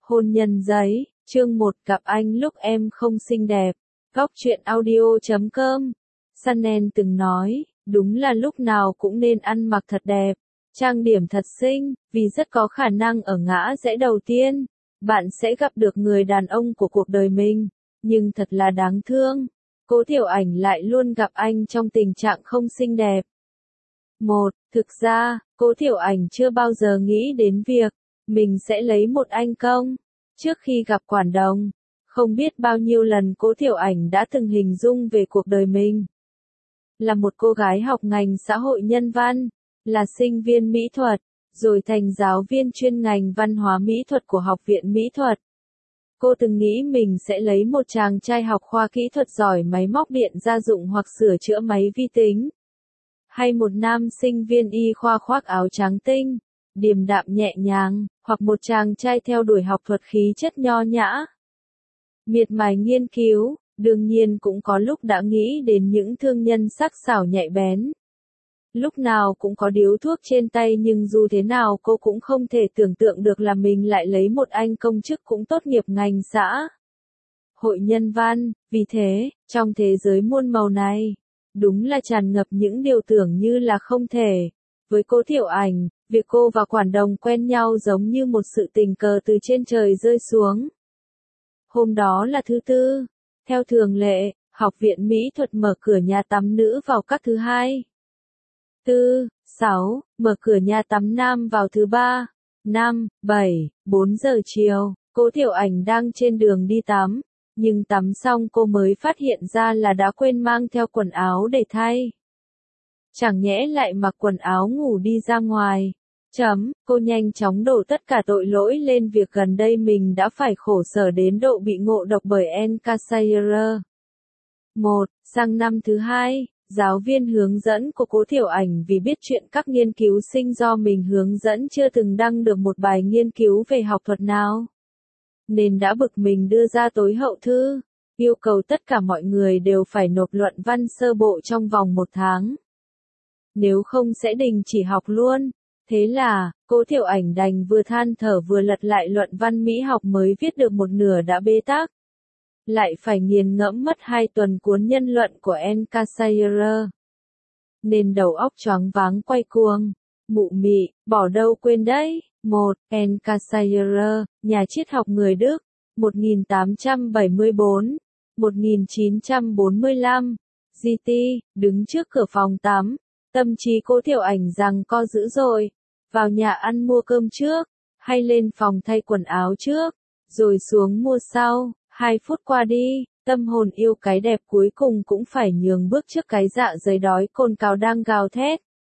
Hôn nhân giấy, chương 1 gặp anh lúc em không xinh đẹp. Góc truyện audio.com. Chanel từng nói, đúng là lúc nào cũng nên ăn mặc thật đẹp, trang điểm thật xinh, vì rất có khả năng ở ngã rẽ đầu tiên, bạn sẽ gặp được người đàn ông của cuộc đời mình. Nhưng thật là đáng thương, Cố Thiểu Ảnh lại luôn gặp anh trong tình trạng không xinh đẹp. Thực ra, Cố Thiểu Ảnh chưa bao giờ nghĩ đến việc mình sẽ lấy một anh công. Trước khi gặp Quản Đồng, không biết bao nhiêu lần Cố Thiểu Ảnh đã từng hình dung về cuộc đời mình. Là một cô gái học ngành xã hội nhân văn, là sinh viên mỹ thuật, rồi thành giáo viên chuyên ngành văn hóa mỹ thuật của Học viện Mỹ thuật. Cô từng nghĩ mình sẽ lấy một chàng trai học khoa kỹ thuật giỏi máy móc điện gia dụng hoặc sửa chữa máy vi tính. Hay một nam sinh viên y khoa khoác áo trắng tinh, điềm đạm nhẹ nhàng, hoặc một chàng trai theo đuổi học thuật khí chất nho nhã, miệt mài nghiên cứu. Đương nhiên cũng có lúc đã nghĩ đến những thương nhân sắc sảo nhạy bén. Lúc nào cũng có điếu thuốc trên tay, nhưng dù thế nào cô cũng không thể tưởng tượng được là mình lại lấy một anh công chức cũng tốt nghiệp ngành xã hội nhân văn. Vì thế, trong thế giới muôn màu này, đúng là tràn ngập những điều tưởng như là không thể. Với Cố Thiểu Ảnh, việc cô và Quản Đồng quen nhau giống như một sự tình cờ từ trên trời rơi xuống. Hôm đó là thứ Tư. Theo thường lệ, Học viện Mỹ thuật mở cửa nhà tắm nữ vào các thứ Hai, Tư, Sáu, mở cửa nhà tắm nam vào thứ Ba, Năm, 7, 4 giờ chiều. Cố Thiểu Ảnh đang trên đường đi tắm, nhưng tắm xong cô mới phát hiện ra là đã quên mang theo quần áo để thay. Chẳng nhẽ lại mặc quần áo ngủ đi ra ngoài. Cô nhanh chóng đổ tất cả tội lỗi lên việc gần đây mình đã phải khổ sở đến độ bị ngộ độc bởi Alka-Seltzer. Sang năm thứ Hai, giáo viên hướng dẫn của Cố Thiểu Ảnh vì biết chuyện các nghiên cứu sinh do mình hướng dẫn chưa từng đăng được một bài nghiên cứu về học thuật nào, nên đã bực mình đưa ra tối hậu thư, yêu cầu tất cả mọi người đều phải nộp luận văn sơ bộ trong vòng 1 tháng. Nếu không sẽ đình chỉ học luôn. Thế là, Cố Thiểu Ảnh đành vừa than thở vừa lật lại luận văn mỹ học mới viết được một nửa đã bế tắc. Lại phải nghiền ngẫm mất 2 tuần cuốn nhân luận của Alka-Seltzer. Nên đầu óc choáng váng quay cuồng. Mụ mị, bỏ đâu quên đấy. Alka-Seltzer, nhà triết học người Đức, 1874-1945. GT, đứng trước cửa phòng tắm. Tâm trí Cố Thiểu Ảnh giằng co dữ dội. Vào nhà ăn mua cơm trước, hay lên phòng thay quần áo trước, rồi xuống mua sau. 2 phút qua đi, tâm hồn yêu cái đẹp cuối cùng cũng phải nhường bước trước cái dạ dày đói cồn cào đang gào thét.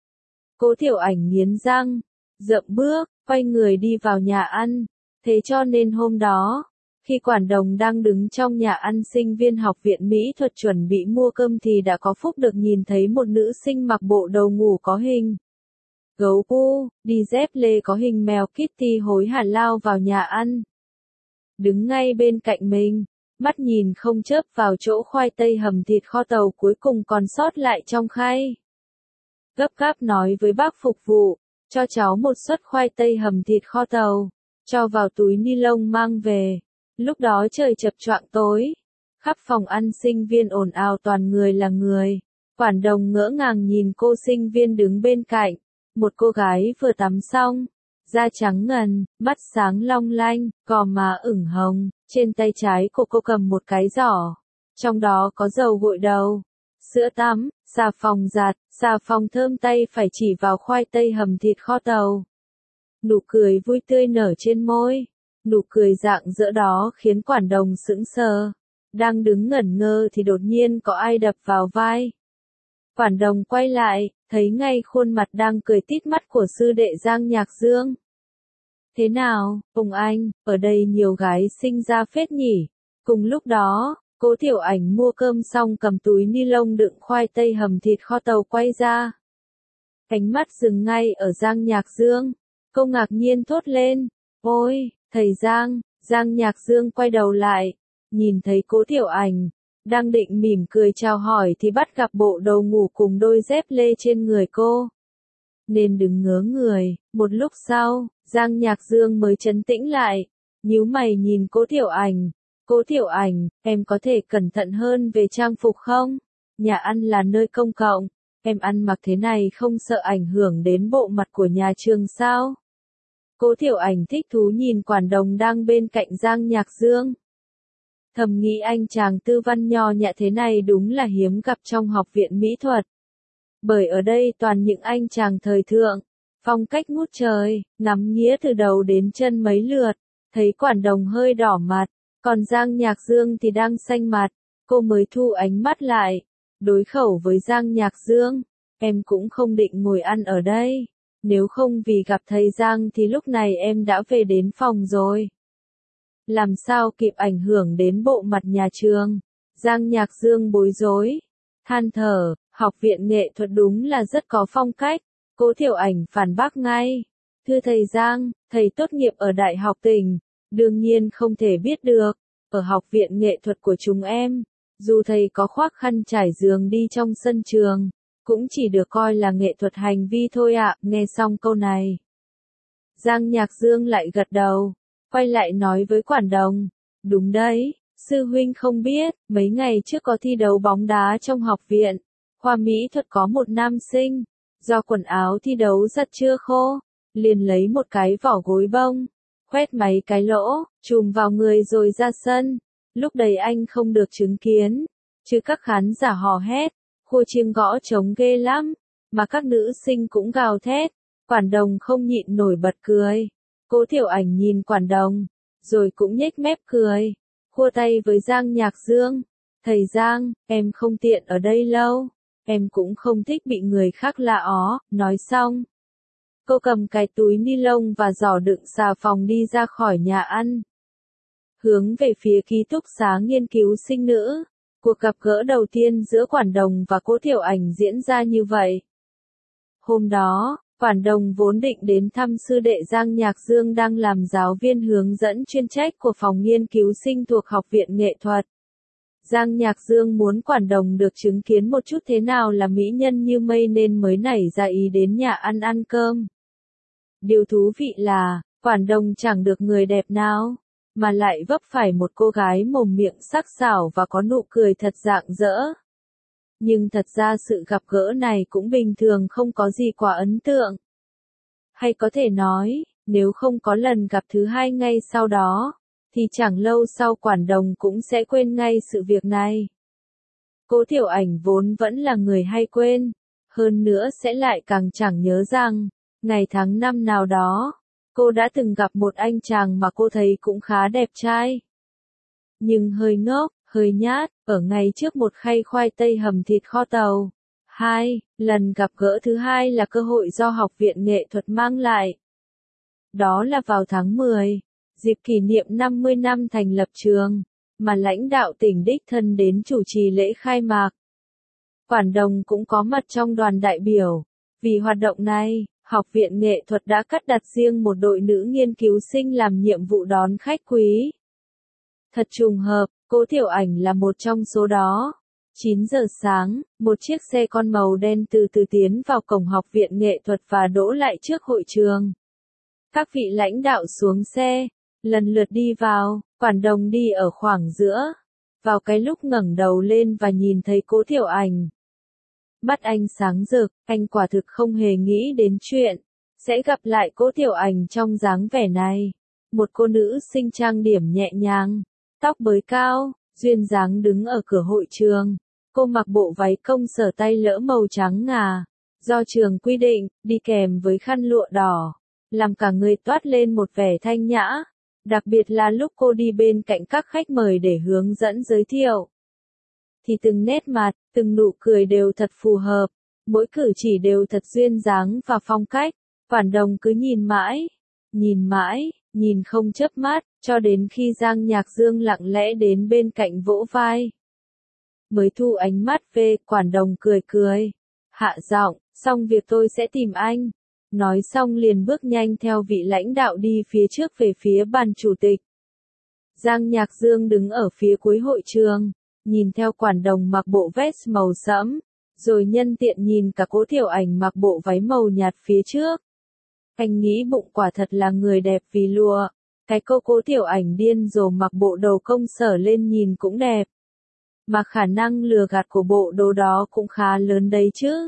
Cố Thiểu Ảnh nghiến răng, dậm bước, quay người đi vào nhà ăn. Thế cho nên hôm đó, khi Quản Đồng đang đứng trong nhà ăn sinh viên Học viện Mỹ thuật chuẩn bị mua cơm thì đã có phúc được nhìn thấy một nữ sinh mặc bộ đồ ngủ có hình gấu gu, đi dép lê có hình mèo Kitty hối hả lao vào nhà ăn. Đứng ngay bên cạnh mình, mắt nhìn không chớp vào chỗ khoai tây hầm thịt kho tàu cuối cùng còn sót lại trong khay. Gấp gáp nói với bác phục vụ, cho cháu một suất khoai tây hầm thịt kho tàu, cho vào túi ni lông mang về. Lúc đó trời chập choạng tối, khắp phòng ăn sinh viên ồn ào toàn người là người. Quản Đồng ngỡ ngàng nhìn cô sinh viên đứng bên cạnh, một cô gái vừa tắm xong, da trắng ngần, mắt sáng long lanh, gò má ửng hồng, trên tay trái của cô cầm một cái giỏ, trong đó có dầu gội đầu, sữa tắm, xà phòng giặt, xà phòng thơm tay phải chỉ vào khoai tây hầm thịt kho tàu. Nụ cười vui tươi nở trên môi, nụ cười rạng rỡ đó khiến Quản Đồng sững sờ. Đang đứng ngẩn ngơ thì đột nhiên có ai đập vào vai. Quản Đồng quay lại, thấy ngay khuôn mặt đang cười tít mắt của sư đệ Giang Nhạc Dương. Thế nào, ông anh, ở đây nhiều gái xinh ra phết nhỉ? Cùng lúc đó, Cố Thiểu Ảnh mua cơm xong cầm túi ni lông đựng khoai tây hầm thịt kho tàu quay ra. Ánh mắt dừng ngay ở Giang Nhạc Dương. Cô ngạc nhiên thốt lên, ôi, thầy Giang. Giang Nhạc Dương quay đầu lại, nhìn thấy Cố Thiểu Ảnh, đang định mỉm cười chào hỏi thì bắt gặp bộ đồ ngủ cùng đôi dép lê trên người cô. Nên đứng ngớ người. Một lúc sau, Giang Nhạc Dương mới trấn tĩnh lại, nhíu mày nhìn Cố Thiệu Ảnh. Cố Thiệu Ảnh, em có thể cẩn thận hơn về trang phục không? Nhà ăn là nơi công cộng, em ăn mặc thế này không sợ ảnh hưởng đến bộ mặt của nhà trường sao? Cố Thiệu Ảnh thích thú nhìn Quản Đồng đang bên cạnh Giang Nhạc Dương. Thầm nghĩ anh chàng tư văn nho nhã thế này đúng là hiếm gặp trong học viện mỹ thuật. Bởi ở đây toàn những anh chàng thời thượng, phong cách ngút trời, ngắm nghía từ đầu đến chân mấy lượt, thấy Quản Đồng hơi đỏ mặt, còn Giang Nhạc Dương thì đang xanh mặt, cô mới thu ánh mắt lại, đối khẩu với Giang Nhạc Dương, em cũng không định ngồi ăn ở đây, nếu không vì gặp thầy Giang thì lúc này em đã về đến phòng rồi. Làm sao kịp ảnh hưởng đến bộ mặt nhà trường? Giang Nhạc Dương bối rối, than thở, học viện nghệ thuật đúng là rất có phong cách. Cố Thiệu Ảnh phản bác ngay. Thưa thầy Giang, thầy tốt nghiệp ở Đại học tỉnh, đương nhiên không thể biết được. Ở học viện nghệ thuật của chúng em, dù thầy có khoác khăn trải giường đi trong sân trường, cũng chỉ được coi là nghệ thuật hành vi thôi ạ. Nghe xong câu này, Giang Nhạc Dương lại gật đầu, quay lại nói với Quản Đồng. Đúng đấy, sư huynh không biết, mấy ngày trước có thi đấu bóng đá trong học viện. Khoa mỹ thuật có một nam sinh, do quần áo thi đấu giặt chưa khô, liền lấy một cái vỏ gối bông, khoét mấy cái lỗ, chùm vào người rồi ra sân. Lúc đấy anh không được chứng kiến, chứ các khán giả hò hét, khua chiêng gõ trống ghê lắm, mà các nữ sinh cũng gào thét. Quản Đồng không nhịn nổi bật cười. Cố Thiệu Ảnh nhìn Quản Đồng, rồi cũng nhếch mép cười, khua tay với Giang Nhạc Dương. Thầy Giang, em không tiện ở đây lâu, em cũng không thích bị người khác la ó. Nói xong, cô cầm cái túi ni lông và giỏ đựng xà phòng đi ra khỏi nhà ăn, hướng về phía ký túc xá nghiên cứu sinh nữ. Cuộc gặp gỡ đầu tiên giữa Quản Đồng và Cố Thiệu Ảnh diễn ra như vậy. Hôm đó, Quản Đồng vốn định đến thăm sư đệ Giang Nhạc Dương đang làm giáo viên hướng dẫn chuyên trách của phòng nghiên cứu sinh thuộc Học viện Nghệ thuật. Giang Nhạc Dương muốn Quản Đồng được chứng kiến một chút thế nào là mỹ nhân như mây nên mới nảy ra ý đến nhà ăn ăn cơm. Điều thú vị là, Quản Đồng chẳng được người đẹp nào, mà lại vấp phải một cô gái mồm miệng sắc sảo và có nụ cười thật rạng rỡ. Nhưng thật ra sự gặp gỡ này cũng bình thường, không có gì quá ấn tượng. Hay có thể nói, nếu không có lần gặp thứ hai ngay sau đó, thì chẳng lâu sau Quản Đồng cũng sẽ quên ngay sự việc này. Cố Thiệu Ảnh vốn vẫn là người hay quên, hơn nữa sẽ lại càng chẳng nhớ rằng, ngày tháng năm nào đó, cô đã từng gặp một anh chàng mà cô thấy cũng khá đẹp trai. Nhưng hơi ngốc, hơi nhát, ở ngay trước một khay khoai tây hầm thịt kho tàu. Lần gặp gỡ thứ hai là cơ hội do Học viện Nghệ thuật mang lại. Đó là vào tháng 10, dịp kỷ niệm 50 năm thành lập trường, mà lãnh đạo tỉnh đích thân đến chủ trì lễ khai mạc. Quản Đồng cũng có mặt trong đoàn đại biểu. Vì hoạt động này, Học viện Nghệ thuật đã cắt đặt riêng một đội nữ nghiên cứu sinh làm nhiệm vụ đón khách quý. Thật trùng hợp, Cố Thiệu Ảnh là một trong số đó. 9 giờ sáng, một chiếc xe con màu đen từ từ tiến vào cổng Học viện Nghệ thuật và đỗ lại trước hội trường. Các vị lãnh đạo xuống xe, lần lượt đi vào, Quản Đồng đi ở khoảng giữa. Vào cái lúc ngẩng đầu lên và nhìn thấy Cố Thiệu Ảnh, mắt anh sáng rực, anh quả thực không hề nghĩ đến chuyện sẽ gặp lại Cố Thiệu Ảnh trong dáng vẻ này. Một cô nữ sinh trang điểm nhẹ nhàng, tóc bới cao, duyên dáng đứng ở cửa hội trường. Cô mặc bộ váy công sở tay lỡ màu trắng ngà, do trường quy định, đi kèm với khăn lụa đỏ, làm cả người toát lên một vẻ thanh nhã. Đặc biệt là lúc cô đi bên cạnh các khách mời để hướng dẫn giới thiệu, thì từng nét mặt, từng nụ cười đều thật phù hợp, mỗi cử chỉ đều thật duyên dáng và phong cách. Quản Đồng cứ nhìn mãi, nhìn không chớp mắt, cho đến khi Giang Nhạc Dương lặng lẽ đến bên cạnh vỗ vai. Mới thu ánh mắt về, Quản Đồng cười, hạ giọng, xong việc tôi sẽ tìm anh. Nói xong liền bước nhanh theo vị lãnh đạo đi phía trước về phía bàn chủ tịch. Giang Nhạc Dương đứng ở phía cuối hội trường, nhìn theo Quản Đồng mặc bộ vest màu sẫm, rồi nhân tiện nhìn cả Cố Thiệu Ảnh mặc bộ váy màu nhạt phía trước. Anh nghĩ bụng quả thật là người đẹp vì lụa, Cái Cố Tiểu Ảnh điên rồ mặc bộ đồ công sở lên nhìn cũng đẹp. Mà khả năng lừa gạt của bộ đồ đó cũng khá lớn đấy chứ.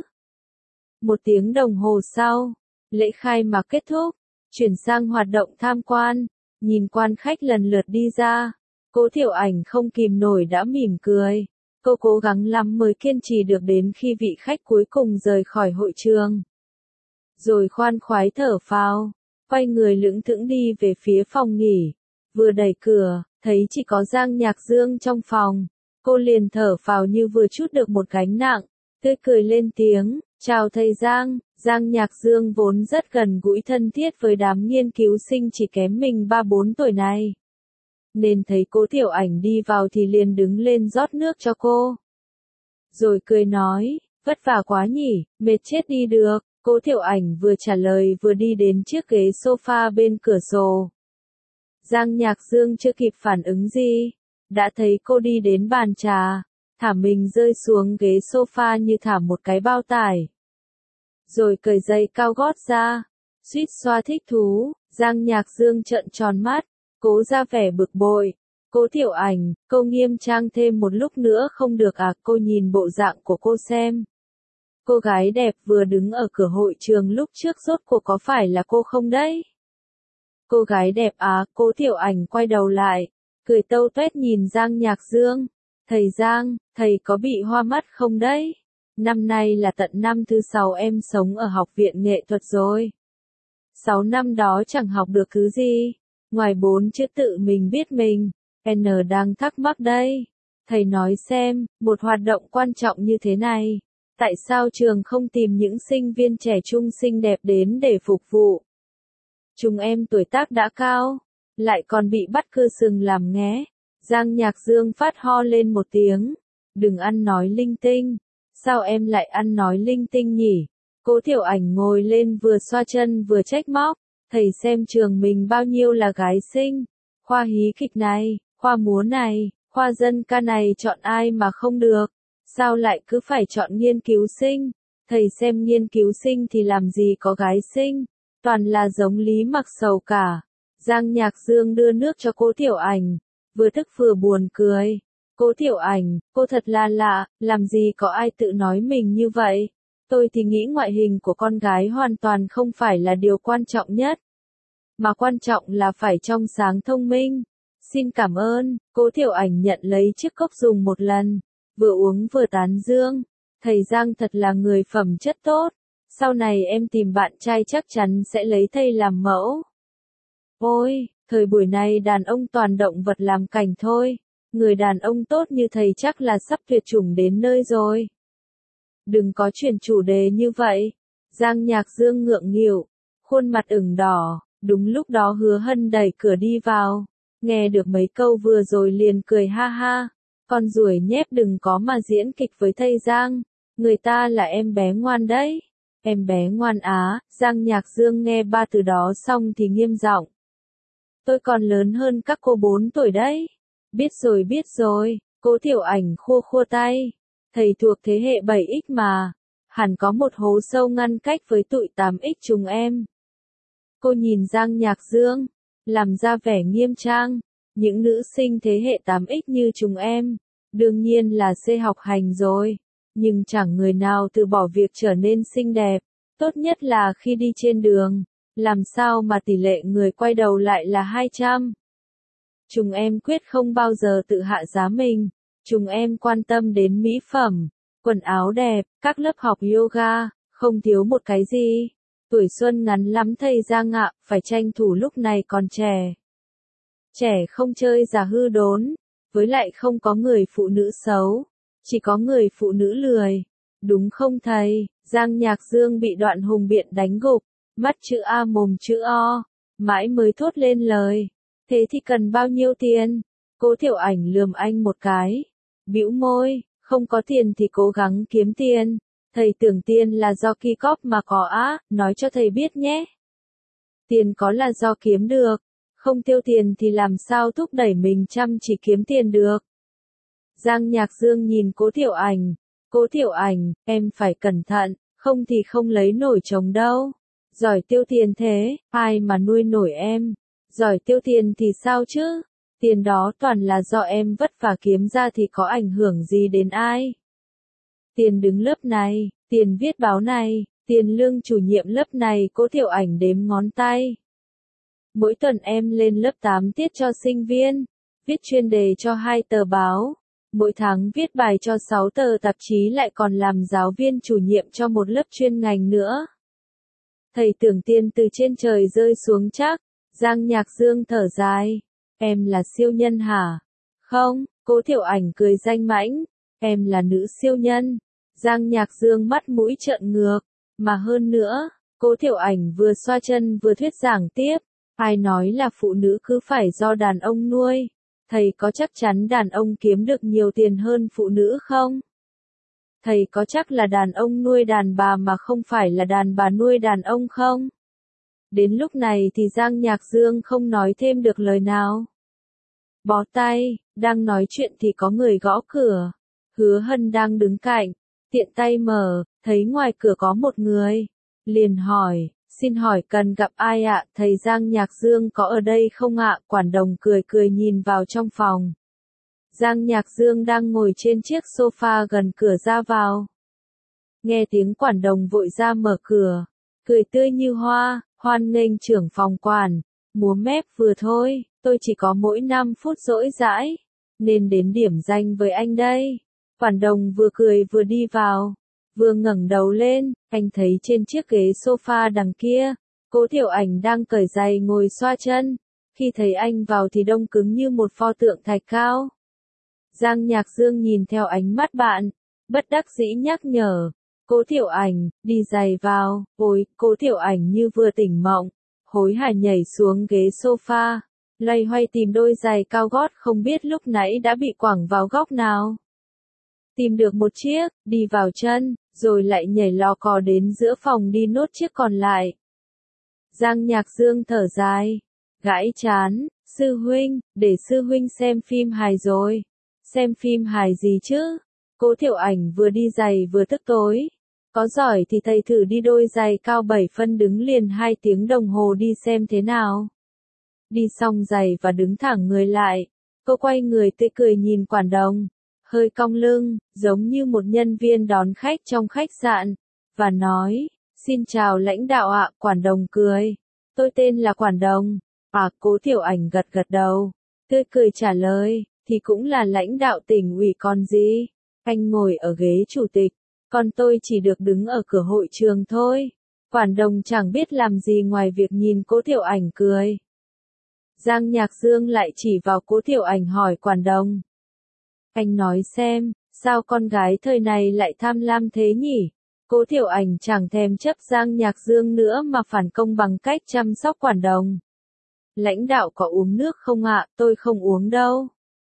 1 tiếng đồng hồ sau, lễ khai mạc kết thúc, chuyển sang hoạt động tham quan, nhìn quan khách lần lượt đi ra. Cố Tiểu Ảnh không kìm nổi đã mỉm cười. Cô cố gắng lắm mới kiên trì được đến khi vị khách cuối cùng rời khỏi hội trường. Rồi khoan khoái thở phào, quay người lững thững đi về phía phòng nghỉ. Vừa đẩy cửa, thấy chỉ có Giang Nhạc Dương trong phòng. Cô liền thở phào như vừa trút được một gánh nặng, tươi cười lên tiếng, chào thầy Giang. Giang Nhạc Dương vốn rất gần gũi thân thiết với đám nghiên cứu sinh chỉ kém mình 3-4 tuổi này. Nên thấy Cố Tiểu Ảnh đi vào thì liền đứng lên rót nước cho cô. Rồi cười nói, vất vả quá nhỉ, mệt chết đi được. Cố Tiểu Ảnh vừa trả lời vừa đi đến chiếc ghế sofa bên cửa sổ. Giang Nhạc Dương chưa kịp phản ứng gì, đã thấy cô đi đến bàn trà, thả mình rơi xuống ghế sofa như thả một cái bao tải. Rồi cởi giày cao gót ra, suýt xoa thích thú. Giang Nhạc Dương trợn tròn mắt, cố ra vẻ bực bội. Cố Tiểu Ảnh, cô nghiêm trang thêm một lúc nữa không được à? Cô nhìn bộ dạng của cô xem. Cô gái đẹp vừa đứng ở cửa hội trường lúc trước rốt cuộc có phải là cô không đấy? Cô gái đẹp à? Cố Tiểu Ảnh quay đầu lại, cười tâu tuét nhìn Giang Nhạc Dương. Thầy Giang, thầy có bị hoa mắt không đấy? Năm nay là tận năm thứ 6 em sống ở học viện nghệ thuật rồi. 6 năm đó chẳng học được thứ gì, ngoài 4 chữ tự mình biết mình. N đang thắc mắc đây. Thầy nói xem, một hoạt động quan trọng như thế này, tại sao trường không tìm những sinh viên trẻ trung xinh đẹp đến để phục vụ? Chúng em tuổi tác đã cao, lại còn bị bắt cưa sừng làm nghé. Giang Nhạc Dương phát ho lên một tiếng. Đừng ăn nói linh tinh. Sao em lại ăn nói linh tinh nhỉ? Cố Tiểu Ảnh ngồi lên vừa xoa chân vừa trách móc. Thầy xem trường mình bao nhiêu là gái xinh. Khoa hí kịch này, khoa múa này, khoa dân ca này chọn ai mà không được. Sao lại cứ phải chọn nghiên cứu sinh? Thầy xem nghiên cứu sinh thì làm gì có gái xinh, toàn là giống Lý Mặc Sầu cả. Giang Nhạc Dương đưa nước cho Cố Tiểu Ảnh, vừa tức vừa buồn cười. Cố Tiểu Ảnh, cô thật là lạ, làm gì có ai tự nói mình như vậy. Tôi thì nghĩ ngoại hình của con gái hoàn toàn không phải là điều quan trọng nhất, mà quan trọng là phải trong sáng thông minh. Xin cảm ơn. Cố Tiểu Ảnh nhận lấy chiếc cốc dùng một lần, vừa uống vừa tán dương. Thầy Giang thật là người phẩm chất tốt. Sau này em tìm bạn trai chắc chắn sẽ lấy thầy làm mẫu. Ôi, thời buổi này đàn ông toàn động vật làm cảnh thôi. Người đàn ông tốt như thầy chắc là sắp tuyệt chủng đến nơi rồi. Đừng có chuyển chủ đề như vậy. Giang Nhạc Dương ngượng nghịu, khuôn mặt ửng đỏ. Đúng lúc đó Hứa Hân đẩy cửa đi vào. Nghe được mấy câu vừa rồi liền cười ha ha. Con ruồi nhép đừng có mà diễn kịch với thầy Giang. Người ta là em bé ngoan đấy. Em bé ngoan á. Giang Nhạc Dương nghe ba từ đó xong thì nghiêm giọng. Tôi còn lớn hơn các cô 4 tuổi đấy. Biết rồi. Cố Tiểu Ảnh khua khua tay. Thầy thuộc thế hệ 7X mà. Hẳn có một hố sâu ngăn cách với tụi 8X chúng em. Cô nhìn Giang Nhạc Dương, làm ra vẻ nghiêm trang. Những nữ sinh thế hệ 8X như chúng em, đương nhiên là C học hành rồi. Nhưng chẳng người nào từ bỏ việc trở nên xinh đẹp. Tốt nhất là khi đi trên đường, làm sao mà tỷ lệ người quay đầu lại là 200. Chúng em quyết không bao giờ tự hạ giá mình. Chúng em quan tâm đến mỹ phẩm, quần áo đẹp, các lớp học yoga, không thiếu một cái gì. Tuổi xuân ngắn lắm thầy Giang ạ, phải tranh thủ lúc này còn trẻ. Trẻ không chơi già hư đốn, với lại không có người phụ nữ xấu, chỉ có người phụ nữ lười. Đúng không thầy? Giang Nhạc Dương bị Đoạn Hùng Biện đánh gục, mắt chữ A mồm chữ O, mãi mới thốt lên lời. Thế thì cần bao nhiêu tiền? Cố Tiểu Ảnh lườm anh một cái, bĩu môi, không có tiền thì cố gắng kiếm tiền. Thầy tưởng tiền là do ki cóp mà có á, nói cho thầy biết nhé. Tiền có là do kiếm được, không tiêu tiền thì làm sao thúc đẩy mình chăm chỉ kiếm tiền được. Giang Nhạc Dương nhìn Cố Tiểu Ảnh. Cố Tiểu Ảnh, em phải cẩn thận, không thì không lấy nổi chồng đâu. Giỏi tiêu tiền thế, ai mà nuôi nổi em. Giỏi tiêu tiền thì sao chứ? Tiền đó toàn là do em vất vả kiếm ra thì có ảnh hưởng gì đến ai? Tiền đứng lớp này, tiền viết báo này, tiền lương chủ nhiệm lớp này, Cố Thiệu Ảnh đếm ngón tay. Mỗi tuần em lên lớp 8 tiết cho sinh viên, viết chuyên đề cho 2 tờ báo, mỗi tháng viết bài cho 6 tờ tạp chí, lại còn làm giáo viên chủ nhiệm cho một lớp chuyên ngành nữa. Thầy tưởng tiền từ trên trời rơi xuống chắc. Giang Nhạc Dương thở dài. Em là siêu nhân hả? Không, Cố Thiệu Ảnh cười danh mãnh. Em là nữ siêu nhân. Giang Nhạc Dương mắt mũi trợn ngược. Mà hơn nữa, Cố Thiệu Ảnh vừa xoa chân vừa thuyết giảng tiếp. Ai nói là phụ nữ cứ phải do đàn ông nuôi? Thầy có chắc chắn đàn ông kiếm được nhiều tiền hơn phụ nữ không? Thầy có chắc là đàn ông nuôi đàn bà mà không phải là đàn bà nuôi đàn ông không? Đến lúc này thì Giang Nhạc Dương không nói thêm được lời nào. Bó tay, đang nói chuyện thì có người gõ cửa. Hứa Hân đang đứng cạnh, tiện tay mở, thấy ngoài cửa có một người. Liền hỏi, xin hỏi cần gặp ai ạ? Thầy Giang Nhạc Dương có ở đây không ạ? Quản đồng cười cười nhìn vào trong phòng. Giang Nhạc Dương đang ngồi trên chiếc sofa gần cửa ra vào. Nghe tiếng quản đồng vội ra mở cửa, cười tươi như hoa, hoan nghênh trưởng phòng quản, múa mép vừa thôi, tôi chỉ có mỗi 5 phút rỗi rãi, nên đến điểm danh với anh đây. Quản đồng vừa cười vừa đi vào, vừa ngẩng đầu lên, anh thấy trên chiếc ghế sofa đằng kia, Cố Thiệu Ảnh đang cởi giày ngồi xoa chân, khi thấy anh vào thì đông cứng như một pho tượng thạch cao. Giang Nhạc Dương nhìn theo ánh mắt bạn, bất đắc dĩ nhắc nhở. Cố Thiệu Ảnh, đi giày vào. Ôi, Cố Thiệu Ảnh như vừa tỉnh mộng, hối hả nhảy xuống ghế sofa, loay hoay tìm đôi giày cao gót không biết lúc nãy đã bị quẳng vào góc nào. Tìm được một chiếc, đi vào chân, rồi lại nhảy lò cò đến giữa phòng đi nốt chiếc còn lại. Giang Nhạc Dương thở dài, gãi chán, sư huynh, để sư huynh xem phim hài rồi. Xem phim hài gì chứ? Cố Thiệu Ảnh vừa đi giày vừa tức tối. Có giỏi thì thầy thử đi đôi giày cao 7 phân đứng liền 2 tiếng đồng hồ đi xem thế nào. Đi xong giày và đứng thẳng người lại, cô quay người tươi cười nhìn quản đồng, hơi cong lưng, giống như một nhân viên đón khách trong khách sạn, và nói, xin chào lãnh đạo ạ. Quản đồng cười, tôi tên là Quản đồng. À, Cố Thiệu Ảnh gật gật đầu, tươi cười trả lời, thì cũng là lãnh đạo tỉnh ủy còn gì. Anh ngồi ở ghế chủ tịch, còn tôi chỉ được đứng ở cửa hội trường thôi. Quản đồng chẳng biết làm gì ngoài việc nhìn Cố Thiệu Ảnh cười. Giang Nhạc Dương lại chỉ vào Cố Thiệu Ảnh hỏi quản đồng. Anh nói xem, sao con gái thời này lại tham lam thế nhỉ? Cố Thiệu Ảnh chẳng thèm chấp Giang Nhạc Dương nữa mà phản công bằng cách chăm sóc quản đồng. Lãnh đạo có uống nước không ạ? Tôi không uống đâu.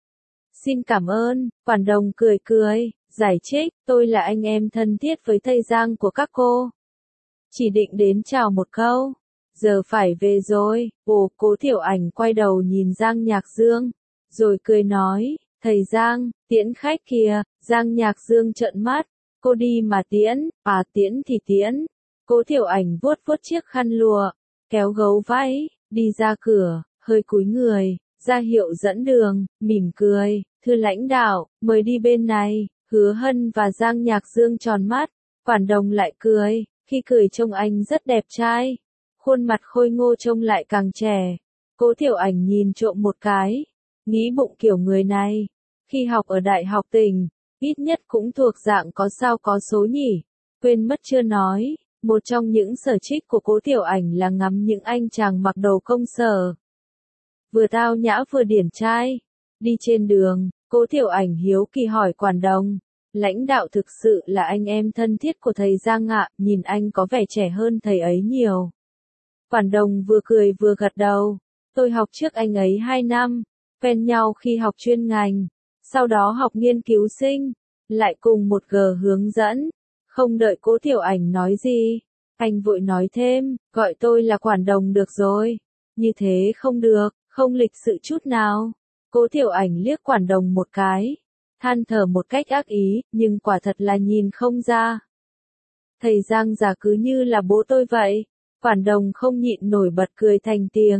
Xin cảm ơn. Quản đồng cười cười, giải thích, tôi là anh em thân thiết với thầy Giang của các cô. Chỉ định đến chào một câu. Giờ phải về rồi. Ồ, Cố Thiệu Ảnh quay đầu nhìn Giang Nhạc Dương, rồi cười nói, thầy Giang, tiễn khách kìa. Giang Nhạc Dương trợn mắt, cô đi mà tiễn? À, tiễn thì tiễn. Cố Thiệu Ảnh vuốt vuốt chiếc khăn lụa, kéo gấu váy, đi ra cửa, hơi cúi người, ra hiệu dẫn đường, mỉm cười, thưa lãnh đạo, mời đi bên này. Hứa Hân và Giang Nhạc Dương tròn mắt, quản đồng lại cười, khi cười trông anh rất đẹp trai, khuôn mặt khôi ngô trông lại càng trẻ. Cố Thiệu Ảnh nhìn trộm một cái, nghĩ bụng kiểu người này, khi học ở đại học tỉnh, ít nhất cũng thuộc dạng có sao có số nhỉ. Quên mất chưa nói, một trong những sở thích của Cố Thiệu Ảnh là ngắm những anh chàng mặc đồ công sở, vừa tao nhã vừa điển trai. Đi trên đường, Cố Thiệu Ảnh hiếu kỳ hỏi quản đồng, lãnh đạo thực sự là anh em thân thiết của thầy Giang ạ, nhìn anh có vẻ trẻ hơn thầy ấy nhiều. Quản đồng vừa cười vừa gật đầu, tôi học trước anh ấy 2 năm, quen nhau khi học chuyên ngành, sau đó học nghiên cứu sinh, lại cùng một G hướng dẫn. Không đợi Cố Thiệu Ảnh nói gì, anh vội nói thêm, gọi tôi là quản đồng được rồi. Như thế không được, không lịch sự chút nào. Cố Thiệu Ảnh liếc quản đồng một cái, than thở một cách ác ý, nhưng quả thật là nhìn không ra. Thầy Giang già cứ như là bố tôi vậy. Quản đồng không nhịn nổi bật cười thành tiếng.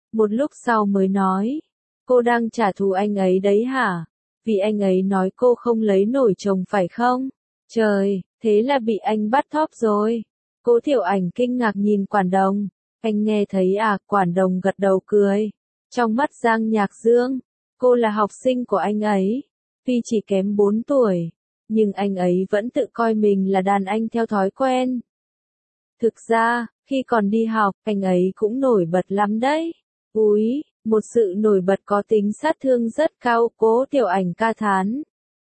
Một lúc sau mới nói, cô đang trả thù anh ấy đấy hả? Vì anh ấy nói cô không lấy nổi chồng phải không? Trời, thế là bị anh bắt thóp rồi. Cố Thiệu Ảnh kinh ngạc nhìn Quản Đồng. Anh nghe thấy à? Quản Đồng gật đầu cười. Trong mắt Giang Nhạc Dương, cô là học sinh của anh ấy. Tuy chỉ kém 4 tuổi, nhưng anh ấy vẫn tự coi mình là đàn anh theo thói quen. Thực ra, khi còn đi học, anh ấy cũng nổi bật lắm đấy. Úi, một sự nổi bật có tính sát thương rất cao, Cố Tiểu Ảnh ca thán.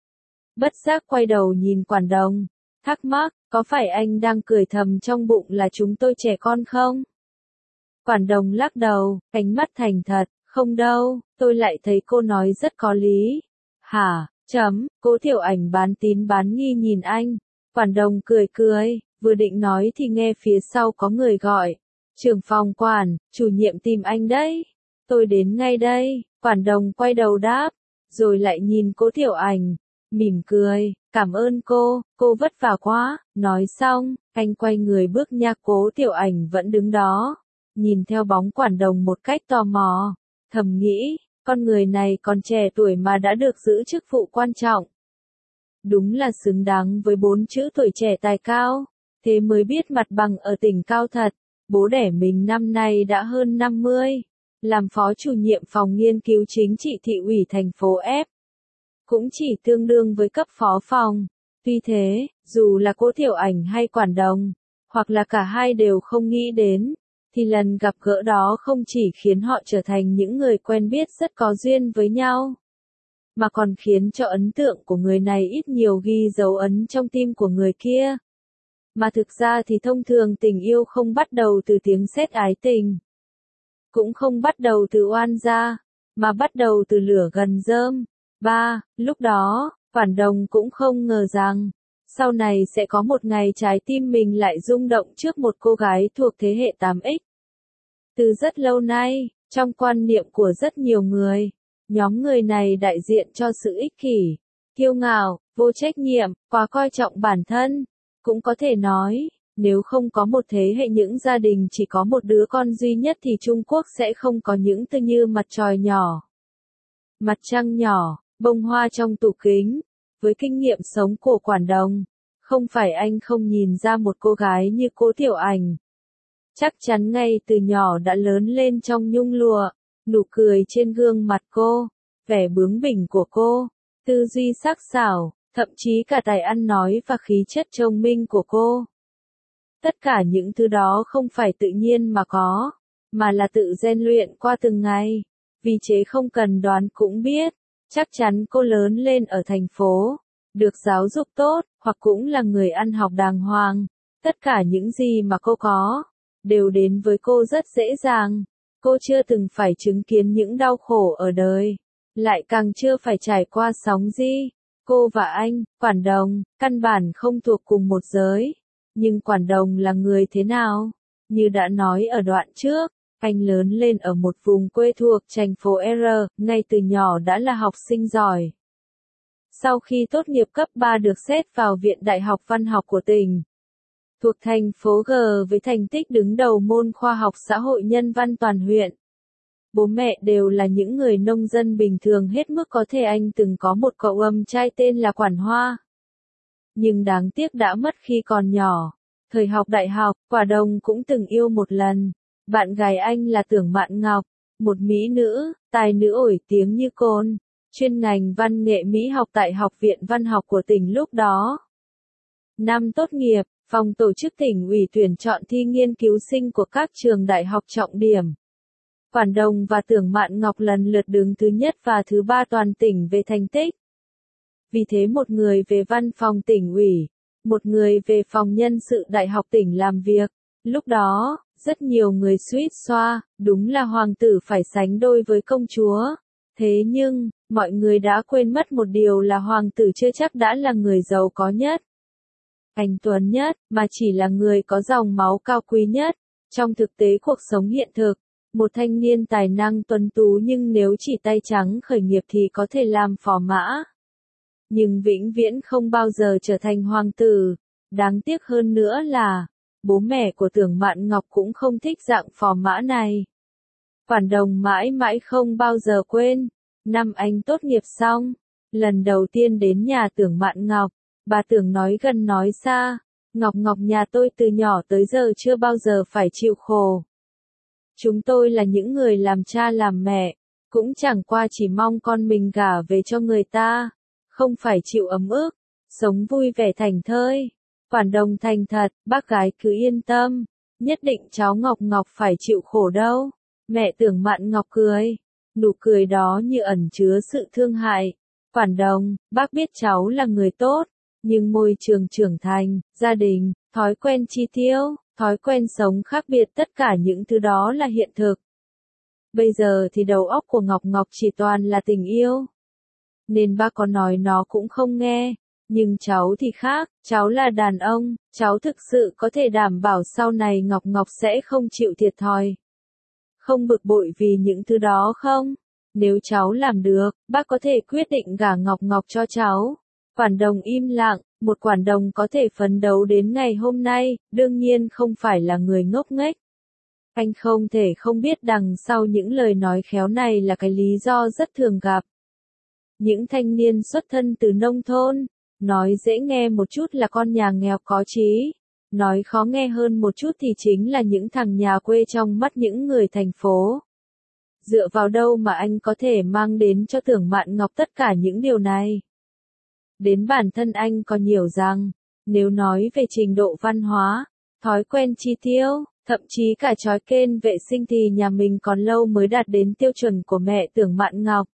Bất giác quay đầu nhìn Quản Đồng, thắc mắc, có phải anh đang cười thầm trong bụng là chúng tôi trẻ con không? Quản Đồng lắc đầu, ánh mắt thành thật, không đâu, tôi lại thấy cô nói rất có lý. Hả, Cố Tiểu Ảnh bán tín bán nghi nhìn anh. Quản Đồng cười cười, vừa định nói thì nghe phía sau có người gọi. Trưởng phòng Quản, chủ nhiệm tìm anh đấy. Tôi đến ngay đây. Quản Đồng quay đầu đáp, rồi lại nhìn Cố Tiểu Ảnh, mỉm cười, cảm ơn cô vất vả quá. Nói xong, anh quay người bước nha. Cố Tiểu Ảnh vẫn đứng đó, nhìn theo bóng Quản Đồng một cách tò mò, thầm nghĩ, con người này còn trẻ tuổi mà đã được giữ chức vụ quan trọng. Đúng là xứng đáng với 4 chữ tuổi trẻ tài cao, thế mới biết mặt bằng ở tỉnh cao thật. Bố đẻ mình năm nay đã hơn 50, làm phó chủ nhiệm phòng nghiên cứu chính trị thị ủy thành phố F. Cũng chỉ tương đương với cấp phó phòng. Tuy thế, dù là Cố Tiểu Ảnh hay Quản Đồng, hoặc là cả hai đều không nghĩ đến, thì lần gặp gỡ đó không chỉ khiến họ trở thành những người quen biết rất có duyên với nhau, mà còn khiến cho ấn tượng của người này ít nhiều ghi dấu ấn trong tim của người kia. Mà thực ra thì thông thường tình yêu không bắt đầu từ tiếng sét ái tình, cũng không bắt đầu từ oan gia, mà bắt đầu từ lửa gần rơm. Lúc đó, Quản Đồng cũng không ngờ rằng, sau này sẽ có một ngày trái tim mình lại rung động trước một cô gái thuộc thế hệ 8X. Từ rất lâu nay, trong quan niệm của rất nhiều người, nhóm người này đại diện cho sự ích kỷ, kiêu ngạo, vô trách nhiệm, quá coi trọng bản thân. Cũng có thể nói, nếu không có một thế hệ những gia đình chỉ có một đứa con duy nhất thì Trung Quốc sẽ không có những từ như mặt trời nhỏ, mặt trăng nhỏ, bông hoa trong tủ kính. Với kinh nghiệm sống của Quản Đồng, không phải anh không nhìn ra một cô gái như Cố Tiểu Ảnh. Chắc chắn ngay từ nhỏ đã lớn lên trong nhung lụa, nụ cười trên gương mặt cô, vẻ bướng bỉnh của cô, tư duy sắc sảo, thậm chí cả tài ăn nói và khí chất thông minh của cô. Tất cả những thứ đó không phải tự nhiên mà có, mà là tự rèn luyện qua từng ngày. Vì chế không cần đoán cũng biết, chắc chắn cô lớn lên ở thành phố, được giáo dục tốt, hoặc cũng là người ăn học đàng hoàng. Tất cả những gì mà cô có, đều đến với cô rất dễ dàng. Cô chưa từng phải chứng kiến những đau khổ ở đời, lại càng chưa phải trải qua sóng gì. Cô và anh, Quản Đồng, căn bản không thuộc cùng một giới. Nhưng Quản Đồng là người thế nào? Như đã nói ở đoạn trước, anh lớn lên ở một vùng quê thuộc thành phố R, ngay từ nhỏ đã là học sinh giỏi. Sau khi tốt nghiệp cấp 3 được xét vào Viện Đại học Văn học của tỉnh, thuộc thành phố G với thành tích đứng đầu môn khoa học xã hội nhân văn toàn huyện. Bố mẹ đều là những người nông dân bình thường hết mức có thể. Anh từng có một cậu em trai tên là Quản Hoa, nhưng đáng tiếc đã mất khi còn nhỏ. Thời học đại học, Quản Đồng cũng từng yêu một lần. Bạn gái anh là Tưởng Mạn Ngọc, một mỹ nữ, tài nữ nổi tiếng như côn, chuyên ngành văn nghệ mỹ học tại Học viện Văn học của tỉnh lúc đó. Năm tốt nghiệp, phòng tổ chức tỉnh ủy tuyển chọn thi nghiên cứu sinh của các trường đại học trọng điểm. Quản Đồng và Tưởng Mạn Ngọc lần lượt đứng thứ nhất và thứ ba toàn tỉnh về thành tích. Vì thế một người về văn phòng tỉnh ủy, một người về phòng nhân sự đại học tỉnh làm việc. Lúc đó, rất nhiều người suýt xoa, đúng là hoàng tử phải sánh đôi với công chúa. Thế nhưng, mọi người đã quên mất một điều là hoàng tử chưa chắc đã là người giàu có nhất, anh tuấn nhất, mà chỉ là người có dòng máu cao quý nhất. Trong thực tế cuộc sống hiện thực, một thanh niên tài năng tuấn tú nhưng nếu chỉ tay trắng khởi nghiệp thì có thể làm phò mã, nhưng vĩnh viễn không bao giờ trở thành hoàng tử. Đáng tiếc hơn nữa là, bố mẹ của Tưởng Mạn Ngọc cũng không thích dạng phò mã này. Quản Đồng mãi mãi không bao giờ quên. Năm anh tốt nghiệp xong, lần đầu tiên đến nhà Tưởng Mạn Ngọc, bà Tưởng nói gần nói xa, Ngọc Ngọc nhà tôi từ nhỏ tới giờ chưa bao giờ phải chịu khổ. Chúng tôi là những người làm cha làm mẹ, cũng chẳng qua chỉ mong con mình gả về cho người ta, không phải chịu ấm ức, sống vui vẻ thảnh thơi. Quản Đồng thành thật, bác gái cứ yên tâm, nhất định cháu Ngọc Ngọc phải chịu khổ đâu. Mẹ Tưởng Mạn Ngọc cười, nụ cười đó như ẩn chứa sự thương hại. Quản Đồng, bác biết cháu là người tốt, nhưng môi trường trưởng thành, gia đình, thói quen chi tiêu, thói quen sống khác biệt, tất cả những thứ đó là hiện thực. Bây giờ thì đầu óc của Ngọc Ngọc chỉ toàn là tình yêu. Nên bác có nói nó cũng không nghe. Nhưng cháu thì khác, cháu là đàn ông, cháu thực sự có thể đảm bảo sau này Ngọc Ngọc sẽ không chịu thiệt thòi. Không bực bội vì những thứ đó không? Nếu cháu làm được, bác có thể quyết định gả Ngọc Ngọc cho cháu. Quản Đồng im lặng, một quản đồng có thể phấn đấu đến ngày hôm nay, đương nhiên không phải là người ngốc nghếch. Anh không thể không biết đằng sau những lời nói khéo này là cái lý do rất thường gặp. Những thanh niên xuất thân từ nông thôn, nói dễ nghe một chút là con nhà nghèo có chí, nói khó nghe hơn một chút thì chính là những thằng nhà quê trong mắt những người thành phố. Dựa vào đâu mà anh có thể mang đến cho Tưởng Mạn Ngọc tất cả những điều này? Đến bản thân anh có nhiều rằng, nếu nói về trình độ văn hóa, thói quen chi tiêu, thậm chí cả chói kênh vệ sinh thì nhà mình còn lâu mới đạt đến tiêu chuẩn của mẹ Tưởng Mạn Ngọc.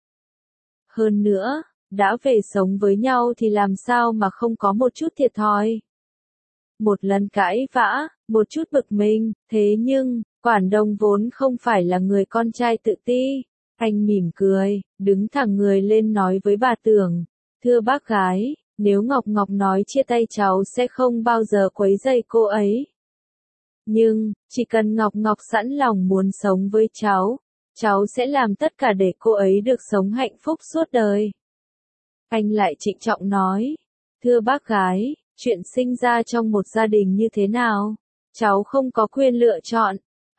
Hơn nữa, đã về sống với nhau thì làm sao mà không có một chút thiệt thòi. Một lần cãi vã, một chút bực mình, thế nhưng, Quản Đồng vốn không phải là người con trai tự ti. Anh mỉm cười, đứng thẳng người lên nói với bà Tưởng, thưa bác gái, nếu Ngọc Ngọc nói chia tay cháu sẽ không bao giờ quấy rầy cô ấy. Nhưng, chỉ cần Ngọc Ngọc sẵn lòng muốn sống với cháu sẽ làm tất cả để cô ấy được sống hạnh phúc suốt đời. Anh lại trịnh trọng nói, thưa bác gái, chuyện sinh ra trong một gia đình như thế nào, cháu không có quyền lựa chọn.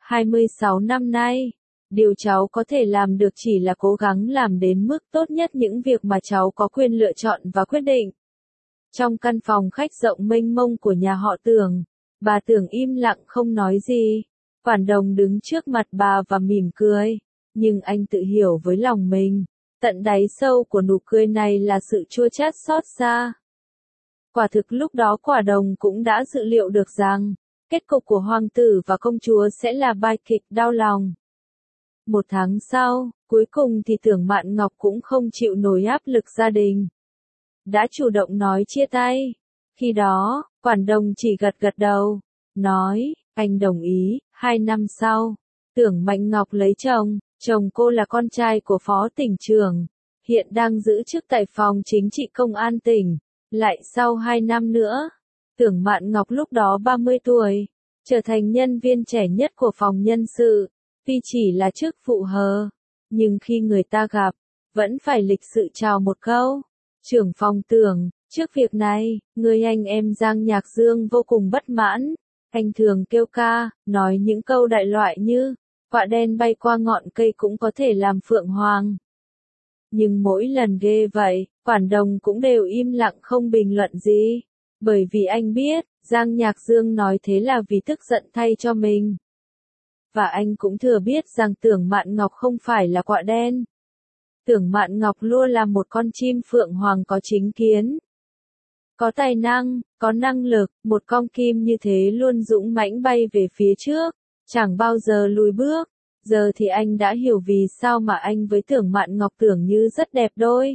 26 năm nay, điều cháu có thể làm được chỉ là cố gắng làm đến mức tốt nhất những việc mà cháu có quyền lựa chọn và quyết định. Trong căn phòng khách rộng mênh mông của nhà họ Tưởng, bà Tưởng im lặng không nói gì. Quản Đồng đứng trước mặt bà và mỉm cười, nhưng anh tự hiểu với lòng mình, tận đáy sâu của nụ cười này là sự chua chát xót xa. Quả thực lúc đó Quả Đồng cũng đã dự liệu được rằng, kết cục của hoàng tử và công chúa sẽ là bi kịch đau lòng. Một tháng sau, cuối cùng thì Tưởng Mạn Ngọc cũng không chịu nổi áp lực gia đình, đã chủ động nói chia tay. Khi đó, Quản Đồng chỉ gật gật đầu, nói, anh đồng ý. 2 năm sau, Tưởng Mạn Ngọc lấy chồng, chồng cô là con trai của phó tỉnh trưởng, hiện đang giữ chức tại phòng chính trị công an tỉnh. Lại sau 2 năm nữa, Tưởng Mạn Ngọc lúc đó 30 tuổi, trở thành nhân viên trẻ nhất của phòng nhân sự, tuy chỉ là chức vụ hờ, nhưng khi người ta gặp, vẫn phải lịch sự chào một câu. Trưởng phòng Tưởng, trước việc này, người anh em Giang Nhạc Dương vô cùng bất mãn. Anh thường kêu ca, nói những câu đại loại như, quạ đen bay qua ngọn cây cũng có thể làm phượng hoàng. Nhưng mỗi lần ghê vậy, Quản Đồng cũng đều im lặng không bình luận gì. Bởi vì anh biết, Giang Nhạc Dương nói thế là vì tức giận thay cho mình. Và anh cũng thừa biết rằng Tưởng Mạn Ngọc không phải là quạ đen. Tưởng Mạn Ngọc luôn là một con chim phượng hoàng có chính kiến, có tài năng, có năng lực, một con kim như thế luôn dũng mãnh bay về phía trước, chẳng bao giờ lùi bước. Giờ thì anh đã hiểu vì sao mà anh với Tưởng Mạn Ngọc tưởng như rất đẹp đôi.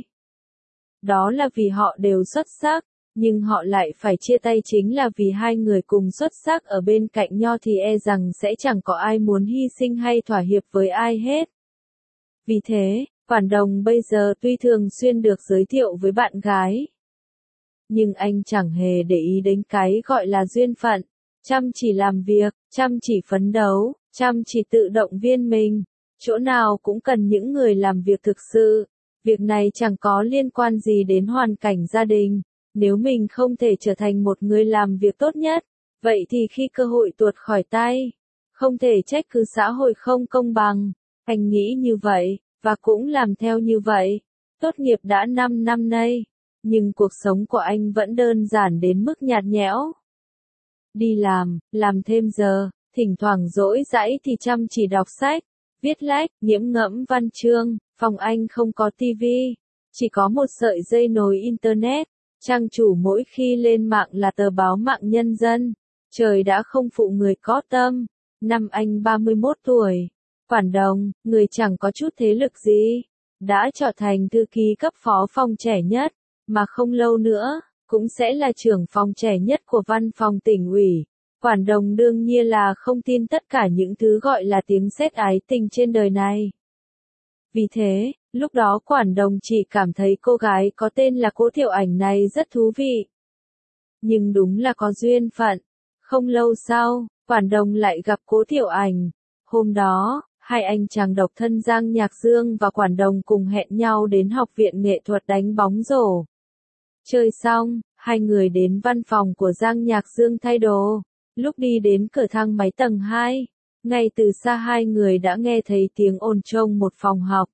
Đó là vì họ đều xuất sắc, nhưng họ lại phải chia tay chính là vì hai người cùng xuất sắc ở bên cạnh nhau thì e rằng sẽ chẳng có ai muốn hy sinh hay thỏa hiệp với ai hết. Vì thế, Quản Đồng bây giờ tuy thường xuyên được giới thiệu với bạn gái, nhưng anh chẳng hề để ý đến cái gọi là duyên phận, chăm chỉ làm việc, chăm chỉ phấn đấu, chăm chỉ tự động viên mình, chỗ nào cũng cần những người làm việc thực sự. Việc này chẳng có liên quan gì đến hoàn cảnh gia đình, nếu mình không thể trở thành một người làm việc tốt nhất, vậy thì khi cơ hội tuột khỏi tay, không thể trách cứ xã hội không công bằng, Anh nghĩ như vậy, và cũng làm theo như vậy. Tốt nghiệp đã 5 năm nay, nhưng cuộc sống của anh vẫn đơn giản đến mức nhạt nhẽo. Đi làm thêm giờ, thỉnh thoảng rỗi rãi thì chăm chỉ đọc sách, viết lách, nghiễm ngẫm văn chương, phòng anh không có tivi, chỉ có một sợi dây nối internet, trang chủ mỗi khi lên mạng là tờ báo Mạng Nhân dân. Trời đã không phụ người có tâm. Năm anh 31 tuổi, Quản Đồng, người chẳng có chút thế lực gì, đã trở thành thư ký cấp phó phòng trẻ nhất, mà không lâu nữa, cũng sẽ là trưởng phòng trẻ nhất của văn phòng tỉnh ủy. Quản Đồng đương nhiên là không tin tất cả những thứ gọi là tiếng sét ái tình trên đời này. Vì thế, lúc đó Quản Đồng chỉ cảm thấy cô gái có tên là Cố Thiệu Ảnh này rất thú vị. Nhưng đúng là có duyên phận. Không lâu sau, Quản Đồng lại gặp Cố Thiệu Ảnh. Hôm đó, hai anh chàng độc thân Giang Nhạc Dương và Quản Đồng cùng hẹn nhau đến học viện nghệ thuật đánh bóng rổ. Chơi xong, hai người đến văn phòng của Giang Nhạc Dương thay đồ. Lúc đi đến cửa thang máy tầng 2, ngay từ xa hai người đã nghe thấy tiếng ồn trong một phòng học.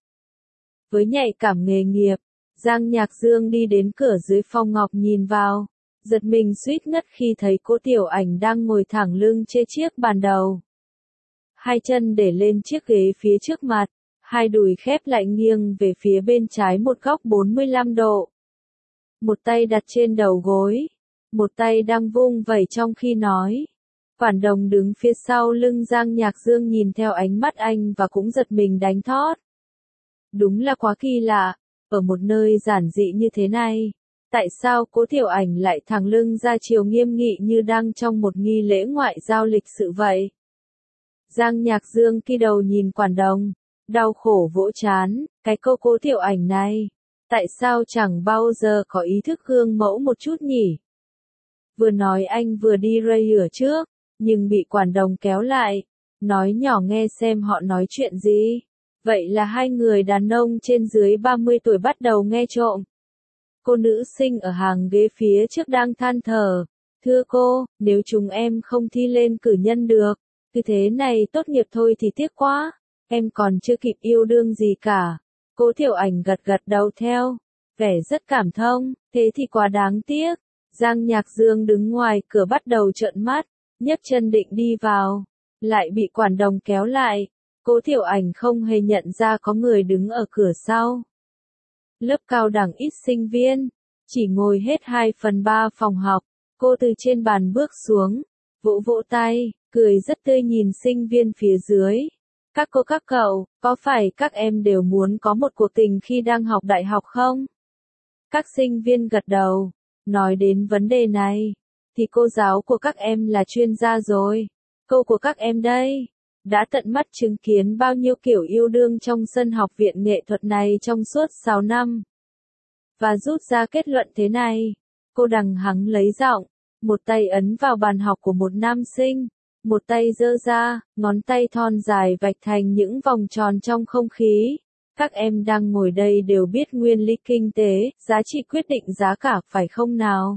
Với nhạy cảm nghề nghiệp, Giang Nhạc Dương đi đến cửa dưới phòng ngọc nhìn vào, giật mình suýt ngất khi thấy Cố Tiểu Ảnh đang ngồi thẳng lưng trên chiếc bàn đầu. Hai chân để lên chiếc ghế phía trước mặt, hai đùi khép lại nghiêng về phía bên trái một góc 45 độ. Một tay đặt trên đầu gối, một tay đang vung vẩy trong khi nói. Quản Đồng đứng phía sau lưng Giang Nhạc Dương nhìn theo ánh mắt anh và cũng giật mình đánh thót. Đúng là quá kỳ lạ, ở một nơi giản dị như thế này, tại sao Cố Tiểu Ảnh lại thẳng lưng ra chiều nghiêm nghị như đang trong một nghi lễ ngoại giao lịch sự vậy? Giang Nhạc Dương kỳ đầu nhìn Quản Đồng, đau khổ vỗ trán, cái câu Cố Tiểu Ảnh này, tại sao chẳng bao giờ có ý thức gương mẫu một chút nhỉ? Vừa nói anh vừa đi rây rửa trước, nhưng bị Quản Đồng kéo lại, nói nhỏ nghe xem họ nói chuyện gì. Vậy là hai người đàn ông trên dưới 30 tuổi bắt đầu nghe trộm. Cô nữ sinh ở hàng ghế phía trước đang than thở. Thưa cô, nếu chúng em không thi lên cử nhân được, cứ thế này tốt nghiệp thôi thì tiếc quá. Em còn chưa kịp yêu đương gì cả. Cố Thiệu Ảnh gật gật đầu theo, vẻ rất cảm thông, thế thì quá đáng tiếc. Giang Nhạc Dương đứng ngoài cửa bắt đầu trợn mắt, nhấc chân định đi vào, lại bị Quản Đồng kéo lại. Cố Thiệu Ảnh không hề nhận ra có người đứng ở cửa sau. Lớp cao đẳng ít sinh viên, chỉ ngồi hết 2/3 phòng học. Cô từ trên bàn bước xuống, vỗ vỗ tay, cười rất tươi nhìn sinh viên phía dưới. Các cô các cậu, có phải các em đều muốn có một cuộc tình khi đang học đại học không? Các sinh viên gật đầu. Nói đến vấn đề này, thì cô giáo của các em là chuyên gia rồi. Cô của các em đây, đã tận mắt chứng kiến bao nhiêu kiểu yêu đương trong sân học viện nghệ thuật này trong suốt 6 năm. Và rút ra kết luận thế này, cô đằng hắng lấy giọng, một tay ấn vào bàn học của một nam sinh, một tay giơ ra, ngón tay thon dài vạch thành những vòng tròn trong không khí. Các em đang ngồi đây đều biết nguyên lý kinh tế, giá trị quyết định giá cả phải không nào?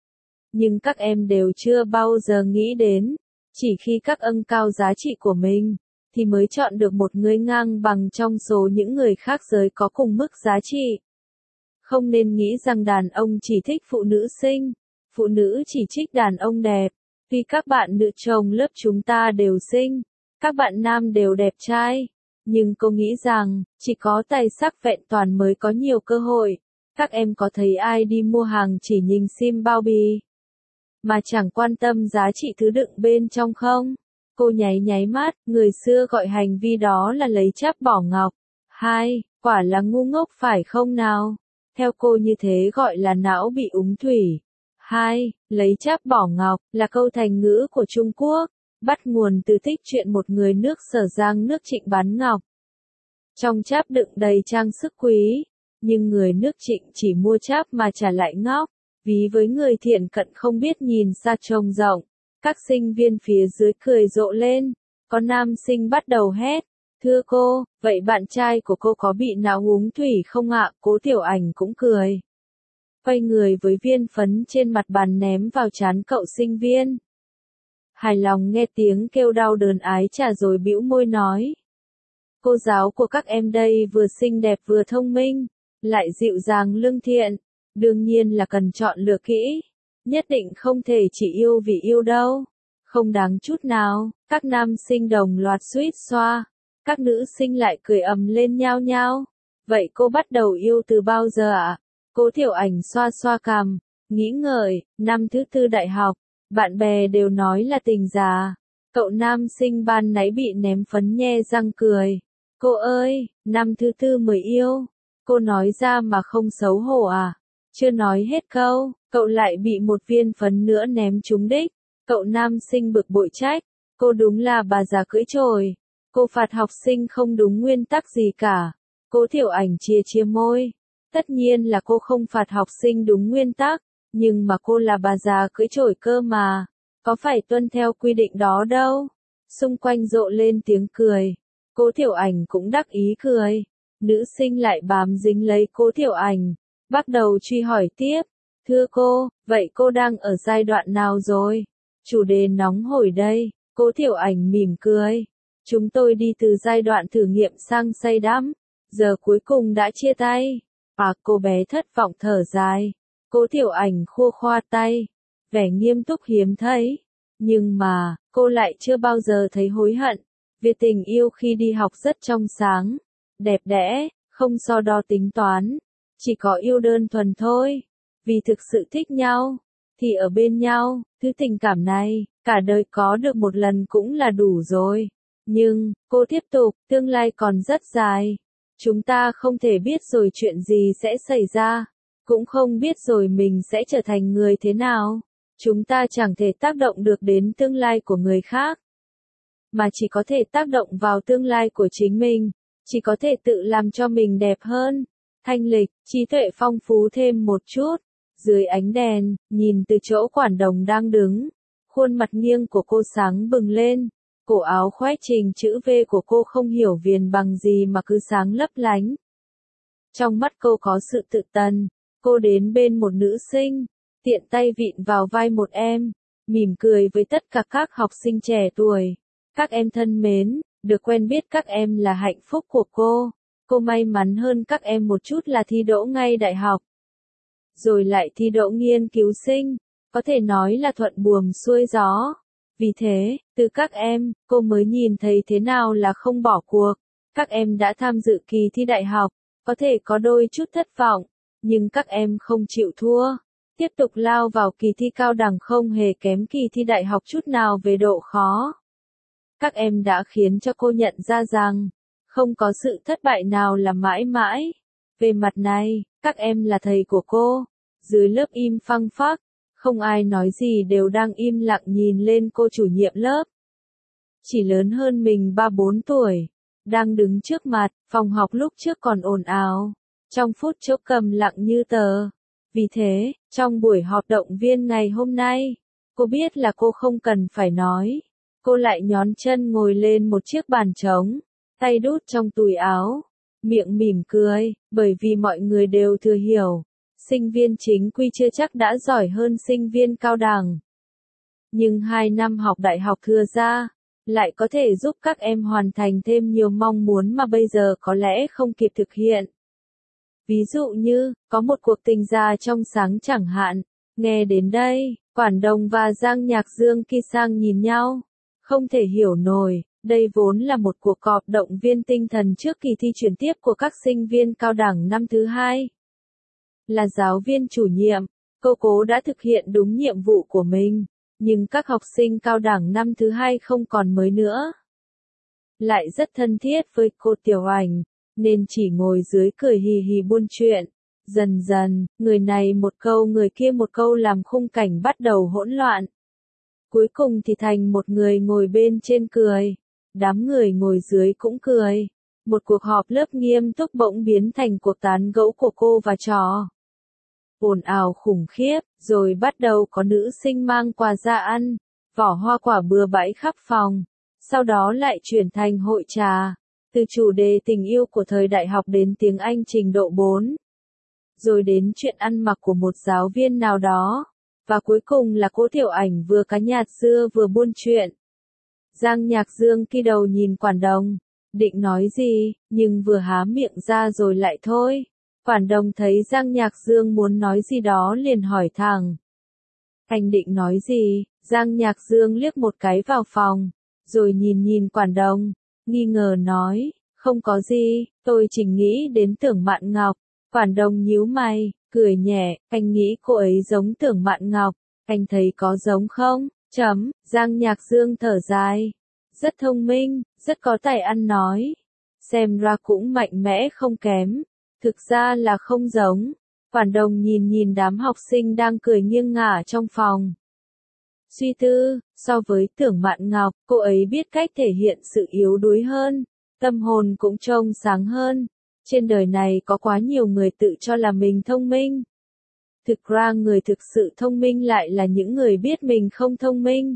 Nhưng các em đều chưa bao giờ nghĩ đến, chỉ khi các âng cao giá trị của mình, thì mới chọn được một người ngang bằng trong số những người khác giới có cùng mức giá trị. Không nên nghĩ rằng đàn ông chỉ thích phụ nữ xinh, phụ nữ chỉ trích đàn ông đẹp, vì các bạn nữ trong lớp chúng ta đều xinh, các bạn nam đều đẹp trai. Nhưng cô nghĩ rằng, chỉ có tài sắc vẹn toàn mới có nhiều cơ hội. Các em có thấy ai đi mua hàng chỉ nhìn sim bao bì, mà chẳng quan tâm giá trị thứ đựng bên trong không? Cô nháy nháy mắt, người xưa gọi hành vi đó là lấy cháp bỏ ngọc. Quả là ngu ngốc phải không nào? Theo cô như thế gọi là não bị úng thủy. Lấy cháp bỏ ngọc, là câu thành ngữ của Trung Quốc, bắt nguồn từ tích truyện một người nước Sở Giang nước Trịnh bán ngọc. Trong cháp đựng đầy trang sức quý, nhưng người nước Trịnh chỉ mua cháp mà trả lại ngọc. Ví với người thiện cận không biết nhìn xa trông rộng, các sinh viên phía dưới cười rộ lên, có nam sinh bắt đầu hét, thưa cô, vậy bạn trai của cô có bị não uống thủy không ạ? Cố Tiểu Ảnh cũng cười, quay người với viên phấn trên mặt bàn ném vào trán cậu sinh viên. Hài lòng nghe tiếng kêu đau đớn ái chà rồi bĩu môi nói, Cô giáo của các em đây vừa xinh đẹp vừa thông minh, lại dịu dàng lương thiện, đương nhiên là cần chọn lựa kỹ, nhất định không thể chỉ yêu vì yêu đâu, không đáng chút nào. Các nam sinh đồng loạt suýt xoa, các nữ sinh lại cười ầm lên nhao nhao. Vậy cô bắt đầu yêu từ bao giờ ạ? Cố Thiểu Ảnh xoa xoa cằm, nghĩ ngợi, năm thứ tư đại học, bạn bè đều nói là tình già. Cậu nam sinh ban nãy bị ném phấn nhe răng cười. Cô ơi, năm thứ tư mới yêu. Cô nói ra mà không xấu hổ à? Chưa nói hết câu, cậu lại bị một viên phấn nữa ném trúng đích. Cậu nam sinh bực bội trách. Cô đúng là bà già cưỡi chổi. Cô phạt học sinh không đúng nguyên tắc gì cả. Cố Thiểu Ảnh chia chia môi. Tất nhiên là cô không phạt học sinh đúng nguyên tắc, nhưng mà cô là bà già cưỡi chổi cơ mà. Có phải tuân theo quy định đó đâu. Xung quanh rộ lên tiếng cười. Cố Thiểu Ảnh cũng đắc ý cười. Nữ sinh lại bám dính lấy Cố Thiểu Ảnh, bắt đầu truy hỏi tiếp. Thưa cô, vậy cô đang ở giai đoạn nào rồi? Chủ đề nóng hổi đây. Cố Thiểu Ảnh mỉm cười. Chúng tôi đi từ giai đoạn thử nghiệm sang say đắm. Giờ cuối cùng đã chia tay. Cô bé thất vọng thở dài. Cố Thiểu Ảnh khua khoa tay. Vẻ nghiêm túc hiếm thấy. Nhưng mà, cô lại chưa bao giờ thấy hối hận. Vì tình yêu khi đi học rất trong sáng, đẹp đẽ, không so đo tính toán. Chỉ có yêu đơn thuần thôi. Vì thực sự thích nhau, thì ở bên nhau, thứ tình cảm này, cả đời có được một lần cũng là đủ rồi. Nhưng, cô tiếp tục, tương lai còn rất dài. Chúng ta không thể biết rồi chuyện gì sẽ xảy ra. Cũng không biết rồi mình sẽ trở thành người thế nào. Chúng ta chẳng thể tác động được đến tương lai của người khác, mà chỉ có thể tác động vào tương lai của chính mình. Chỉ có thể tự làm cho mình đẹp hơn, thanh lịch, trí tuệ phong phú thêm một chút. Dưới ánh đèn, nhìn từ chỗ quản đồng đang đứng, khuôn mặt nghiêng của cô sáng bừng lên. Cổ áo khoét trình chữ V của cô không hiểu viền bằng gì mà cứ sáng lấp lánh. Trong mắt cô có sự tự tân. Cô đến bên một nữ sinh, tiện tay vịn vào vai một em, mỉm cười với tất cả các học sinh trẻ tuổi. Các em thân mến, được quen biết các em là hạnh phúc của cô. Cô may mắn hơn các em một chút là thi đỗ ngay đại học, rồi lại thi đỗ nghiên cứu sinh, có thể nói là thuận buồm xuôi gió. Vì thế, từ các em, cô mới nhìn thấy thế nào là không bỏ cuộc. Các em đã tham dự kỳ thi đại học, có thể có đôi chút thất vọng, nhưng các em không chịu thua. Tiếp tục lao vào kỳ thi cao đẳng không hề kém kỳ thi đại học chút nào về độ khó. Các em đã khiến cho cô nhận ra rằng, không có sự thất bại nào là mãi mãi. Về mặt này, các em là thầy của cô. Dưới lớp im phăng phắc, không ai nói gì đều đang im lặng nhìn lên cô chủ nhiệm lớp. Chỉ lớn hơn mình 3-4 tuổi, đang đứng trước mặt, phòng học lúc trước còn ồn ào. Trong phút chốc cầm lặng như tờ. Vì thế, trong buổi họp động viên ngày hôm nay, cô biết là cô không cần phải nói. Cô lại nhón chân ngồi lên một chiếc bàn trống, tay đút trong túi áo, miệng mỉm cười, bởi vì mọi người đều thừa hiểu. Sinh viên chính quy chưa chắc đã giỏi hơn sinh viên cao đẳng. Nhưng 2 năm học đại học thừa ra, lại có thể giúp các em hoàn thành thêm nhiều mong muốn mà bây giờ có lẽ không kịp thực hiện. Ví dụ như, có một cuộc tình già trong sáng chẳng hạn. Nghe đến đây, Quản Đồng và Giang Nhạc Dương khi sang nhìn nhau. Không thể hiểu nổi, đây vốn là một cuộc họp động viên tinh thần trước kỳ thi chuyển tiếp của các sinh viên cao đẳng năm thứ 2. Là giáo viên chủ nhiệm, cô cố đã thực hiện đúng nhiệm vụ của mình, nhưng các học sinh cao đẳng năm thứ 2 không còn mới nữa. Lại rất thân thiết với cô Tiểu Ảnh, nên chỉ ngồi dưới cười hì hì buôn chuyện. Dần dần, người này một câu người kia một câu làm khung cảnh bắt đầu hỗn loạn. Cuối cùng thì thành một người ngồi bên trên cười, đám người ngồi dưới cũng cười. Một cuộc họp lớp nghiêm túc bỗng biến thành cuộc tán gẫu của cô và trò. Ồn ào khủng khiếp, rồi bắt đầu có nữ sinh mang quà ra ăn, vỏ hoa quả bừa bãi khắp phòng. Sau đó lại chuyển thành hội trà, từ chủ đề tình yêu của thời đại học đến tiếng Anh trình độ 4. Rồi đến chuyện ăn mặc của một giáo viên nào đó. Và cuối cùng là Cố Thiểu Ảnh vừa cá nhạt dưa vừa buôn chuyện. Giang Nhạc Dương khi đầu nhìn Quản Đồng, định nói gì, nhưng vừa há miệng ra rồi lại thôi. Quản đồng thấy Giang Nhạc Dương muốn nói gì đó liền hỏi thẳng. Anh định nói gì? Giang Nhạc Dương liếc một cái vào phòng, rồi nhìn nhìn quản đồng, nghi ngờ nói, không có gì, tôi chỉ nghĩ đến Tưởng Mạn Ngọc. Quản đồng nhíu mày, cười nhẹ, anh nghĩ cô ấy giống Tưởng Mạn Ngọc, anh thấy có giống không? Giang Nhạc Dương thở dài, rất thông minh, rất có tài ăn nói, xem ra cũng mạnh mẽ không kém, thực ra là không giống. Quản đồng nhìn nhìn đám học sinh đang cười nghiêng ngả trong phòng. Suy tư, so với Tưởng Mạn Ngọc, cô ấy biết cách thể hiện sự yếu đuối hơn, tâm hồn cũng trông sáng hơn. Trên đời này có quá nhiều người tự cho là mình thông minh. Thực ra người thực sự thông minh lại là những người biết mình không thông minh.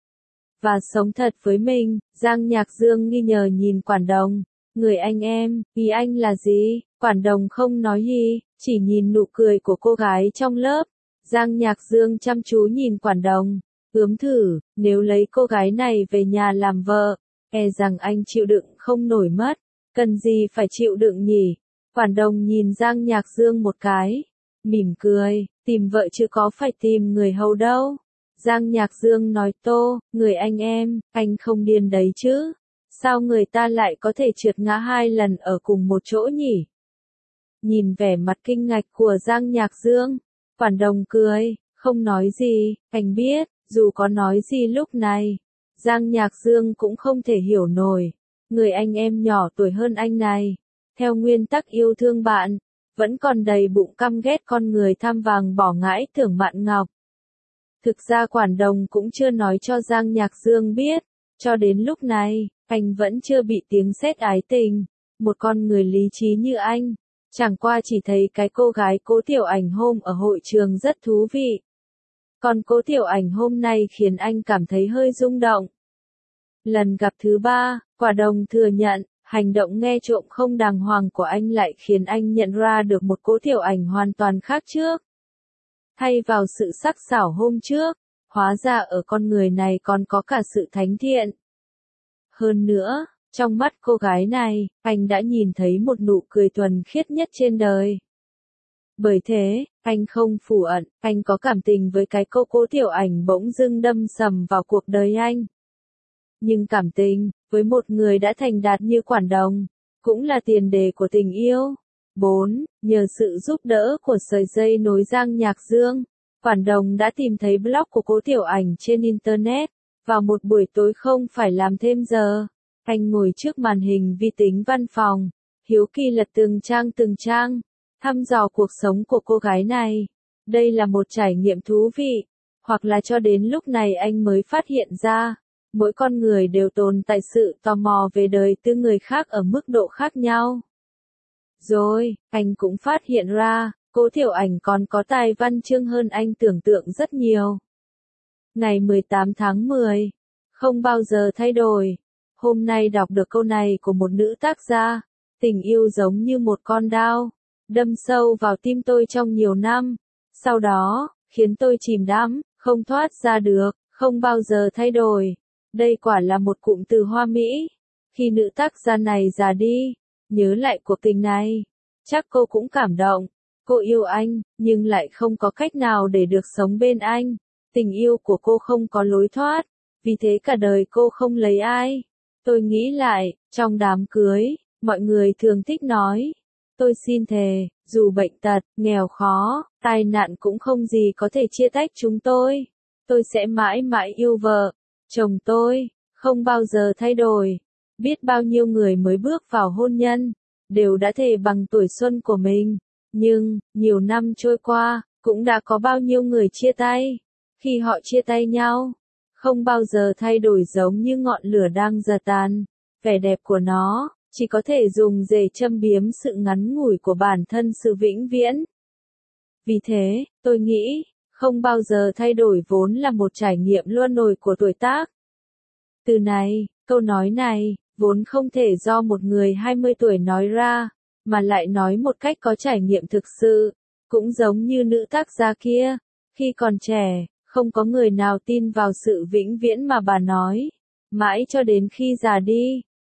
Và sống thật với mình, Giang Nhạc Dương nghi ngờ nhìn quản đồng. Người anh em, ý anh là gì? Quản đồng không nói gì, chỉ nhìn nụ cười của cô gái trong lớp. Giang Nhạc Dương chăm chú nhìn quản đồng, ướm thử, nếu lấy cô gái này về nhà làm vợ, e rằng anh chịu đựng không nổi mất. Cần gì phải chịu đựng nhỉ? Quản đồng nhìn Giang Nhạc Dương một cái, mỉm cười, tìm vợ chứ có phải tìm người hầu đâu. Giang Nhạc Dương nói tô, người anh em, anh không điên đấy chứ. Sao người ta lại có thể trượt ngã 2 lần ở cùng một chỗ nhỉ? Nhìn vẻ mặt kinh ngạc của Giang Nhạc Dương, quản đồng cười, không nói gì, anh biết, dù có nói gì lúc này, Giang Nhạc Dương cũng không thể hiểu nổi. Người anh em nhỏ tuổi hơn anh này, theo nguyên tắc yêu thương bạn, vẫn còn đầy bụng căm ghét con người tham vàng bỏ ngãi Tưởng Mạn Ngọc. Thực ra quản đồng cũng chưa nói cho Giang Nhạc Dương biết, cho đến lúc này, anh vẫn chưa bị tiếng sét ái tình. Một con người lý trí như anh, chẳng qua chỉ thấy cái cô gái Cố Tiểu Ảnh hôm ở hội trường rất thú vị. Còn Cố Tiểu Ảnh hôm nay khiến anh cảm thấy hơi rung động. Lần gặp thứ 3, quả đồng thừa nhận, hành động nghe trộm không đàng hoàng của anh lại khiến anh nhận ra được một Cố Tiểu Ảnh hoàn toàn khác trước. Thay vào sự sắc sảo hôm trước, hóa ra ở con người này còn có cả sự thánh thiện. Hơn nữa, trong mắt cô gái này, anh đã nhìn thấy một nụ cười thuần khiết nhất trên đời. Bởi thế, anh không phủ ẩn, anh có cảm tình với cái cô Cố Tiểu Ảnh bỗng dưng đâm sầm vào cuộc đời anh. Nhưng cảm tình, với một người đã thành đạt như quản đồng, cũng là tiền đề của tình yêu. 4. Nhờ sự giúp đỡ của sợi dây nối Giang Nhạc Dương, quản đồng đã tìm thấy blog của Cố Tiểu Ảnh trên Internet. Vào một buổi tối không phải làm thêm giờ, anh ngồi trước màn hình vi tính văn phòng, hiếu kỳ lật từng trang, thăm dò cuộc sống của cô gái này. Đây là một trải nghiệm thú vị, hoặc là cho đến lúc này anh mới phát hiện ra, mỗi con người đều tồn tại sự tò mò về đời tư người khác ở mức độ khác nhau. Rồi, anh cũng phát hiện ra, Cố Tiểu Ảnh còn có tài văn chương hơn anh tưởng tượng rất nhiều. Ngày 18 tháng 10, không bao giờ thay đổi. Hôm nay đọc được câu này của một nữ tác gia, tình yêu giống như một con đao, đâm sâu vào tim tôi trong nhiều năm, sau đó, khiến tôi chìm đắm, không thoát ra được, không bao giờ thay đổi. Đây quả là một cụm từ Hoa Mỹ. Khi nữ tác gia này già đi, nhớ lại cuộc tình này, chắc cô cũng cảm động. Cô yêu anh, nhưng lại không có cách nào để được sống bên anh. Tình yêu của cô không có lối thoát, vì thế cả đời cô không lấy ai. Tôi nghĩ lại, trong đám cưới, mọi người thường thích nói, tôi xin thề, dù bệnh tật, nghèo khó, tai nạn cũng không gì có thể chia tách chúng tôi. Tôi sẽ mãi mãi yêu vợ, chồng tôi, không bao giờ thay đổi. Biết bao nhiêu người mới bước vào hôn nhân, đều đã thề bằng tuổi xuân của mình. Nhưng, nhiều năm trôi qua, cũng đã có bao nhiêu người chia tay. Khi họ chia tay nhau, không bao giờ thay đổi giống như ngọn lửa đang dập tàn. Vẻ đẹp của nó, chỉ có thể dùng để châm biếm sự ngắn ngủi của bản thân sự vĩnh viễn. Vì thế, tôi nghĩ, không bao giờ thay đổi vốn là một trải nghiệm luôn nổi của tuổi tác. Từ này, câu nói này, vốn không thể do một người 20 tuổi nói ra, mà lại nói một cách có trải nghiệm thực sự, cũng giống như nữ tác gia kia, khi còn trẻ, không có người nào tin vào sự vĩnh viễn mà bà nói, mãi cho đến khi già đi,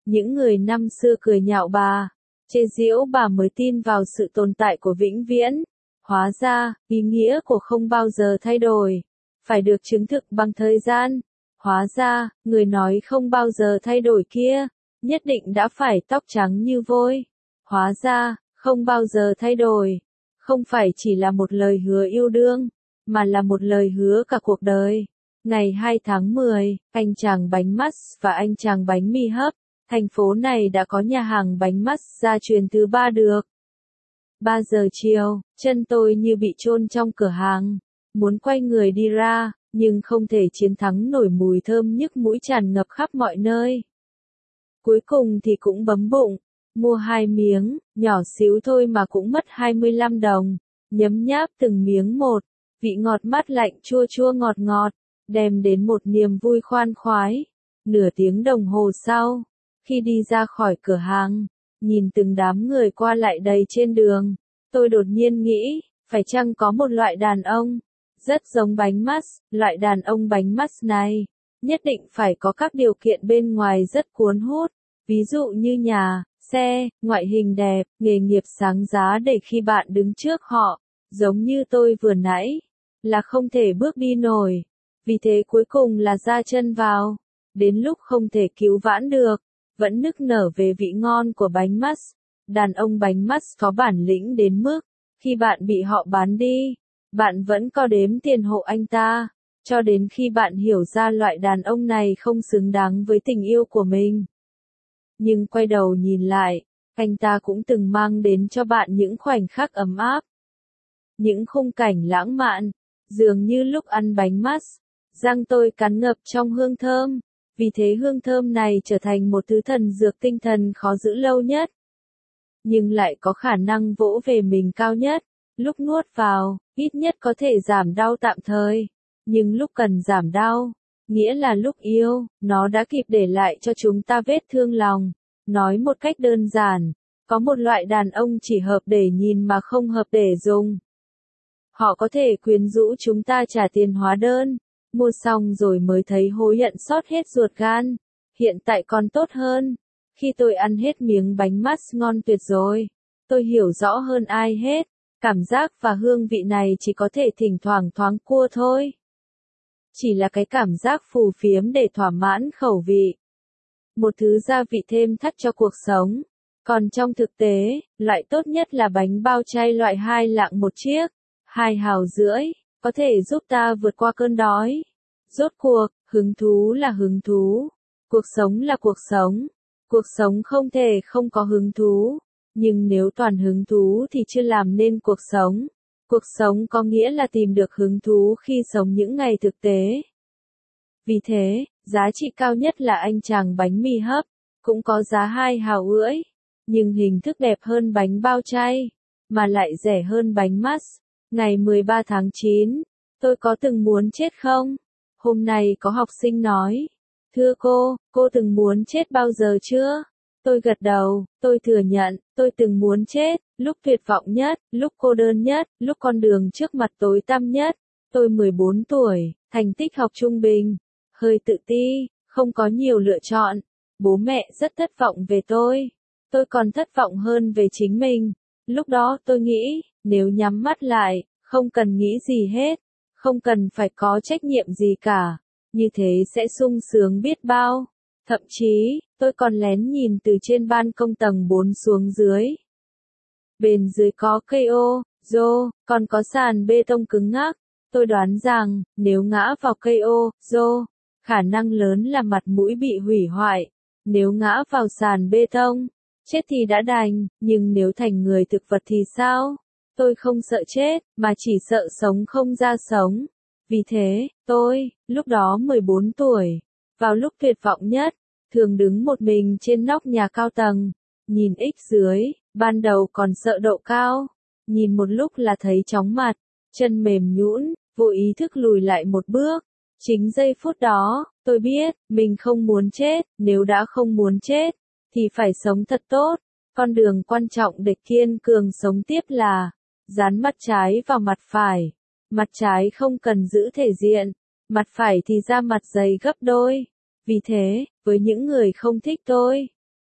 Những người năm xưa cười nhạo bà, chê giễu bà mới tin vào sự tồn tại của vĩnh viễn. Hóa ra, ý nghĩa của không bao giờ thay đổi, phải được chứng thực bằng thời gian. Hóa ra, người nói không bao giờ thay đổi kia, nhất định đã phải tóc trắng như vôi. Hóa ra, không bao giờ thay đổi, không phải chỉ là một lời hứa yêu đương, mà là một lời hứa cả cuộc đời. Ngày 2 tháng 10, anh chàng bánh mát và anh chàng bánh mì hấp, thành phố này đã có nhà hàng bánh mát gia truyền thứ 3 được. 3 giờ chiều, chân tôi như bị chôn trong cửa hàng, muốn quay người đi ra, nhưng không thể chiến thắng nổi mùi thơm nhức mũi tràn ngập khắp mọi nơi. Cuối cùng thì cũng bấm bụng, mua 2 miếng, nhỏ xíu thôi mà cũng mất 25 đồng, nhấm nháp từng miếng một, vị ngọt mát lạnh chua chua ngọt ngọt, đem đến một niềm vui khoan khoái. Nửa tiếng đồng hồ sau, khi đi ra khỏi cửa hàng, nhìn từng đám người qua lại đầy trên đường, tôi đột nhiên nghĩ, phải chăng có một loại đàn ông, rất giống bánh mát, loại đàn ông bánh mát này, nhất định phải có các điều kiện bên ngoài rất cuốn hút, ví dụ như nhà, xe, ngoại hình đẹp, nghề nghiệp sáng giá để khi bạn đứng trước họ, giống như tôi vừa nãy, là không thể bước đi nổi. Vì thế cuối cùng là ra chân vào, đến lúc không thể cứu vãn được, vẫn nức nở về vị ngon của bánh mát. Đàn ông bánh mát có bản lĩnh đến mức, khi bạn bị họ bán đi, bạn vẫn có đếm tiền hộ anh ta, cho đến khi bạn hiểu ra loại đàn ông này không xứng đáng với tình yêu của mình. Nhưng quay đầu nhìn lại, anh ta cũng từng mang đến cho bạn những khoảnh khắc ấm áp, những khung cảnh lãng mạn, dường như lúc ăn bánh mát, răng tôi cắn ngập trong hương thơm, vì thế hương thơm này trở thành một thứ thần dược tinh thần khó giữ lâu nhất, nhưng lại có khả năng vỗ về mình cao nhất. Lúc nuốt vào, ít nhất có thể giảm đau tạm thời, nhưng lúc cần giảm đau, nghĩa là lúc yêu, nó đã kịp để lại cho chúng ta vết thương lòng. Nói một cách đơn giản, có một loại đàn ông chỉ hợp để nhìn mà không hợp để dùng. Họ có thể quyến rũ chúng ta trả tiền hóa đơn, mua xong rồi mới thấy hối hận xót hết ruột gan. Hiện tại còn tốt hơn, khi tôi ăn hết miếng bánh mát ngon tuyệt rồi, tôi hiểu rõ hơn ai hết, cảm giác và hương vị này chỉ có thể thỉnh thoảng thoáng cua thôi. Chỉ là cái cảm giác phù phiếm để thỏa mãn khẩu vị. Một thứ gia vị thêm thắt cho cuộc sống. Còn trong thực tế, loại tốt nhất là bánh bao chay loại 2 lạng một chiếc, 2,5 hào, có thể giúp ta vượt qua cơn đói. Rốt cuộc, hứng thú là hứng thú. Cuộc sống là cuộc sống. Cuộc sống không thể không có hứng thú. Nhưng nếu toàn hứng thú thì chưa làm nên cuộc sống. Cuộc sống có nghĩa là tìm được hứng thú khi sống những ngày thực tế. Vì thế, giá trị cao nhất là anh chàng bánh mì hấp, cũng có giá 2,5 hào, nhưng hình thức đẹp hơn bánh bao chay, mà lại rẻ hơn bánh mát. Ngày 13 tháng 9, tôi có từng muốn chết không? Hôm nay có học sinh nói, thưa cô từng muốn chết bao giờ chưa? Tôi gật đầu, tôi thừa nhận, tôi từng muốn chết, lúc tuyệt vọng nhất, lúc cô đơn nhất, lúc con đường trước mặt tối tăm nhất. Tôi 14 tuổi, thành tích học trung bình, hơi tự ti, không có nhiều lựa chọn. Bố mẹ rất thất vọng về tôi còn thất vọng hơn về chính mình. Lúc đó tôi nghĩ, nếu nhắm mắt lại, không cần nghĩ gì hết, không cần phải có trách nhiệm gì cả, như thế sẽ sung sướng biết bao. Thậm chí, tôi còn lén nhìn từ trên ban công tầng 4 xuống dưới. Bên dưới có cây ô, rô, còn có sàn bê tông cứng ngắc. Tôi đoán rằng, nếu ngã vào cây ô, rô, khả năng lớn là mặt mũi bị hủy hoại. Nếu ngã vào sàn bê tông, chết thì đã đành, nhưng nếu thành người thực vật thì sao? Tôi không sợ chết, mà chỉ sợ sống không ra sống. Vì thế, tôi, lúc đó 14 tuổi, vào lúc tuyệt vọng nhất, thường đứng một mình trên nóc nhà cao tầng, nhìn dưới, ban đầu còn sợ độ cao, nhìn một lúc là thấy chóng mặt, chân mềm nhũn, vô ý thức lùi lại một bước. Chính giây phút đó, tôi biết, mình không muốn chết, nếu đã không muốn chết, thì phải sống thật tốt. Con đường quan trọng để kiên cường sống tiếp là, dán mặt trái vào mặt phải. Mặt trái không cần giữ thể diện, mặt phải thì ra mặt dày gấp đôi. Vì thế, với những người không thích tôi,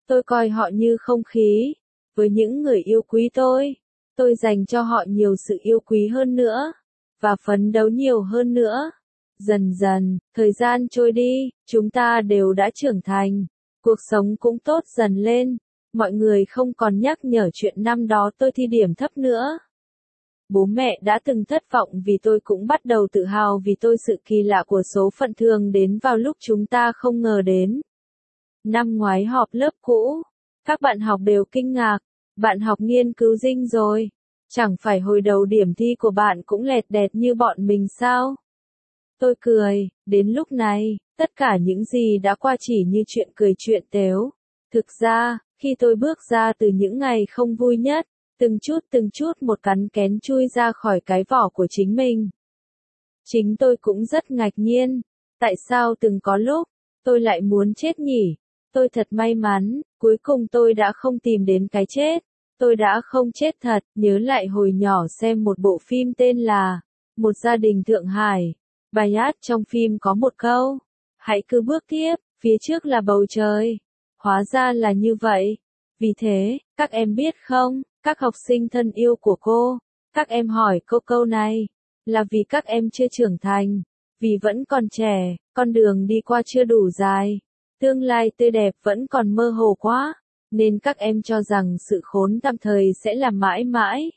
Tôi coi họ như không khí. Với những người yêu quý tôi dành cho họ nhiều sự yêu quý hơn nữa, và phấn đấu nhiều hơn nữa. Dần dần, thời gian trôi đi, chúng ta đều đã trưởng thành. Cuộc sống cũng tốt dần lên. Mọi người không còn nhắc nhở chuyện năm đó tôi thi điểm thấp nữa. Bố mẹ đã từng thất vọng vì tôi cũng bắt đầu tự hào vì tôi sự kỳ lạ của số phận thường đến vào lúc chúng ta không ngờ đến. Năm ngoái họp lớp cũ, các bạn học đều kinh ngạc, bạn học nghiên cứu dinh rồi. Chẳng phải hồi đầu điểm thi của bạn cũng lẹt đẹt như bọn mình sao? Tôi cười, đến lúc này, tất cả những gì đã qua chỉ như chuyện cười chuyện tếu. Thực ra, khi tôi bước ra từ những ngày không vui nhất, từng chút một cắn kén chui ra khỏi cái vỏ của chính mình. Chính tôi cũng rất ngạc nhiên. Tại sao từng có lúc, tôi lại muốn chết nhỉ? Tôi thật may mắn, cuối cùng tôi đã không tìm đến cái chết. Tôi đã không chết thật, nhớ lại hồi nhỏ xem một bộ phim tên là Một gia đình Thượng Hải. Bài hát trong phim có một câu, hãy cứ bước tiếp, phía trước là bầu trời. Hóa ra là như vậy. Vì thế, các em biết không, các học sinh thân yêu của cô, các em hỏi câu này, là vì các em chưa trưởng thành, vì vẫn còn trẻ, con đường đi qua chưa đủ dài, tương lai tươi đẹp vẫn còn mơ hồ quá, nên các em cho rằng sự khốn tạm thời sẽ là mãi mãi.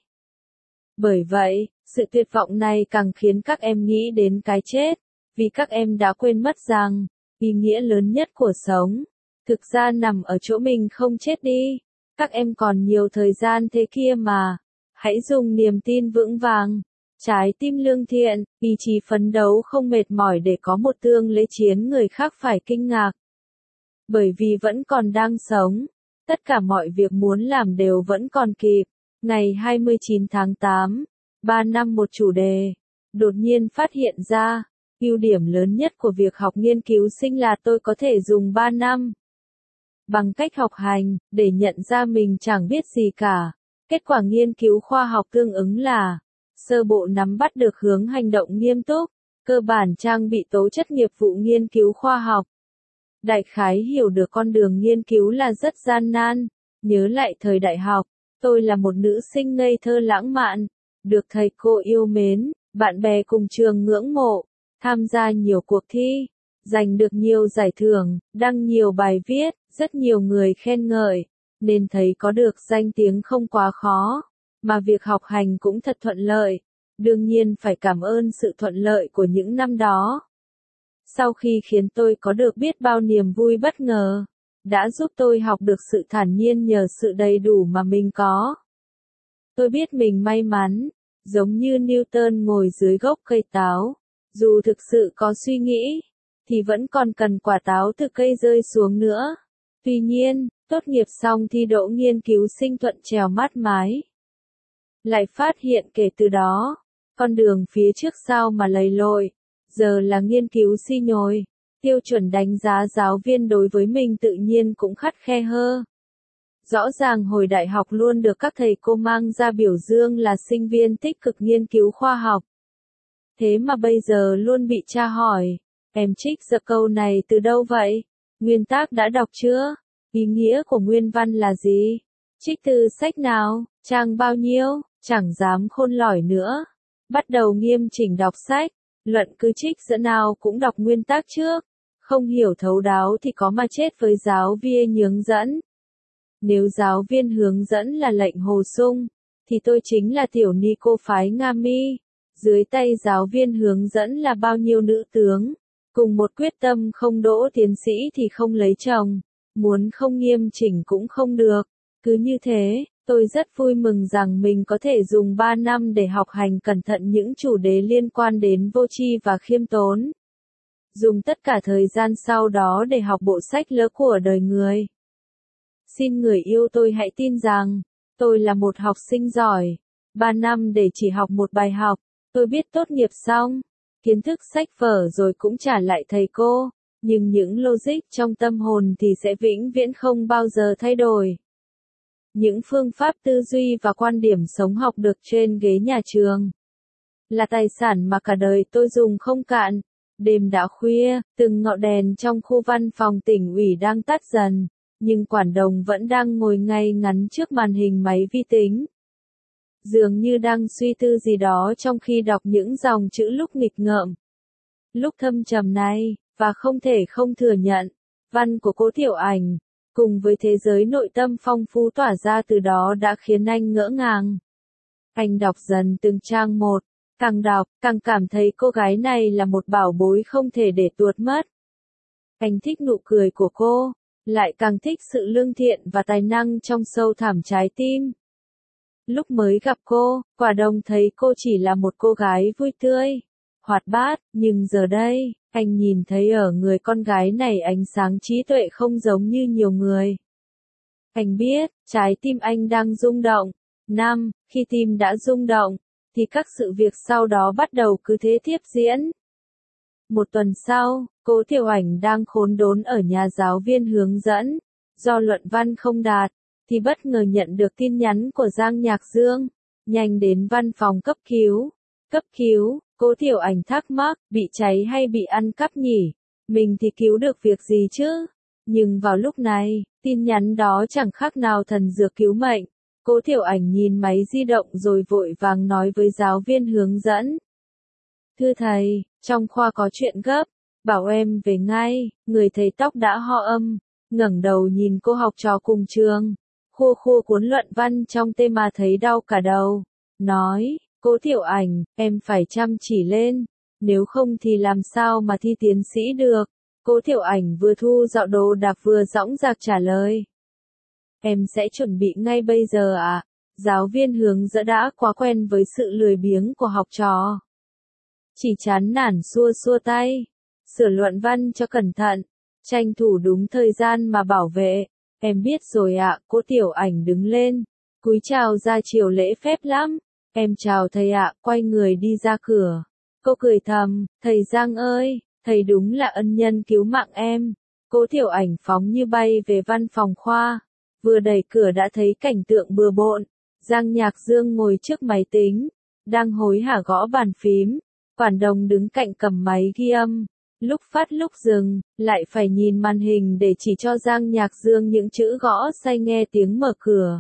Bởi vậy, sự tuyệt vọng này càng khiến các em nghĩ đến cái chết, vì các em đã quên mất rằng, ý nghĩa lớn nhất của sống, thực ra nằm ở chỗ mình không chết đi. Các em còn nhiều thời gian thế kia mà. Hãy dùng niềm tin vững vàng, trái tim lương thiện, ý chí phấn đấu không mệt mỏi để có một tương lai chiến người khác phải kinh ngạc. Bởi vì vẫn còn đang sống, tất cả mọi việc muốn làm đều vẫn còn kịp. Ngày 29 tháng 8, 3 năm một chủ đề, đột nhiên phát hiện ra, ưu điểm lớn nhất của việc học nghiên cứu sinh là tôi có thể dùng 3 năm. Bằng cách học hành, để nhận ra mình chẳng biết gì cả. Kết quả nghiên cứu khoa học tương ứng là sơ bộ nắm bắt được hướng hành động nghiêm túc, cơ bản trang bị tố chất nghiệp vụ nghiên cứu khoa học. Đại khái hiểu được con đường nghiên cứu là rất gian nan. Nhớ lại thời đại học, tôi là một nữ sinh ngây thơ lãng mạn, được thầy cô yêu mến, bạn bè cùng trường ngưỡng mộ, tham gia nhiều cuộc thi, giành được nhiều giải thưởng, đăng nhiều bài viết, rất nhiều người khen ngợi, nên thấy có được danh tiếng không quá khó, mà việc học hành cũng thật thuận lợi. Đương nhiên phải cảm ơn sự thuận lợi của những năm đó. Sau khi khiến tôi có được biết bao niềm vui bất ngờ, đã giúp tôi học được sự thản nhiên nhờ sự đầy đủ mà mình có. Tôi biết mình may mắn, giống như Newton ngồi dưới gốc cây táo, dù thực sự có suy nghĩ, thì vẫn còn cần quả táo từ cây rơi xuống nữa. Tuy nhiên, tốt nghiệp xong thi đỗ nghiên cứu sinh thuận trèo mát mái. Lại phát hiện kể từ đó, con đường phía trước sao mà lầy lội, giờ là nghiên cứu sinh nhồi. Tiêu chuẩn đánh giá giáo viên đối với mình tự nhiên cũng khắt khe hơn. Rõ ràng hồi đại học luôn được các thầy cô mang ra biểu dương là sinh viên tích cực nghiên cứu khoa học. Thế mà bây giờ luôn bị tra hỏi, em trích ra câu này từ đâu vậy? Nguyên tắc đã đọc chưa? Ý nghĩa của nguyên văn là gì? Trích từ sách nào? Trang bao nhiêu? Chẳng dám khôn lỏi nữa. Bắt đầu nghiêm chỉnh đọc sách, luận cứ trích dẫn nào cũng đọc nguyên tắc trước. Không hiểu thấu đáo thì có mà chết với giáo viên hướng dẫn. Nếu giáo viên hướng dẫn là lệnh hồ sung, thì tôi chính là tiểu ni cô phái Nga Mi. Dưới tay giáo viên hướng dẫn là bao nhiêu nữ tướng, cùng một quyết tâm không đỗ tiến sĩ thì không lấy chồng, muốn không nghiêm chỉnh cũng không được. Cứ như thế, tôi rất vui mừng rằng mình có thể dùng 3 năm để học hành cẩn thận những chủ đề liên quan đến vô tri và khiêm tốn. Dùng tất cả thời gian sau đó để học bộ sách lớn của đời người. Xin người yêu tôi hãy tin rằng, tôi là một học sinh giỏi. 3 năm để chỉ học một bài học, tôi biết tốt nghiệp xong, kiến thức sách vở rồi cũng trả lại thầy cô, nhưng những logic trong tâm hồn thì sẽ vĩnh viễn không bao giờ thay đổi. Những phương pháp tư duy và quan điểm sống học được trên ghế nhà trường là tài sản mà cả đời tôi dùng không cạn. Đêm đã khuya, từng ngọn đèn trong khu văn phòng tỉnh ủy đang tắt dần, nhưng Quản Đồng vẫn đang ngồi ngay ngắn trước màn hình máy vi tính. Dường như đang suy tư gì đó trong khi đọc những dòng chữ lúc nghịch ngợm, lúc thâm trầm này, và không thể không thừa nhận, văn của Cố Tiểu Ảnh, cùng với thế giới nội tâm phong phú tỏa ra từ đó đã khiến anh ngỡ ngàng. Anh đọc dần từng trang một, càng đọc, càng cảm thấy cô gái này là một bảo bối không thể để tuột mất. Anh thích nụ cười của cô, lại càng thích sự lương thiện và tài năng trong sâu thẳm trái tim. Lúc mới gặp cô, Quả Đồng thấy cô chỉ là một cô gái vui tươi, hoạt bát, nhưng giờ đây, anh nhìn thấy ở người con gái này ánh sáng trí tuệ không giống như nhiều người. Anh biết, trái tim anh đang rung động. Khi tim đã rung động, thì các sự việc sau đó bắt đầu cứ thế tiếp diễn. Một tuần sau, Cố Tiểu Ảnh đang khốn đốn ở nhà giáo viên hướng dẫn, do luận văn không đạt, thì bất ngờ nhận được tin nhắn của Giang Nhạc Dương, nhanh đến văn phòng cấp cứu. Cấp cứu, Cố Tiểu Ảnh thắc mắc, bị cháy hay bị ăn cắp nhỉ? Mình thì cứu được việc gì chứ? Nhưng vào lúc này, tin nhắn đó chẳng khác nào thần dược cứu mệnh. Cố Tiểu Ảnh nhìn máy di động rồi vội vàng nói với giáo viên hướng dẫn. Thưa thầy, trong khoa có chuyện gấp, bảo em về ngay. Người thầy tóc đã ho âm, ngẩng đầu nhìn cô học trò cùng trường, khua khua cuốn luận văn trong tay mà thấy đau cả đầu. Nói, Cố Tiểu Ảnh, em phải chăm chỉ lên, nếu không thì làm sao mà thi tiến sĩ được. Cố Tiểu Ảnh vừa thu dọn đồ đạc vừa dõng dạc trả lời. Em sẽ chuẩn bị ngay bây giờ ạ. Giáo viên hướng dẫn đã quá quen với sự lười biếng của học trò. Chỉ chán nản xua xua tay. Sửa luận văn cho cẩn thận. Tranh thủ đúng thời gian mà bảo vệ. Em biết rồi ạ. Cố Tiểu Ảnh đứng lên, cúi chào ra chiều lễ phép lắm. Em chào thầy ạ. Quay người đi ra cửa. Cô cười thầm, thầy Giang ơi, thầy đúng là ân nhân cứu mạng em. Cố Tiểu Ảnh phóng như bay về văn phòng khoa. Vừa đẩy cửa đã thấy cảnh tượng bừa bộn. Giang Nhạc Dương ngồi trước máy tính, đang hối hả gõ bàn phím. Quản Đồng đứng cạnh cầm máy ghi âm. Lúc phát lúc dừng, lại phải nhìn màn hình để chỉ cho Giang Nhạc Dương những chữ gõ say nghe tiếng mở cửa.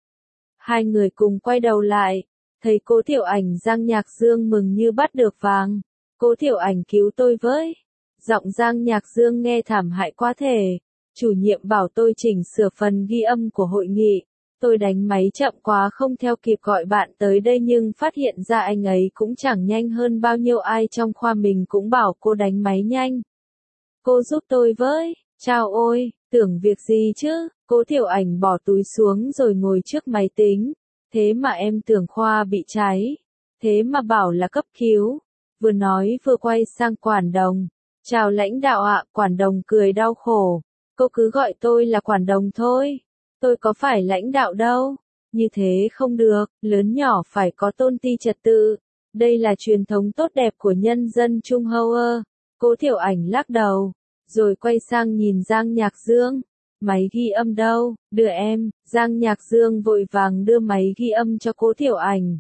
Hai người cùng quay đầu lại. Thấy Cố Tiểu Ảnh, Giang Nhạc Dương mừng như bắt được vàng. Cố Tiểu Ảnh cứu tôi với. Giọng Giang Nhạc Dương nghe thảm hại quá thể. Chủ nhiệm bảo tôi chỉnh sửa phần ghi âm của hội nghị. Tôi đánh máy chậm quá không theo kịp gọi bạn tới đây nhưng phát hiện ra anh ấy cũng chẳng nhanh hơn bao nhiêu, ai trong khoa mình cũng bảo cô đánh máy nhanh. Cô giúp tôi với. Chao ôi, tưởng việc gì chứ. Cố Tiểu Ảnh bỏ túi xuống rồi ngồi trước máy tính. Thế mà em tưởng khoa bị cháy. Thế mà bảo là cấp cứu. Vừa nói vừa quay sang Quản Đồng. Chào lãnh đạo ạ. Quản Đồng cười đau khổ. Cô cứ gọi tôi là Quản Đồng thôi. Tôi có phải lãnh đạo đâu. Như thế không được, lớn nhỏ phải có tôn ti trật tự. Đây là truyền thống tốt đẹp của nhân dân Trung Hâu. Cố Tiểu Ảnh lắc đầu, rồi quay sang nhìn Giang Nhạc Dương. Máy ghi âm đâu, đưa em. Giang Nhạc Dương vội vàng đưa máy ghi âm cho Cố Tiểu Ảnh.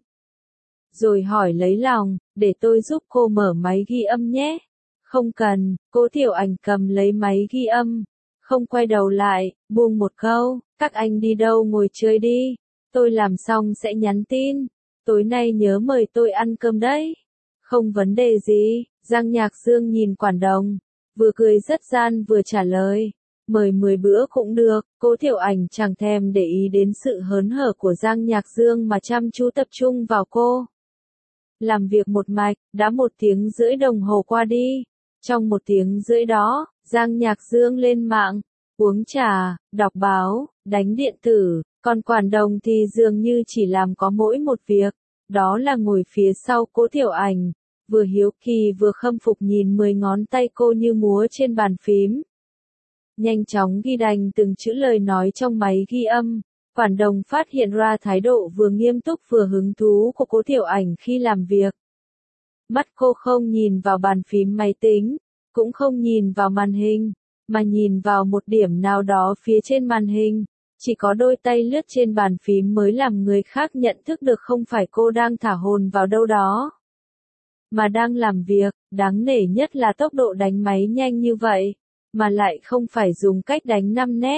Rồi hỏi lấy lòng, để tôi giúp cô mở máy ghi âm nhé. Không cần. Cố Tiểu Ảnh cầm lấy máy ghi âm. Không quay đầu lại, buông một câu, các anh đi đâu ngồi chơi đi. Tôi làm xong sẽ nhắn tin. Tối nay nhớ mời tôi ăn cơm đấy. Không vấn đề gì. Giang Nhạc Dương nhìn Quản Đồng, vừa cười rất gian vừa trả lời. Mời 10 bữa cũng được. Cố Tiểu Ảnh chẳng thèm để ý đến sự hớn hở của Giang Nhạc Dương mà chăm chú tập trung vào cô. Làm việc một mạch, đã 1 tiếng rưỡi đồng hồ qua đi. Trong 1 tiếng rưỡi đó, Giang Nhạc Dương lên mạng, uống trà, đọc báo, đánh điện tử, còn Quản Đồng thì dường như chỉ làm có mỗi một việc, đó là ngồi phía sau Cố Tiểu Ảnh, vừa hiếu kỳ vừa khâm phục nhìn 10 ngón tay cô như múa trên bàn phím. Nhanh chóng ghi đành từng chữ lời nói trong máy ghi âm, Quản Đồng phát hiện ra thái độ vừa nghiêm túc vừa hứng thú của Cố Tiểu Ảnh khi làm việc. Mắt cô không nhìn vào bàn phím máy tính, cũng không nhìn vào màn hình, mà nhìn vào một điểm nào đó phía trên màn hình. Chỉ có đôi tay lướt trên bàn phím mới làm người khác nhận thức được không phải cô đang thả hồn vào đâu đó, mà đang làm việc. Đáng nể nhất là tốc độ đánh máy nhanh như vậy, mà lại không phải dùng cách đánh 5 nét,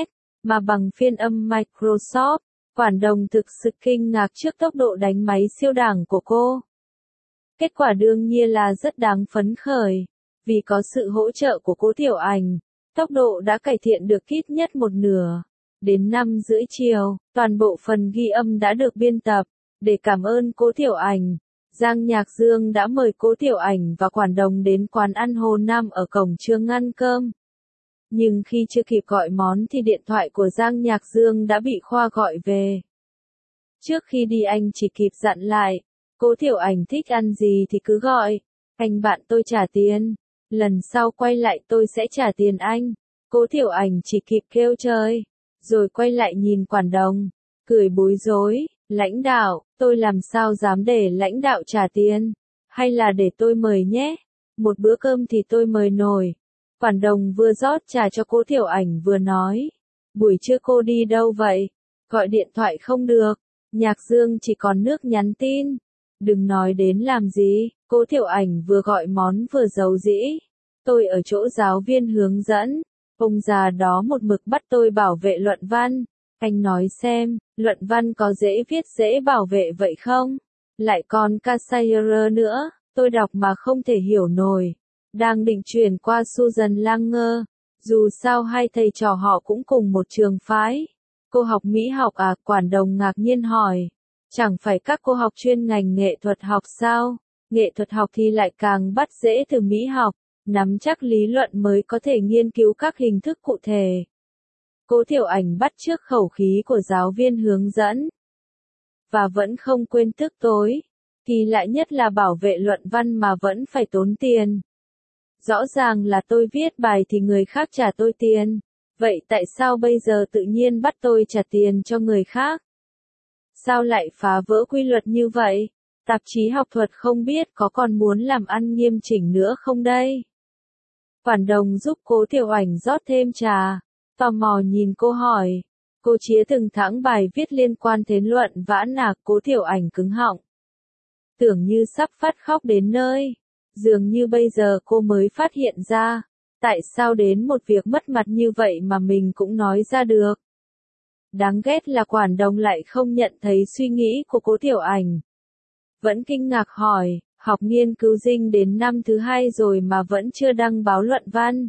mà bằng phiên âm Microsoft. Quản đồng thực sự kinh ngạc trước tốc độ đánh máy siêu đẳng của cô. Kết quả đương nhiên là rất đáng phấn khởi, vì có sự hỗ trợ của Cố Tiểu Ảnh, tốc độ đã cải thiện được ít nhất một nửa. Đến 5:30 chiều, toàn bộ phần ghi âm đã được biên tập. Để cảm ơn Cố Tiểu Ảnh, Giang Nhạc Dương đã mời Cố Tiểu Ảnh và Quản đồng đến quán ăn Hồ Nam ở cổng trường ăn cơm. Nhưng khi chưa kịp gọi món thì điện thoại của Giang Nhạc Dương đã bị Khoa gọi về. Trước khi đi anh chỉ kịp dặn lại, Cố Tiểu Ảnh thích ăn gì thì cứ gọi, anh bạn tôi trả tiền, lần sau quay lại tôi sẽ trả tiền anh. Cố Tiểu Ảnh chỉ kịp kêu trời, rồi quay lại nhìn Quản đồng, cười bối rối, lãnh đạo, tôi làm sao dám để lãnh đạo trả tiền, hay là để tôi mời nhé, một bữa cơm thì tôi mời nổi. Quản đồng vừa rót trà cho Cố Tiểu Ảnh vừa nói, buổi trưa cô đi đâu vậy? Gọi điện thoại không được, Nhạc Dương chỉ còn nước nhắn tin. Đừng nói đến làm gì, Cố Tiểu Ảnh vừa gọi món vừa giấu dĩ. Tôi ở chỗ giáo viên hướng dẫn, ông già đó một mực bắt tôi bảo vệ luận văn. Anh nói xem, luận văn có dễ viết dễ bảo vệ vậy không? Lại còn Cassandra nữa, tôi đọc mà không thể hiểu nổi. Đang định chuyển qua Susan Langer, dù sao hai thầy trò họ cũng cùng một trường phái. Cô học mỹ học à? Quản đồng ngạc nhiên hỏi. Chẳng phải các cô học chuyên ngành nghệ thuật học sao? Nghệ thuật học thì lại càng bắt dễ từ mỹ học, nắm chắc lý luận mới có thể nghiên cứu các hình thức cụ thể. Cố Tiểu Ảnh bắt chước khẩu khí của giáo viên hướng dẫn. Và vẫn không quên tức tối. Kỳ lạ nhất là bảo vệ luận văn mà vẫn phải tốn tiền. Rõ ràng là tôi viết bài thì người khác trả tôi tiền. Vậy tại sao bây giờ tự nhiên bắt tôi trả tiền cho người khác? Sao lại phá vỡ quy luật như vậy? Tạp chí học thuật không biết có còn muốn làm ăn nghiêm chỉnh nữa không đây? Quản đồng giúp Cố Tiểu Ảnh rót thêm trà, tò mò nhìn cô hỏi. Cô Chía từng thẳng bài viết liên quan đến luận vãn à? Cố Tiểu Ảnh cứng họng. Tưởng như sắp phát khóc đến nơi. Dường như bây giờ cô mới phát hiện ra, tại sao đến một việc mất mặt như vậy mà mình cũng nói ra được. Đáng ghét là quản đồng lại không nhận thấy suy nghĩ của Cố Tiểu Ảnh. Vẫn kinh ngạc hỏi, học nghiên cứu dinh đến năm thứ 2 rồi mà vẫn chưa đăng báo luận văn.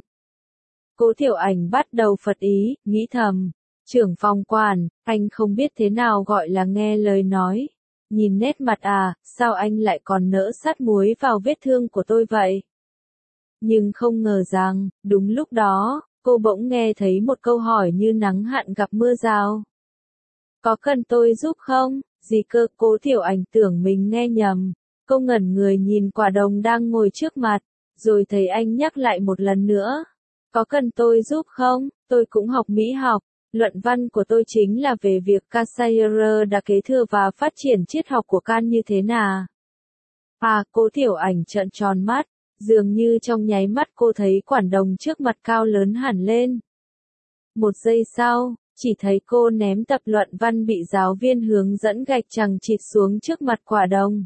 Cố Tiểu Ảnh bắt đầu phật ý, nghĩ thầm, trưởng phòng Quản, anh không biết thế nào gọi là nghe lời nói. Nhìn nét mặt à, sao anh lại còn nỡ sát muối vào vết thương của tôi vậy? Nhưng không ngờ rằng, đúng lúc đó, cô bỗng nghe thấy một câu hỏi như nắng hạn gặp mưa rào. Có cần tôi giúp không? Gì cơ? Cố Tiểu Ảnh tưởng mình nghe nhầm. Cô ngẩn người nhìn Quả Đồng đang ngồi trước mặt, rồi thấy anh nhắc lại một lần nữa. Có cần tôi giúp không? Tôi cũng học mỹ học. Luận văn của tôi chính là về việc Cassandra đã kế thừa và phát triển triết học của Kant như thế nào. À, Cố Tiểu Ảnh trợn tròn mắt, dường như trong nháy mắt cô thấy Quản đồng trước mặt cao lớn hẳn lên. Một giây sau, chỉ thấy cô ném tập luận văn bị giáo viên hướng dẫn gạch chằng chịt xuống trước mặt Quả Đồng.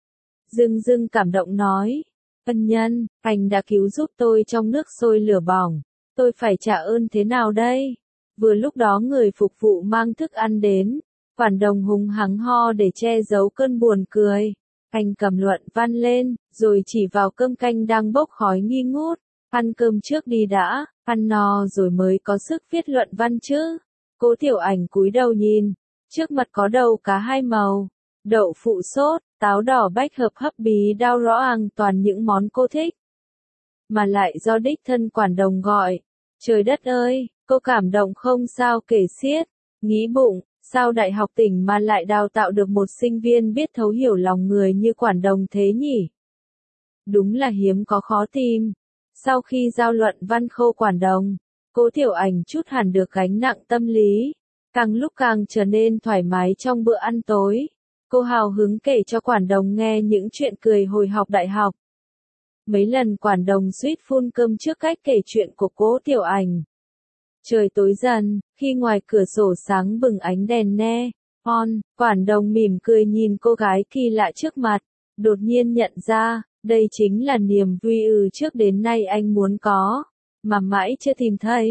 Dưng cảm động nói, ân nhân, anh đã cứu giúp tôi trong nước sôi lửa bỏng, tôi phải trả ơn thế nào đây? Vừa lúc đó người phục vụ mang thức ăn đến, Quản đồng hùng hắng ho để che giấu cơn buồn cười. Anh cầm luận văn lên, rồi chỉ vào cơm canh đang bốc khói nghi ngút. Ăn cơm trước đi đã, ăn no rồi mới có sức viết luận văn chứ. Cố Tiểu Ảnh cúi đầu nhìn, trước mặt có đầu cá 2 màu, đậu phụ sốt, táo đỏ bách hợp hấp bí đao rõ àng, toàn những món cô thích. Mà lại do đích thân Quản đồng gọi. Trời đất ơi, cô cảm động không sao kể xiết. Nghĩ bụng, sao Đại học tỉnh mà lại đào tạo được một sinh viên biết thấu hiểu lòng người như Quản đồng thế nhỉ? Đúng là hiếm có khó tìm. Sau khi giao luận văn khô Quản đồng, Cố Tiểu Ảnh chút hẳn được gánh nặng tâm lý, càng lúc càng trở nên thoải mái trong bữa ăn tối. Cô hào hứng kể cho Quản đồng nghe những chuyện cười hồi học đại học. Mấy lần Quản đồng suýt phun cơm trước cách kể chuyện của Cố Tiểu Ảnh. Trời tối dần, khi ngoài cửa sổ sáng bừng ánh đèn neon, Quản đồng mỉm cười nhìn cô gái kỳ lạ trước mặt, đột nhiên nhận ra, đây chính là niềm vui trước đến nay anh muốn có, mà mãi chưa tìm thấy.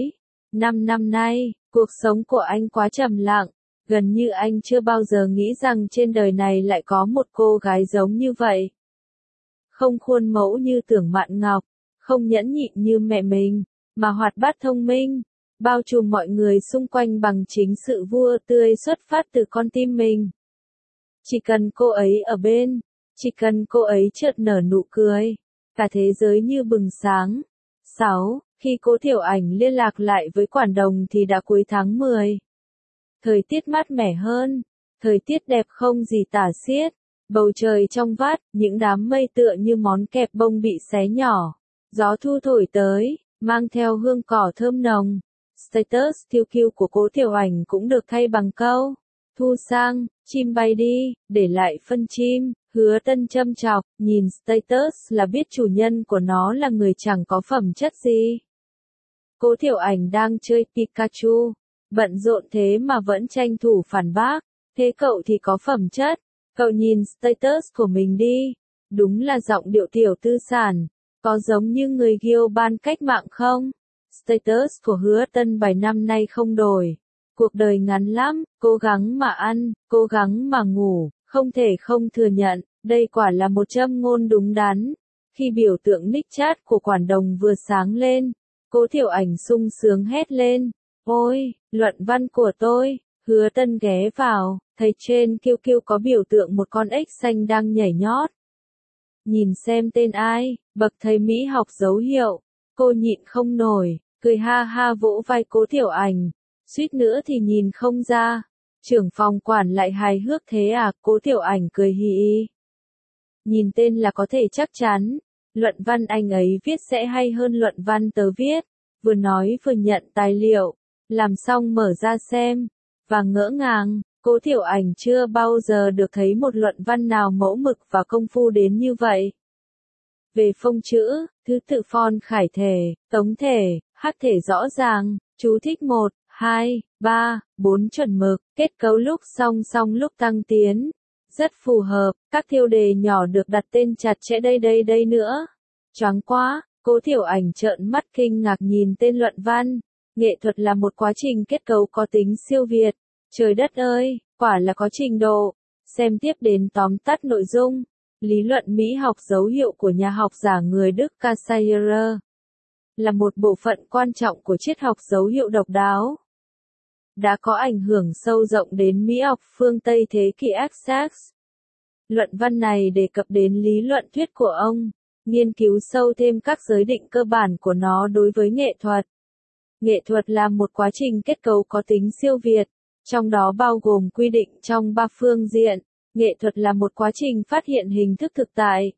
5 năm nay, cuộc sống của anh quá trầm lặng, gần như anh chưa bao giờ nghĩ rằng trên đời này lại có một cô gái giống như vậy. Không khuôn mẫu như Tưởng Mạn Ngọc, không nhẫn nhịn như mẹ mình, mà hoạt bát thông minh, bao trùm mọi người xung quanh bằng chính sự vui tươi xuất phát từ con tim mình. Chỉ cần cô ấy ở bên, chỉ cần cô ấy chợt nở nụ cười, cả thế giới như bừng sáng. 6. Khi Cố Thiểu Ảnh liên lạc lại với Quản Đồng thì đã cuối tháng 10. Thời tiết mát mẻ hơn, thời tiết đẹp không gì tả xiết, bầu trời trong vắt, những đám mây tựa như món kẹp bông bị xé nhỏ. Gió thu thổi tới, mang theo hương cỏ thơm nồng. Status QQ của Cố Thiểu Ảnh cũng được thay bằng câu thu sang, chim bay đi, để lại phân chim. Hứa Tân châm chọc, nhìn status là biết chủ nhân của nó là người chẳng có phẩm chất gì. Cố Thiểu Ảnh đang chơi Pikachu, bận rộn thế mà vẫn tranh thủ phản bác, thế cậu thì có phẩm chất, cậu nhìn status của mình đi, đúng là giọng điệu tiểu tư sản, có giống như người Ghiêu ban cách mạng không? Status của Hứa Tân 7 năm nay không đổi, cuộc đời ngắn lắm, cố gắng mà ăn, cố gắng mà ngủ, không thể không thừa nhận, đây quả là một châm ngôn đúng đắn. Khi biểu tượng nick chat của Quản Đồng vừa sáng lên, Cố Thiểu Ảnh sung sướng hét lên, ôi, luận văn của tôi. Hứa Tân ghé vào, thấy trên QQ có biểu tượng một con ếch xanh đang nhảy nhót. Nhìn xem tên ai, bậc thầy Mỹ học dấu hiệu, cô nhịn không nổi, cười ha ha vỗ vai Cố Thiểu Ảnh, suýt nữa thì nhìn không ra. Trưởng phòng Quản lại hài hước thế à? Cố Thiểu Ảnh cười hì hì. Nhìn tên là có thể chắc chắn, luận văn anh ấy viết sẽ hay hơn luận văn tớ viết. Vừa nói vừa nhận tài liệu, làm xong mở ra xem, và ngỡ ngàng, Cố Thiểu Ảnh chưa bao giờ được thấy một luận văn nào mẫu mực và công phu đến như vậy. Về phông chữ, thứ tự font khải thể, tống thể, hắc thể rõ ràng, chú thích 1, 2, 3, 4 chuẩn mực, kết cấu lúc song song lúc tăng tiến. Rất phù hợp, các tiêu đề nhỏ được đặt tên chặt chẽ đây nữa. Choáng quá, Cố Thiểu Ảnh trợn mắt kinh ngạc nhìn tên luận văn. Nghệ thuật là một quá trình kết cấu có tính siêu việt. Trời đất ơi, quả là có trình độ. Xem tiếp đến tóm tắt nội dung. Lý luận Mỹ học dấu hiệu của nhà học giả người Đức Cassirer là một bộ phận quan trọng của triết học dấu hiệu độc đáo. Đã có ảnh hưởng sâu rộng đến Mỹ học phương Tây thế kỷ Essex. Luận văn này đề cập đến lý luận thuyết của ông, nghiên cứu sâu thêm các giới định cơ bản của nó đối với nghệ thuật. Nghệ thuật là một quá trình kết cấu có tính siêu việt, trong đó bao gồm quy định trong 3 phương diện. Nghệ thuật là một quá trình phát hiện hình thức thực tại.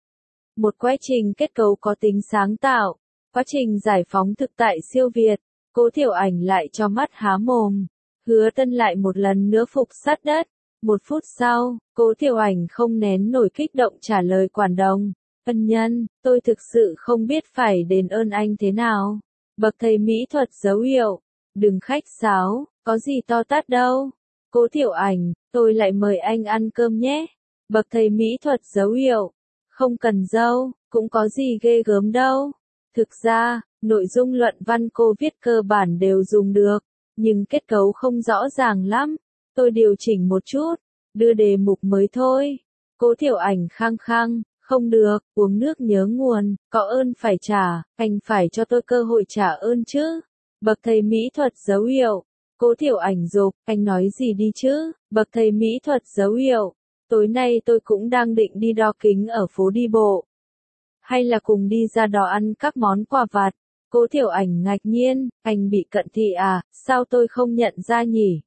Một quá trình kết cấu có tính sáng tạo, quá trình giải phóng thực tại siêu việt. Cố Thiểu Ảnh lại cho mắt há mồm. Hứa Tân lại một lần nữa phục sát đất. 1 phút sau, Cố Thiểu Ảnh không nén nổi kích động trả lời Quản Đồng. Ân nhân, tôi thực sự không biết phải đền ơn anh thế nào. Bậc thầy mỹ thuật dấu hiệu. Đừng khách sáo, có gì to tát đâu. Cố Thiểu Ảnh, tôi lại mời anh ăn cơm nhé. Bậc thầy mỹ thuật dấu hiệu. Không cần dâu, cũng có gì ghê gớm đâu. Thực ra, nội dung luận văn cô viết cơ bản đều dùng được, nhưng kết cấu không rõ ràng lắm. Tôi điều chỉnh một chút, đưa đề mục mới thôi. Cố Thiểu Ảnh khăng khăng, không được, uống nước nhớ nguồn, có ơn phải trả, anh phải cho tôi cơ hội trả ơn chứ. Bậc thầy mỹ thuật dấu hiệu. Cố Thiểu Ảnh rộp, anh nói gì đi chứ? Bậc thầy mỹ thuật dấu hiệu. Tối nay tôi cũng đang định đi đo kính ở phố đi bộ. Hay là cùng đi ra đó ăn các món quà vặt. Cố Thiểu Ảnh ngạc nhiên, anh bị cận thị à, sao tôi không nhận ra nhỉ?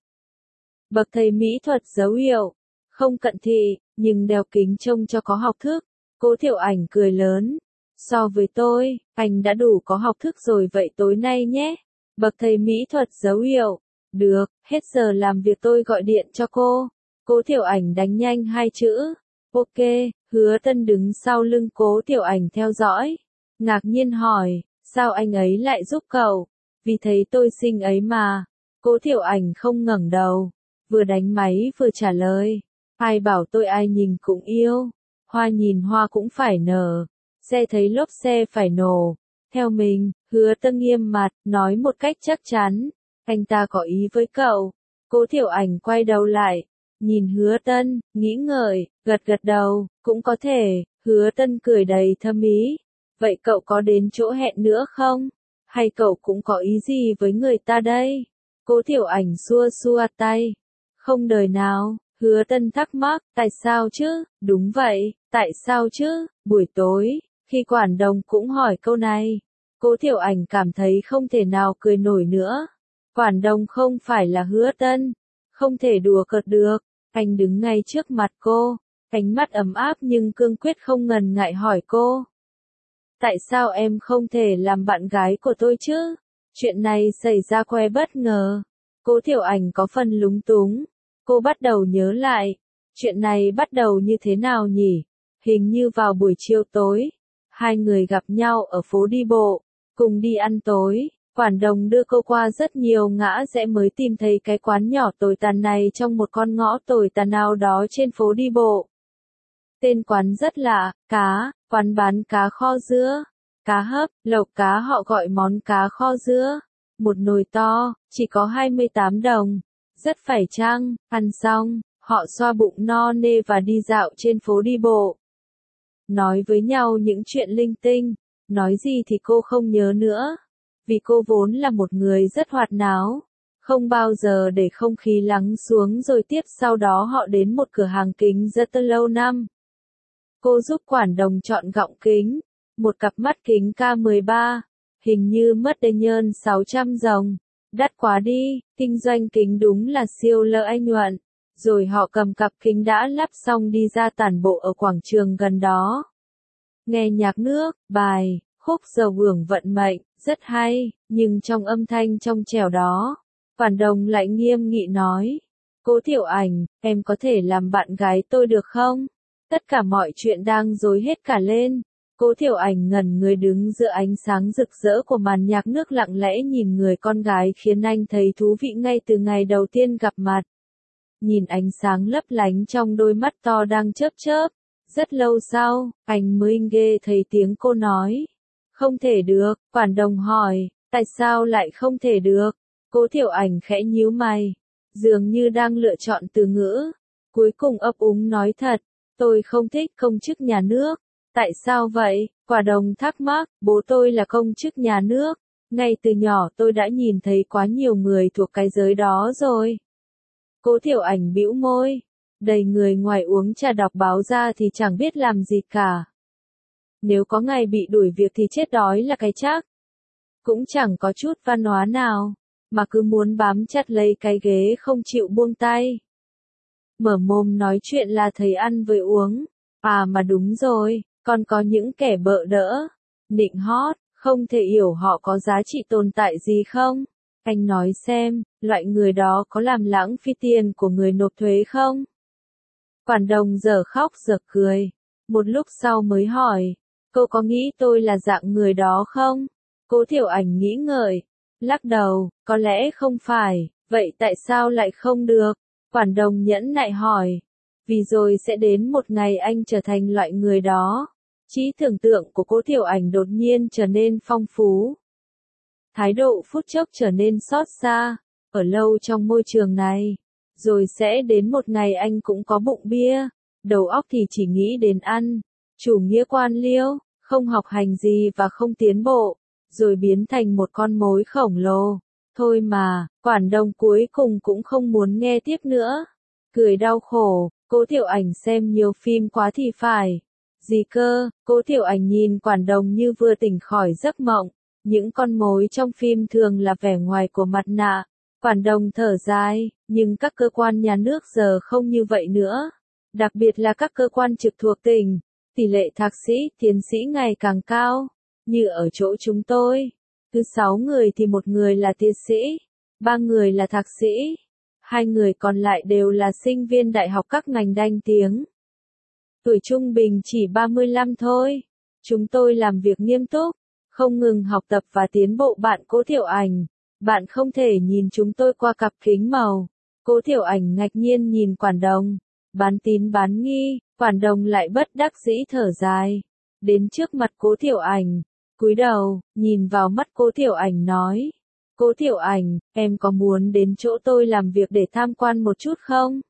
Bậc thầy mỹ thuật dấu hiệu. Không cận thị, nhưng đeo kính trông cho có học thức. Cố Thiểu Ảnh cười lớn. So với tôi, anh đã đủ có học thức rồi vậy tối nay nhé. Bậc thầy mỹ thuật dấu hiệu. Được, hết giờ làm việc tôi gọi điện cho cô. Cố Thiểu Ảnh đánh nhanh 2 chữ. Ok, Hứa Tân đứng sau lưng Cố Thiểu Ảnh theo dõi. Ngạc nhiên hỏi, sao anh ấy lại giúp cậu? Vì thấy tôi xinh ấy mà. Cố Thiểu Ảnh không ngẩng đầu. Vừa đánh máy vừa trả lời. Ai bảo tôi ai nhìn cũng yêu. Hoa nhìn hoa cũng phải nở. Xe thấy lốp xe phải nổ. Theo mình, Hứa Tân nghiêm mặt, nói một cách chắc chắn, anh ta có ý với cậu. Cố Thiểu Ảnh quay đầu lại, nhìn Hứa Tân, nghĩ ngợi, gật gật đầu, cũng có thể. Hứa Tân cười đầy thâm ý. Vậy cậu có đến chỗ hẹn nữa không? Hay cậu cũng có ý gì với người ta đây? Cố Thiểu Ảnh xua xua tay. Không đời nào. Hứa Tân thắc mắc, tại sao chứ? Đúng vậy, tại sao chứ? Buổi tối, khi Quản Đồng cũng hỏi câu này, Cố Thiểu Ảnh cảm thấy không thể nào cười nổi nữa. Quản Đồng không phải là Hứa Tân, không thể đùa cợt được. Anh đứng ngay trước mặt cô, ánh mắt ấm áp nhưng cương quyết không ngần ngại hỏi cô. Tại sao em không thể làm bạn gái của tôi chứ? Chuyện này xảy ra quá bất ngờ. Cố Thiểu Ảnh có phần lúng túng. Cô bắt đầu nhớ lại. Chuyện này bắt đầu như thế nào nhỉ? Hình như vào buổi chiều tối. Hai người gặp nhau ở phố đi bộ. Cùng đi ăn tối. Quản Đồng đưa cô qua rất nhiều ngã rẽ mới tìm thấy cái quán nhỏ tồi tàn này trong một con ngõ tồi tàn nào đó trên phố đi bộ. Tên quán rất lạ, quán bán cá kho dứa, cá hấp, lẩu cá họ gọi món cá kho dứa. Một nồi to, chỉ có 28 đồng. Rất phải chăng, ăn xong, họ xoa bụng no nê và đi dạo trên phố đi bộ. Nói với nhau những chuyện linh tinh, nói gì thì cô không nhớ nữa. Vì cô vốn là một người rất hoạt náo, không bao giờ để không khí lắng xuống rồi tiếp sau đó họ đến một cửa hàng kính rất lâu năm. Cô giúp Quản Đồng chọn gọng kính, một cặp mắt kính K13, hình như mất đến nhơn 600 đồng. Đắt quá đi, kinh doanh kính đúng là siêu lợi nhuận. Rồi họ cầm cặp kính đã lắp xong đi ra tản bộ ở quảng trường gần đó. Nghe nhạc nước, bài, khúc giờ hưởng vận mệnh, rất hay, nhưng trong âm thanh trong trẻo đó, Quản Đồng lại nghiêm nghị nói. Cố Thiểu Ảnh, em có thể làm bạn gái tôi được không? Tất cả mọi chuyện đang rối hết cả lên. Cố Thiểu Ảnh ngẩn người đứng giữa ánh sáng rực rỡ của màn nhạc nước lặng lẽ nhìn người con gái khiến anh thấy thú vị ngay từ ngày đầu tiên gặp mặt. Nhìn ánh sáng lấp lánh trong đôi mắt to đang chớp chớp. Rất lâu sau, anh mới nghe thấy tiếng cô nói. Không thể được, Quản Đồng hỏi, tại sao lại không thể được? Cố Thiểu Ảnh khẽ nhíu mày, dường như đang lựa chọn từ ngữ. Cuối cùng ấp úng nói thật, tôi không thích công chức nhà nước. Tại sao vậy? Quản Đồng thắc mắc, bố tôi là công chức nhà nước. Ngay từ nhỏ tôi đã nhìn thấy quá nhiều người thuộc cái giới đó rồi. Cố Thiểu Ảnh bĩu môi, đầy người ngoài uống trà đọc báo ra thì chẳng biết làm gì cả. Nếu có ngày bị đuổi việc thì chết đói là cái chắc. Cũng chẳng có chút văn hóa nào, mà cứ muốn bám chặt lấy cái ghế không chịu buông tay. Mở mồm nói chuyện là thấy ăn với uống. À mà đúng rồi, còn có những kẻ bợ đỡ, nịnh hót, không thể hiểu họ có giá trị tồn tại gì không? Anh nói xem, loại người đó có làm lãng phí tiền của người nộp thuế không? Quản Đồng giờ khóc giờ cười. Một lúc sau mới hỏi, cô có nghĩ tôi là dạng người đó không? Cố Thiểu Ảnh nghĩ ngợi, lắc đầu, có lẽ không phải, vậy tại sao lại không được? Quản Đồng nhẫn nại hỏi, vì rồi sẽ đến một ngày anh trở thành loại người đó. Trí tưởng tượng của Cố Thiểu Ảnh đột nhiên trở nên phong phú. Thái độ phút chốc trở nên xót xa, ở lâu trong môi trường này. Rồi sẽ đến một ngày anh cũng có bụng bia, đầu óc thì chỉ nghĩ đến ăn, chủ nghĩa quan liêu, không học hành gì và không tiến bộ, rồi biến thành một con mối khổng lồ. Thôi mà, Quản Đồng cuối cùng cũng không muốn nghe tiếp nữa. Cười đau khổ, Cố Thiểu Ảnh xem nhiều phim quá thì phải. Gì cơ, Cố Thiểu Ảnh nhìn Quản Đồng như vừa tỉnh khỏi giấc mộng. Những con mối trong phim thường là vẻ ngoài của mặt nạ. Quản Đồng thở dài, nhưng các cơ quan nhà nước giờ không như vậy nữa. Đặc biệt là các cơ quan trực thuộc tỉnh. Tỷ lệ thạc sĩ, tiến sĩ ngày càng cao. Như ở chỗ chúng tôi. Cứ 6 người thì một người là tiến sĩ, 3 người là thạc sĩ, 2 người còn lại đều là sinh viên đại học các ngành danh tiếng. Tuổi trung bình chỉ 35 thôi. Chúng tôi làm việc nghiêm túc, không ngừng học tập và tiến bộ. Bạn Cố Thiểu Ảnh, bạn không thể nhìn chúng tôi qua cặp kính màu. Cố Thiểu Ảnh ngạc nhiên nhìn Quản Đồng, bán tín bán nghi. Quản Đồng lại bất đắc dĩ thở dài, đến trước mặt Cố Thiểu Ảnh. cúi đầu, nhìn vào mắt Cố Tiểu Ảnh nói. Cố Tiểu Ảnh, em có muốn đến chỗ tôi làm việc để tham quan một chút không?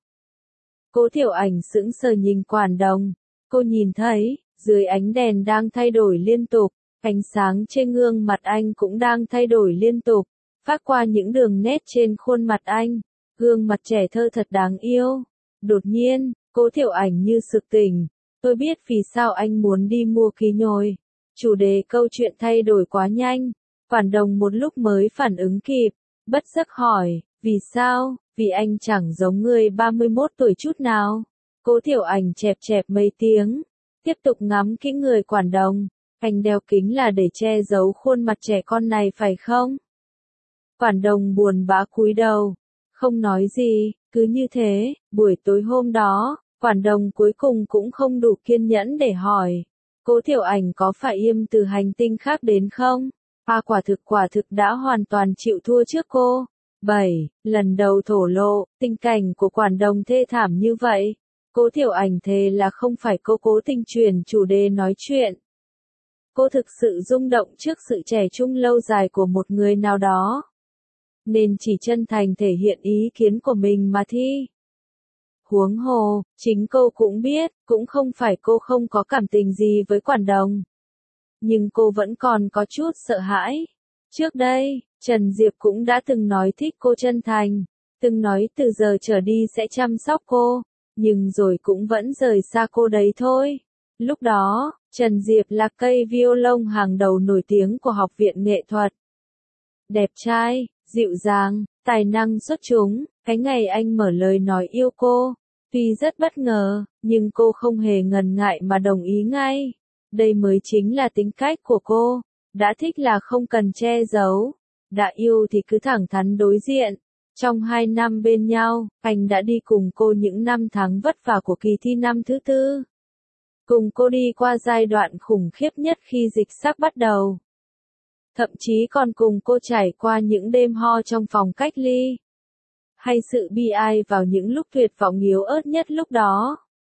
Cố Tiểu Ảnh sững sờ nhìn Quản Đồng. Cô nhìn thấy, dưới ánh đèn đang thay đổi liên tục, ánh sáng trên gương mặt anh cũng đang thay đổi liên tục, phát qua những đường nét trên khuôn mặt anh. Gương mặt trẻ thơ thật đáng yêu. Đột nhiên, Cố Tiểu Ảnh như sực tỉnh. Tôi biết vì sao anh muốn đi mua ký nhồi. Chủ đề câu chuyện thay đổi quá nhanh. Quản Đồng một lúc mới phản ứng kịp, bất giác hỏi, vì sao? Vì anh chẳng giống người 31 tuổi chút nào. Cố Tiểu Ảnh chẹp chẹp mấy tiếng, tiếp tục ngắm kỹ người Quản Đồng. Anh đeo kính là để che giấu khuôn mặt trẻ con này phải không? Quản Đồng buồn bã cúi đầu, không nói gì, cứ như thế. Buổi tối hôm đó, Quản Đồng cuối cùng cũng không đủ kiên nhẫn để hỏi, Cố Tiểu Ảnh có phải im từ hành tinh khác đến không? Quả thực đã hoàn toàn chịu thua trước cô. 7. Lần đầu thổ lộ, tình cảnh của Quản Đồng thê thảm như vậy. Cố Tiểu Ảnh thề là không phải cô cố tình chuyển chủ đề nói chuyện. Cô thực sự rung động trước sự trẻ trung lâu dài của một người nào đó, nên chỉ chân thành thể hiện ý kiến của mình mà thi. Huống hồ, chính cô cũng biết, cũng không phải cô không có cảm tình gì với Quản Đồng. Nhưng cô vẫn còn có chút sợ hãi. Trước đây, Trần Diệp cũng đã từng nói thích cô chân thành, từng nói từ giờ trở đi sẽ chăm sóc cô, nhưng rồi cũng vẫn rời xa cô đấy thôi. Lúc đó, Trần Diệp là cây violon hàng đầu nổi tiếng của Học viện Nghệ thuật. Đẹp trai, dịu dàng, tài năng xuất chúng, cái ngày anh mở lời nói yêu cô, tuy rất bất ngờ, nhưng cô không hề ngần ngại mà đồng ý ngay. Đây mới chính là tính cách của cô, đã thích là không cần che giấu, đã yêu thì cứ thẳng thắn đối diện. Trong 2 năm bên nhau, anh đã đi cùng cô những năm tháng vất vả của kỳ thi năm thứ 4. Cùng cô đi qua giai đoạn khủng khiếp nhất khi dịch sắc bắt đầu. Thậm chí còn cùng cô trải qua những đêm ho trong phòng cách ly. Hay sự bi ai vào những lúc tuyệt vọng yếu ớt nhất lúc đó.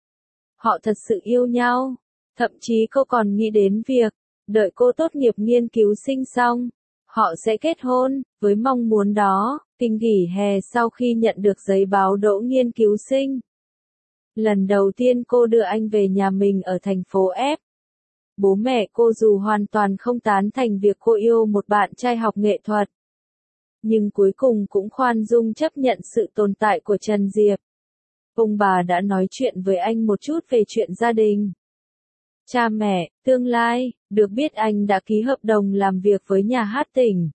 Họ thật sự yêu nhau. Thậm chí cô còn nghĩ đến việc, đợi cô tốt nghiệp nghiên cứu sinh xong, họ sẽ kết hôn. Với mong muốn đó, kỳ nghỉ hè sau khi nhận được giấy báo đỗ nghiên cứu sinh, lần đầu tiên cô đưa anh về nhà mình ở thành phố F. Bố mẹ cô dù hoàn toàn không tán thành việc cô yêu một bạn trai học nghệ thuật, nhưng cuối cùng cũng khoan dung chấp nhận sự tồn tại của Trần Diệp. Ông bà đã nói chuyện với anh một chút về chuyện gia đình. Cha mẹ, tương lai, được biết anh đã ký hợp đồng làm việc với nhà hát tỉnh.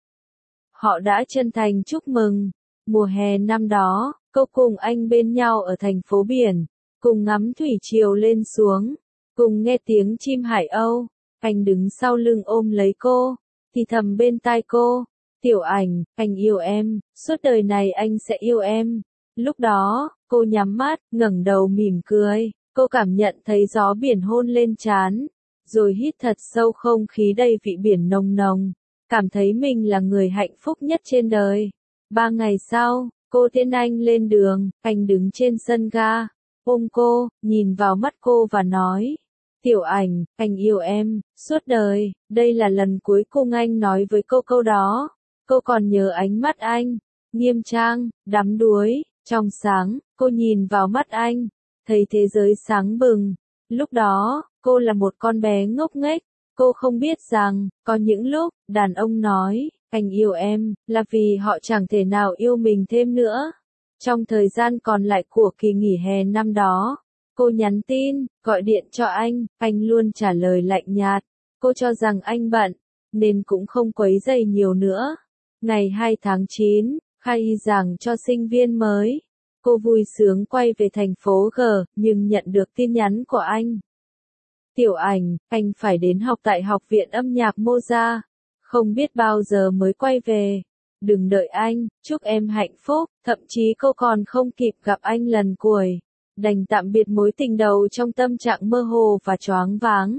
Họ đã chân thành chúc mừng. Mùa hè năm đó, cô cùng anh bên nhau ở thành phố biển, cùng ngắm thủy triều lên xuống, cùng nghe tiếng chim hải âu. Anh đứng sau lưng ôm lấy cô, thì thầm bên tai cô, Tiểu Ảnh, anh yêu em, suốt đời này anh sẽ yêu em. Lúc đó, cô nhắm mắt, ngẩng đầu mỉm cười, cô cảm nhận thấy gió biển hôn lên trán, rồi hít thật sâu không khí đầy vị biển nồng nồng, cảm thấy mình là người hạnh phúc nhất trên đời. 3 ngày sau, cô tiễn anh lên đường, anh đứng trên sân ga, ôm cô, nhìn vào mắt cô và nói, Tiểu Ảnh, anh yêu em, suốt đời. Đây là lần cuối cùng anh nói với cô câu đó. Cô còn nhớ ánh mắt anh, nghiêm trang, đắm đuối, trong sáng. Cô nhìn vào mắt anh, thấy thế giới sáng bừng. Lúc đó, cô là một con bé ngốc nghếch. Cô không biết rằng, có những lúc, đàn ông nói, anh yêu em, là vì họ chẳng thể nào yêu mình thêm nữa. Trong thời gian còn lại của kỳ nghỉ hè năm đó, cô nhắn tin, gọi điện cho anh luôn trả lời lạnh nhạt. Cô cho rằng anh bận, nên cũng không quấy rầy nhiều nữa. Ngày 2 tháng 9, khai giảng cho sinh viên mới. Cô vui sướng quay về thành phố G, nhưng nhận được tin nhắn của anh. Tiểu Ảnh, anh phải đến học tại Học viện âm nhạc Mozart. Không biết bao giờ mới quay về. Đừng đợi anh, chúc em hạnh phúc. Thậm chí cô còn không kịp gặp anh lần cuối, đành tạm biệt mối tình đầu trong tâm trạng mơ hồ và choáng váng.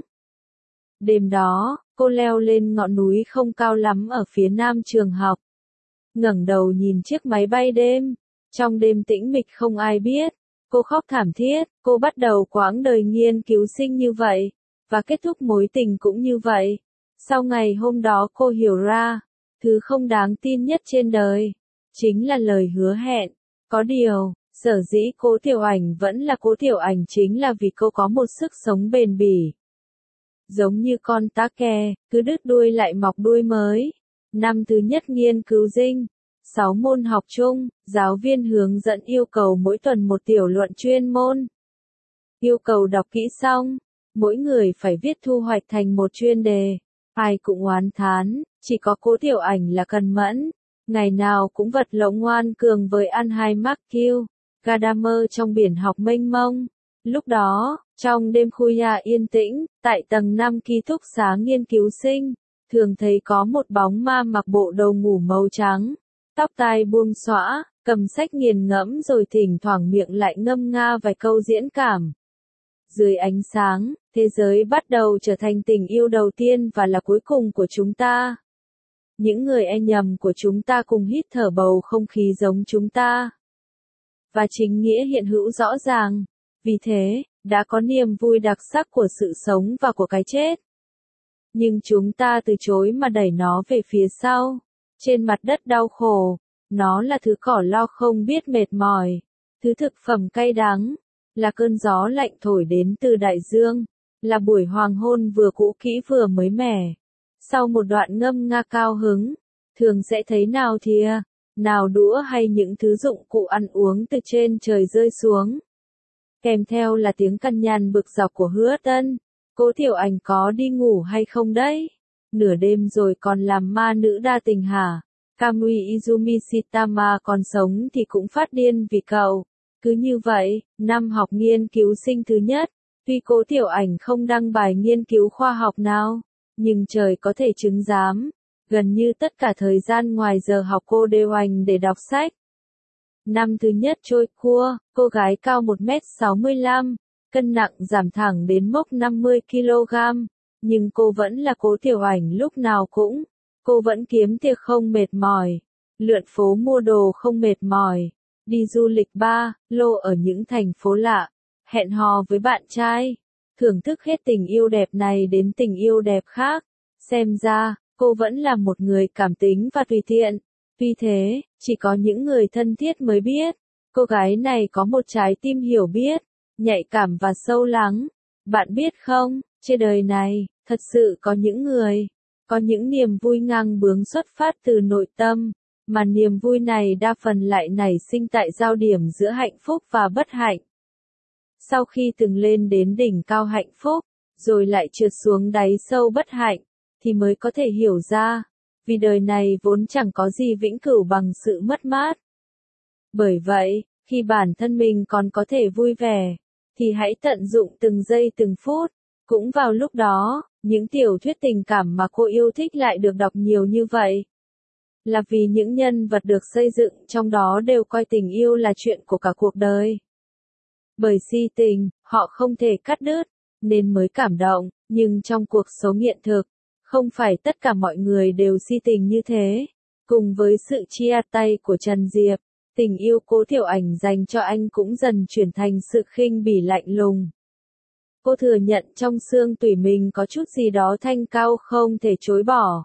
Đêm đó, cô leo lên ngọn núi không cao lắm ở phía nam trường học. Ngẩng đầu nhìn chiếc máy bay đêm. Trong đêm tĩnh mịch không ai biết. Cô khóc thảm thiết, cô bắt đầu quãng đời nghiên cứu sinh như vậy, và kết thúc mối tình cũng như vậy. Sau ngày hôm đó cô hiểu ra, thứ không đáng tin nhất trên đời, chính là lời hứa hẹn. Có điều, sở dĩ Cố Tiểu Ảnh vẫn là Cố Tiểu Ảnh chính là vì cô có một sức sống bền bỉ. Giống như con tá kè, cứ đứt đuôi lại mọc đuôi mới. Năm thứ nhất nghiên cứu dinh, 6 môn học chung, giáo viên hướng dẫn yêu cầu mỗi tuần một tiểu luận chuyên môn. Yêu cầu đọc kỹ xong, mỗi người phải viết thu hoạch thành một chuyên đề. Ai cũng oán thán, chỉ có Cố Tiểu Ảnh là cần mẫn, ngày nào cũng vật lộn ngoan cường với Anheimark Gadamer trong biển học mênh mông. Lúc đó, trong đêm khuya yên tĩnh, tại tầng 5 ký túc xá nghiên cứu sinh, thường thấy có một bóng ma mặc bộ đồ ngủ màu trắng, tóc tai buông xõa, cầm sách nghiền ngẫm rồi thỉnh thoảng miệng lại ngâm nga vài câu diễn cảm. Dưới ánh sáng, thế giới bắt đầu trở thành tình yêu đầu tiên và là cuối cùng của chúng ta. Những người e nhầm của chúng ta cùng hít thở bầu không khí giống chúng ta. Và chính nghĩa hiện hữu rõ ràng. Vì thế, đã có niềm vui đặc sắc của sự sống và của cái chết. Nhưng chúng ta từ chối mà đẩy nó về phía sau. Trên mặt đất đau khổ, nó là thứ cỏ lau không biết mệt mỏi, thứ thực phẩm cay đắng, là cơn gió lạnh thổi đến từ đại dương, là buổi hoàng hôn vừa cũ kỹ vừa mới mẻ. Sau một đoạn ngâm nga cao hứng, thường sẽ thấy nào thìa, nào đũa hay những thứ dụng cụ ăn uống từ trên trời rơi xuống. Kèm theo là tiếng cằn nhằn bực dọc của Hứa Tân. Cố Tiểu Ảnh có đi ngủ hay không đấy? Nửa đêm rồi còn làm ma nữ đa tình hả? Kamui Izumi Shitama còn sống thì cũng phát điên vì cậu. Cứ như vậy, năm học nghiên cứu sinh thứ nhất, tuy Cố Tiểu Ảnh không đăng bài nghiên cứu khoa học nào, nhưng trời có thể chứng giám, gần như tất cả thời gian ngoài giờ học cô đều dành để đọc sách. Năm thứ nhất trôi qua, cô gái cao 1m65, cân nặng giảm thẳng đến mốc 50kg, nhưng cô vẫn là Cố Tiểu Ảnh lúc nào cũng. Cô vẫn kiếm tiền không mệt mỏi, lượn phố mua đồ không mệt mỏi, đi du lịch ba lô ở những thành phố lạ, hẹn hò với bạn trai, thưởng thức hết tình yêu đẹp này đến tình yêu đẹp khác. Xem ra, cô vẫn là một người cảm tính và tùy tiện. Vì thế, chỉ có những người thân thiết mới biết, cô gái này có một trái tim hiểu biết, nhạy cảm và sâu lắng. Bạn biết không, trên đời này, thật sự có những người, có những niềm vui ngang bướng xuất phát từ nội tâm, mà niềm vui này đa phần lại nảy sinh tại giao điểm giữa hạnh phúc và bất hạnh. Sau khi từng lên đến đỉnh cao hạnh phúc, rồi lại trượt xuống đáy sâu bất hạnh, thì mới có thể hiểu ra, vì đời này vốn chẳng có gì vĩnh cửu bằng sự mất mát. Bởi vậy, khi bản thân mình còn có thể vui vẻ, thì hãy tận dụng từng giây từng phút. Cũng vào lúc đó, những tiểu thuyết tình cảm mà cô yêu thích lại được đọc nhiều như vậy. Là vì những nhân vật được xây dựng trong đó đều coi tình yêu là chuyện của cả cuộc đời. Bởi si tình, họ không thể cắt đứt, nên mới cảm động, nhưng trong cuộc sống hiện thực, không phải tất cả mọi người đều si tình như thế. Cùng với sự chia tay của Trần Diệp, tình yêu Cố Tiểu Ảnh dành cho anh cũng dần chuyển thành sự khinh bỉ lạnh lùng. Cô thừa nhận trong xương tủy mình có chút gì đó thanh cao không thể chối bỏ.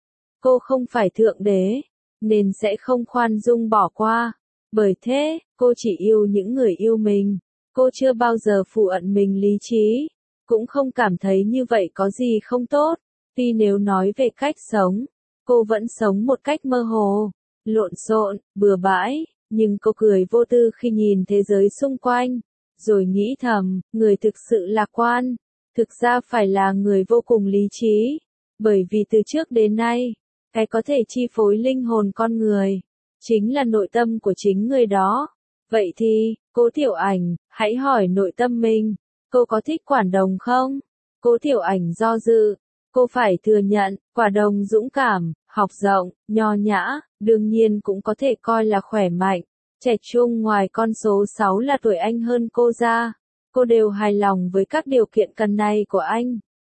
Cô không phải thượng đế, nên sẽ không khoan dung bỏ qua. Bởi thế, cô chỉ yêu những người yêu mình. Cô chưa bao giờ phủ ẩn mình lý trí, cũng không cảm thấy như vậy có gì không tốt. Tuy nếu nói về cách sống, cô vẫn sống một cách mơ hồ, lộn xộn, bừa bãi, nhưng cô cười vô tư khi nhìn thế giới xung quanh. Rồi nghĩ thầm, người thực sự lạc quan, thực ra phải là người vô cùng lý trí. Bởi vì từ trước đến nay, cái có thể chi phối linh hồn con người, chính là nội tâm của chính người đó. Vậy thì, Cố Tiểu Ảnh, hãy hỏi nội tâm mình, cô có thích Quản Đồng không? Cố Tiểu Ảnh do dự, cô phải thừa nhận, Quả Đồng dũng cảm, học rộng, nho nhã, đương nhiên cũng có thể coi là khỏe mạnh. Trẻ trung ngoài con số 6 là tuổi anh hơn cô ra, cô đều hài lòng với các điều kiện cần này của anh.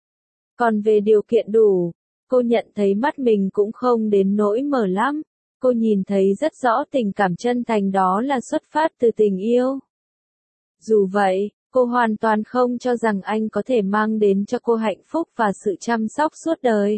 Còn về điều kiện đủ, cô nhận thấy mắt mình cũng không đến nỗi mở lắm, cô nhìn thấy rất rõ tình cảm chân thành đó là xuất phát từ tình yêu. Dù vậy, Cô hoàn toàn không cho rằng anh có thể mang đến cho cô hạnh phúc và sự chăm sóc suốt đời.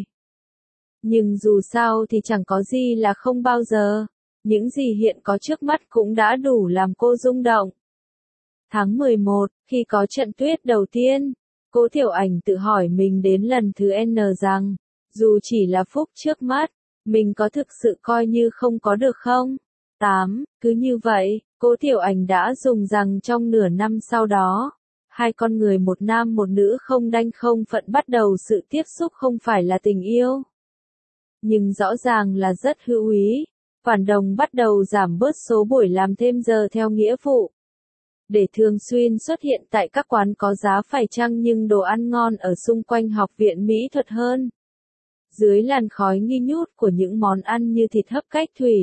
Nhưng dù sao thì chẳng có gì là không bao giờ. Những gì hiện có trước mắt cũng đã đủ làm cô rung động. Tháng 11, khi có trận tuyết đầu tiên, Cố Thiểu Ảnh tự hỏi mình đến lần thứ N rằng, dù chỉ là phúc trước mắt, mình có thực sự coi như không có được không? 8. Cứ như vậy, Cố Thiểu Ảnh đã dùng rằng trong nửa năm sau đó, hai con người một nam một nữ không đanh không phận bắt đầu sự tiếp xúc không phải là tình yêu. Nhưng rõ ràng là rất hữu ý, Quản Đồng bắt đầu giảm bớt số buổi làm thêm giờ theo nghĩa vụ. Để thường xuyên xuất hiện tại các quán có giá phải chăng nhưng đồ ăn ngon ở xung quanh học viện mỹ thuật hơn. Dưới làn khói nghi ngút của những món ăn như thịt hấp cách thủy,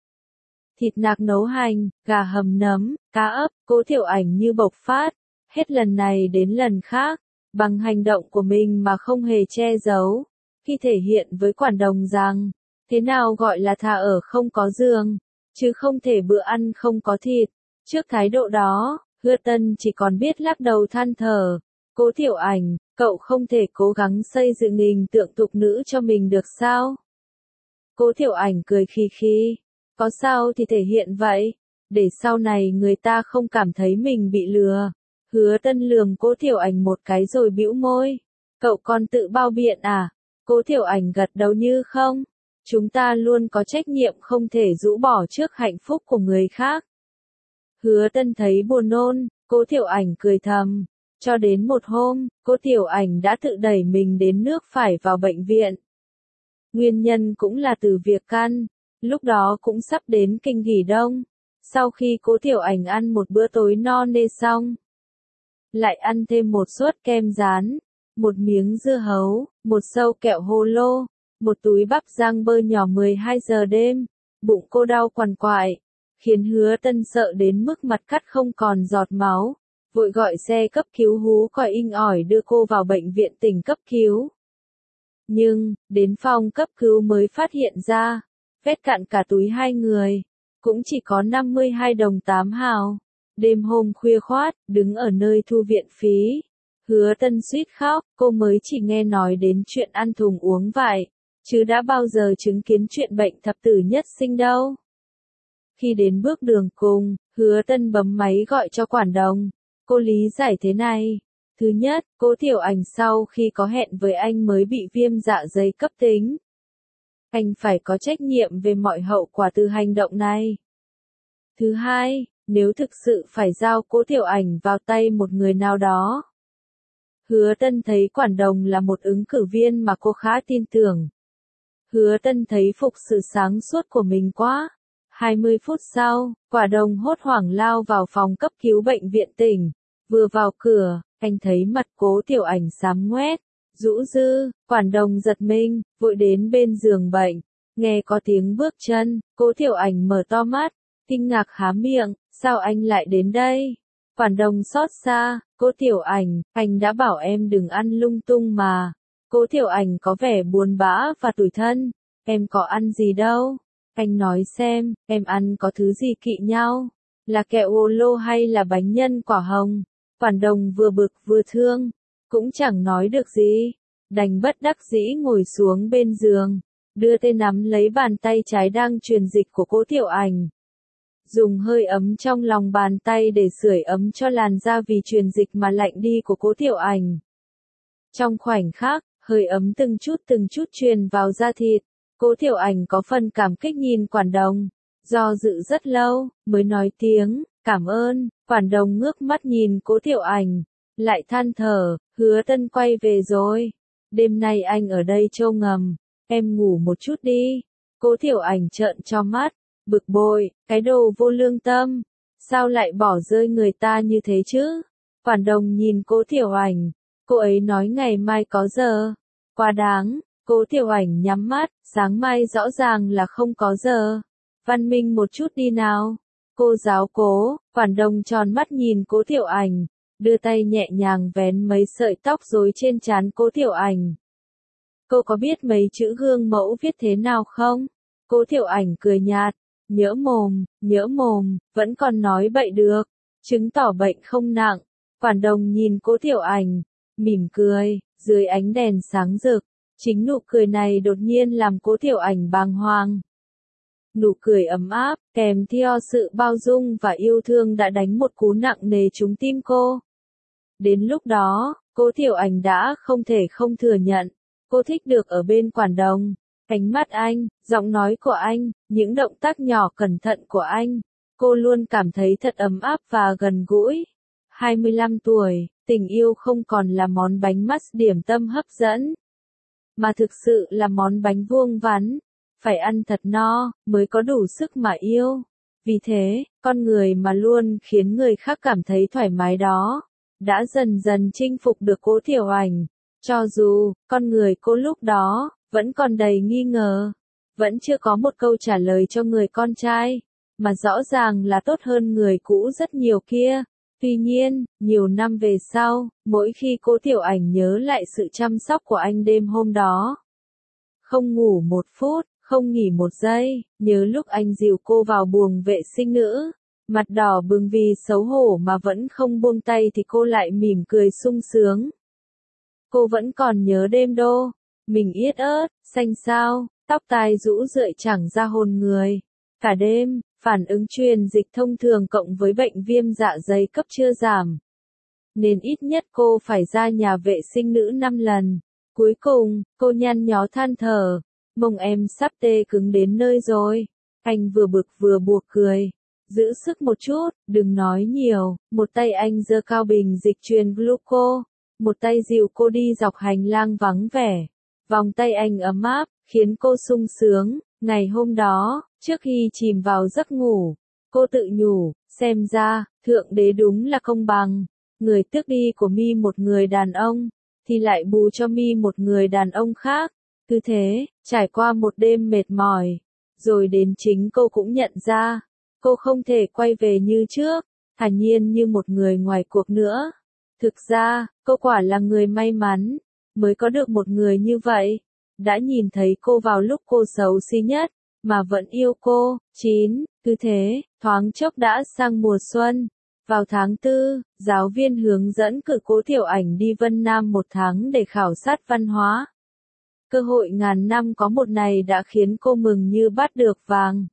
thịt nạc nấu hành, gà hầm nấm, cá ấp, Cố Thiểu Ảnh như bộc phát, hết lần này đến lần khác, bằng hành động của mình mà không hề che giấu, khi thể hiện với Quản Đồng rằng, thế nào gọi là thà ở không có giường, chứ không thể bữa ăn không có thịt. Trước thái độ đó, Hứa Tân chỉ còn biết lắc đầu than thở, Cố Thiểu Ảnh, cậu không thể cố gắng xây dựng hình tượng tục nữ cho mình được sao? Cố Thiểu Ảnh cười khì khì, có sao thì thể hiện vậy, để sau này người ta không cảm thấy mình bị lừa. Hứa Tân lườm Cố Thiểu Ảnh một cái rồi bĩu môi, cậu còn tự bao biện à? Cố Thiểu Ảnh gật đầu như không, chúng ta luôn có trách nhiệm không thể rũ bỏ trước hạnh phúc của người khác. Hứa Tân thấy buồn nôn, Cố Thiểu Ảnh cười thầm. Cho đến một hôm, Cố Thiểu Ảnh đã tự đẩy mình đến nước phải vào bệnh viện. Nguyên nhân cũng là từ việc căn, lúc đó cũng sắp đến kinh nghỉ đông. Sau khi Cố Thiểu Ảnh ăn một bữa tối no nê xong, lại ăn thêm một suất kem rán, một miếng dưa hấu, một sâu kẹo hồ lô, một túi bắp rang bơ nhỏ 12 giờ đêm. Bụng cô đau quằn quại, khiến Hứa Tân sợ đến mức mặt cắt không còn giọt máu, vội gọi xe cấp cứu hú còi inh ỏi đưa cô vào bệnh viện tỉnh cấp cứu. Nhưng, đến phòng cấp cứu mới phát hiện ra, vét cạn cả túi hai người, cũng chỉ có 52 đồng 8 hào. Đêm hôm khuya khoát, đứng ở nơi thu viện phí, Hứa Tân suýt khóc, cô mới chỉ nghe nói đến chuyện ăn thùng uống vải, chứ đã bao giờ chứng kiến chuyện bệnh thập tử nhất sinh đâu. Khi đến bước đường cùng, Hứa Tân bấm máy gọi cho Quản Đồng. Cô lý giải thế này. Thứ nhất, Cố Thiểu Ảnh sau khi có hẹn với anh mới bị viêm dạ dày cấp tính. Anh phải có trách nhiệm về mọi hậu quả từ hành động này. Thứ hai, nếu thực sự phải giao Cố Thiểu Ảnh vào tay một người nào đó. Hứa Tân thấy Quản Đồng là một ứng cử viên mà cô khá tin tưởng. Hứa Tân thấy phục sự sáng suốt của mình quá. 20 phút sau, Quản Đồng hốt hoảng lao vào phòng cấp cứu bệnh viện tỉnh. Vừa vào cửa, anh thấy mặt Cố Thiểu Ảnh xám ngoét, rũ rư, Quản Đồng giật mình, vội đến bên giường bệnh. Nghe có tiếng bước chân, Cố Thiểu Ảnh mở to mắt, kinh ngạc há miệng, sao anh lại đến đây? Quản Đồng xót xa, Cố Thiểu Ảnh, anh đã bảo em đừng ăn lung tung mà. Cố Thiểu Ảnh có vẻ buồn bã và tủi thân, em có ăn gì đâu. Anh nói xem, em ăn có thứ gì kỵ nhau? Là kẹo ô lô hay là bánh nhân quả hồng? Quản Đồng vừa bực vừa thương, cũng chẳng nói được gì, đành bất đắc dĩ ngồi xuống bên giường, đưa tay nắm lấy bàn tay trái đang truyền dịch của Cố Thiểu Ảnh. Dùng hơi ấm trong lòng bàn tay để sưởi ấm cho làn da vì truyền dịch mà lạnh đi của Cố Thiểu Ảnh. Trong khoảnh khắc, hơi ấm từng chút truyền vào da thịt, Cố Thiểu Ảnh có phần cảm kích nhìn Quản Đồng, do dự rất lâu, mới nói tiếng, cảm ơn. Quản Đồng ngước mắt nhìn Cố Thiểu Ảnh, lại than thở, Hứa Tân quay về rồi. Đêm nay anh ở đây trô ngầm, em ngủ một chút đi. Cố Thiểu Ảnh trợn cho mắt, bực bội, cái đồ vô lương tâm, sao lại bỏ rơi người ta như thế chứ? Quản Đồng nhìn Cố Thiểu Ảnh, cô ấy nói ngày mai có giờ, quá đáng. Cố Thiểu Ảnh nhắm mắt, sáng mai rõ ràng là không có giờ. Văn minh một chút đi nào. Cô giáo Cố. Quản Đồng tròn mắt nhìn Cố Thiểu Ảnh, đưa tay nhẹ nhàng vén mấy sợi tóc rối trên trán Cố Thiểu Ảnh. Cô có biết mấy chữ gương mẫu viết thế nào không? Cố Thiểu Ảnh cười nhạt, nhỡ mồm, vẫn còn nói bậy được, chứng tỏ bệnh không nặng. Quản đồng nhìn Cố Thiệu Ảnh, mỉm cười, dưới ánh đèn sáng rực. Chính nụ cười này đột nhiên làm Cố Thiệu Ảnh bàng hoàng. Nụ cười ấm áp, kèm theo sự bao dung và yêu thương đã đánh một cú nặng nề trúng tim cô. Đến lúc đó, Cố Thiệu Ảnh đã không thể không thừa nhận, cô thích được ở bên Quản đồng. Ánh mắt anh, giọng nói của anh, những động tác nhỏ cẩn thận của anh, cô luôn cảm thấy thật ấm áp và gần gũi. 25 tuổi, tình yêu không còn là món bánh mắt điểm tâm hấp dẫn, mà thực sự là món bánh vuông vắn, phải ăn thật no, mới có đủ sức mà yêu. Vì thế, con người mà luôn khiến người khác cảm thấy thoải mái đó, đã dần dần chinh phục được Cố Thiệu Ảnh. Cho dù, con người cô lúc đó, vẫn còn đầy nghi ngờ, vẫn chưa có một câu trả lời cho người con trai, mà rõ ràng là tốt hơn người cũ rất nhiều kia. Tuy nhiên, nhiều năm về sau, mỗi khi Cố Thiệu Ảnh nhớ lại sự chăm sóc của anh đêm hôm đó, không ngủ một phút, không nghỉ một giây, nhớ lúc anh dìu cô vào buồng vệ sinh nữ, mặt đỏ bừng vì xấu hổ mà vẫn không buông tay thì cô lại mỉm cười sung sướng. Cô vẫn còn nhớ đêm đô, mình yết ớt, xanh xao, tóc tai rũ rượi chẳng ra hồn người. Cả đêm, phản ứng truyền dịch thông thường cộng với bệnh viêm dạ dày cấp chưa giảm, nên ít nhất cô phải ra nhà vệ sinh nữ 5 lần. Cuối cùng, cô nhăn nhó than thở, mông em sắp tê cứng đến nơi rồi. Anh vừa bực vừa buộc cười. Giữ sức một chút, đừng nói nhiều. Một tay anh giơ cao bình dịch truyền gluco, một tay dìu cô đi dọc hành lang vắng vẻ. Vòng tay anh ấm áp, khiến cô sung sướng. Ngày hôm đó, trước khi chìm vào giấc ngủ, cô tự nhủ, xem ra, Thượng Đế đúng là công bằng. Người tước đi của mi một người đàn ông, thì lại bù cho mi một người đàn ông khác. Cứ thế, trải qua một đêm mệt mỏi, rồi đến chính cô cũng nhận ra, cô không thể quay về như trước, thản nhiên như một người ngoài cuộc nữa. Thực ra, cô quả là người may mắn, mới có được một người như vậy, đã nhìn thấy cô vào lúc cô xấu xí nhất, mà vẫn yêu cô. Cứ thế, thoáng chốc đã sang mùa xuân. Vào tháng 4, giáo viên hướng dẫn cử Cố Thiệu Ảnh đi Vân Nam 1 tháng để khảo sát văn hóa. Cơ hội ngàn năm có một này đã khiến cô mừng như bắt được vàng.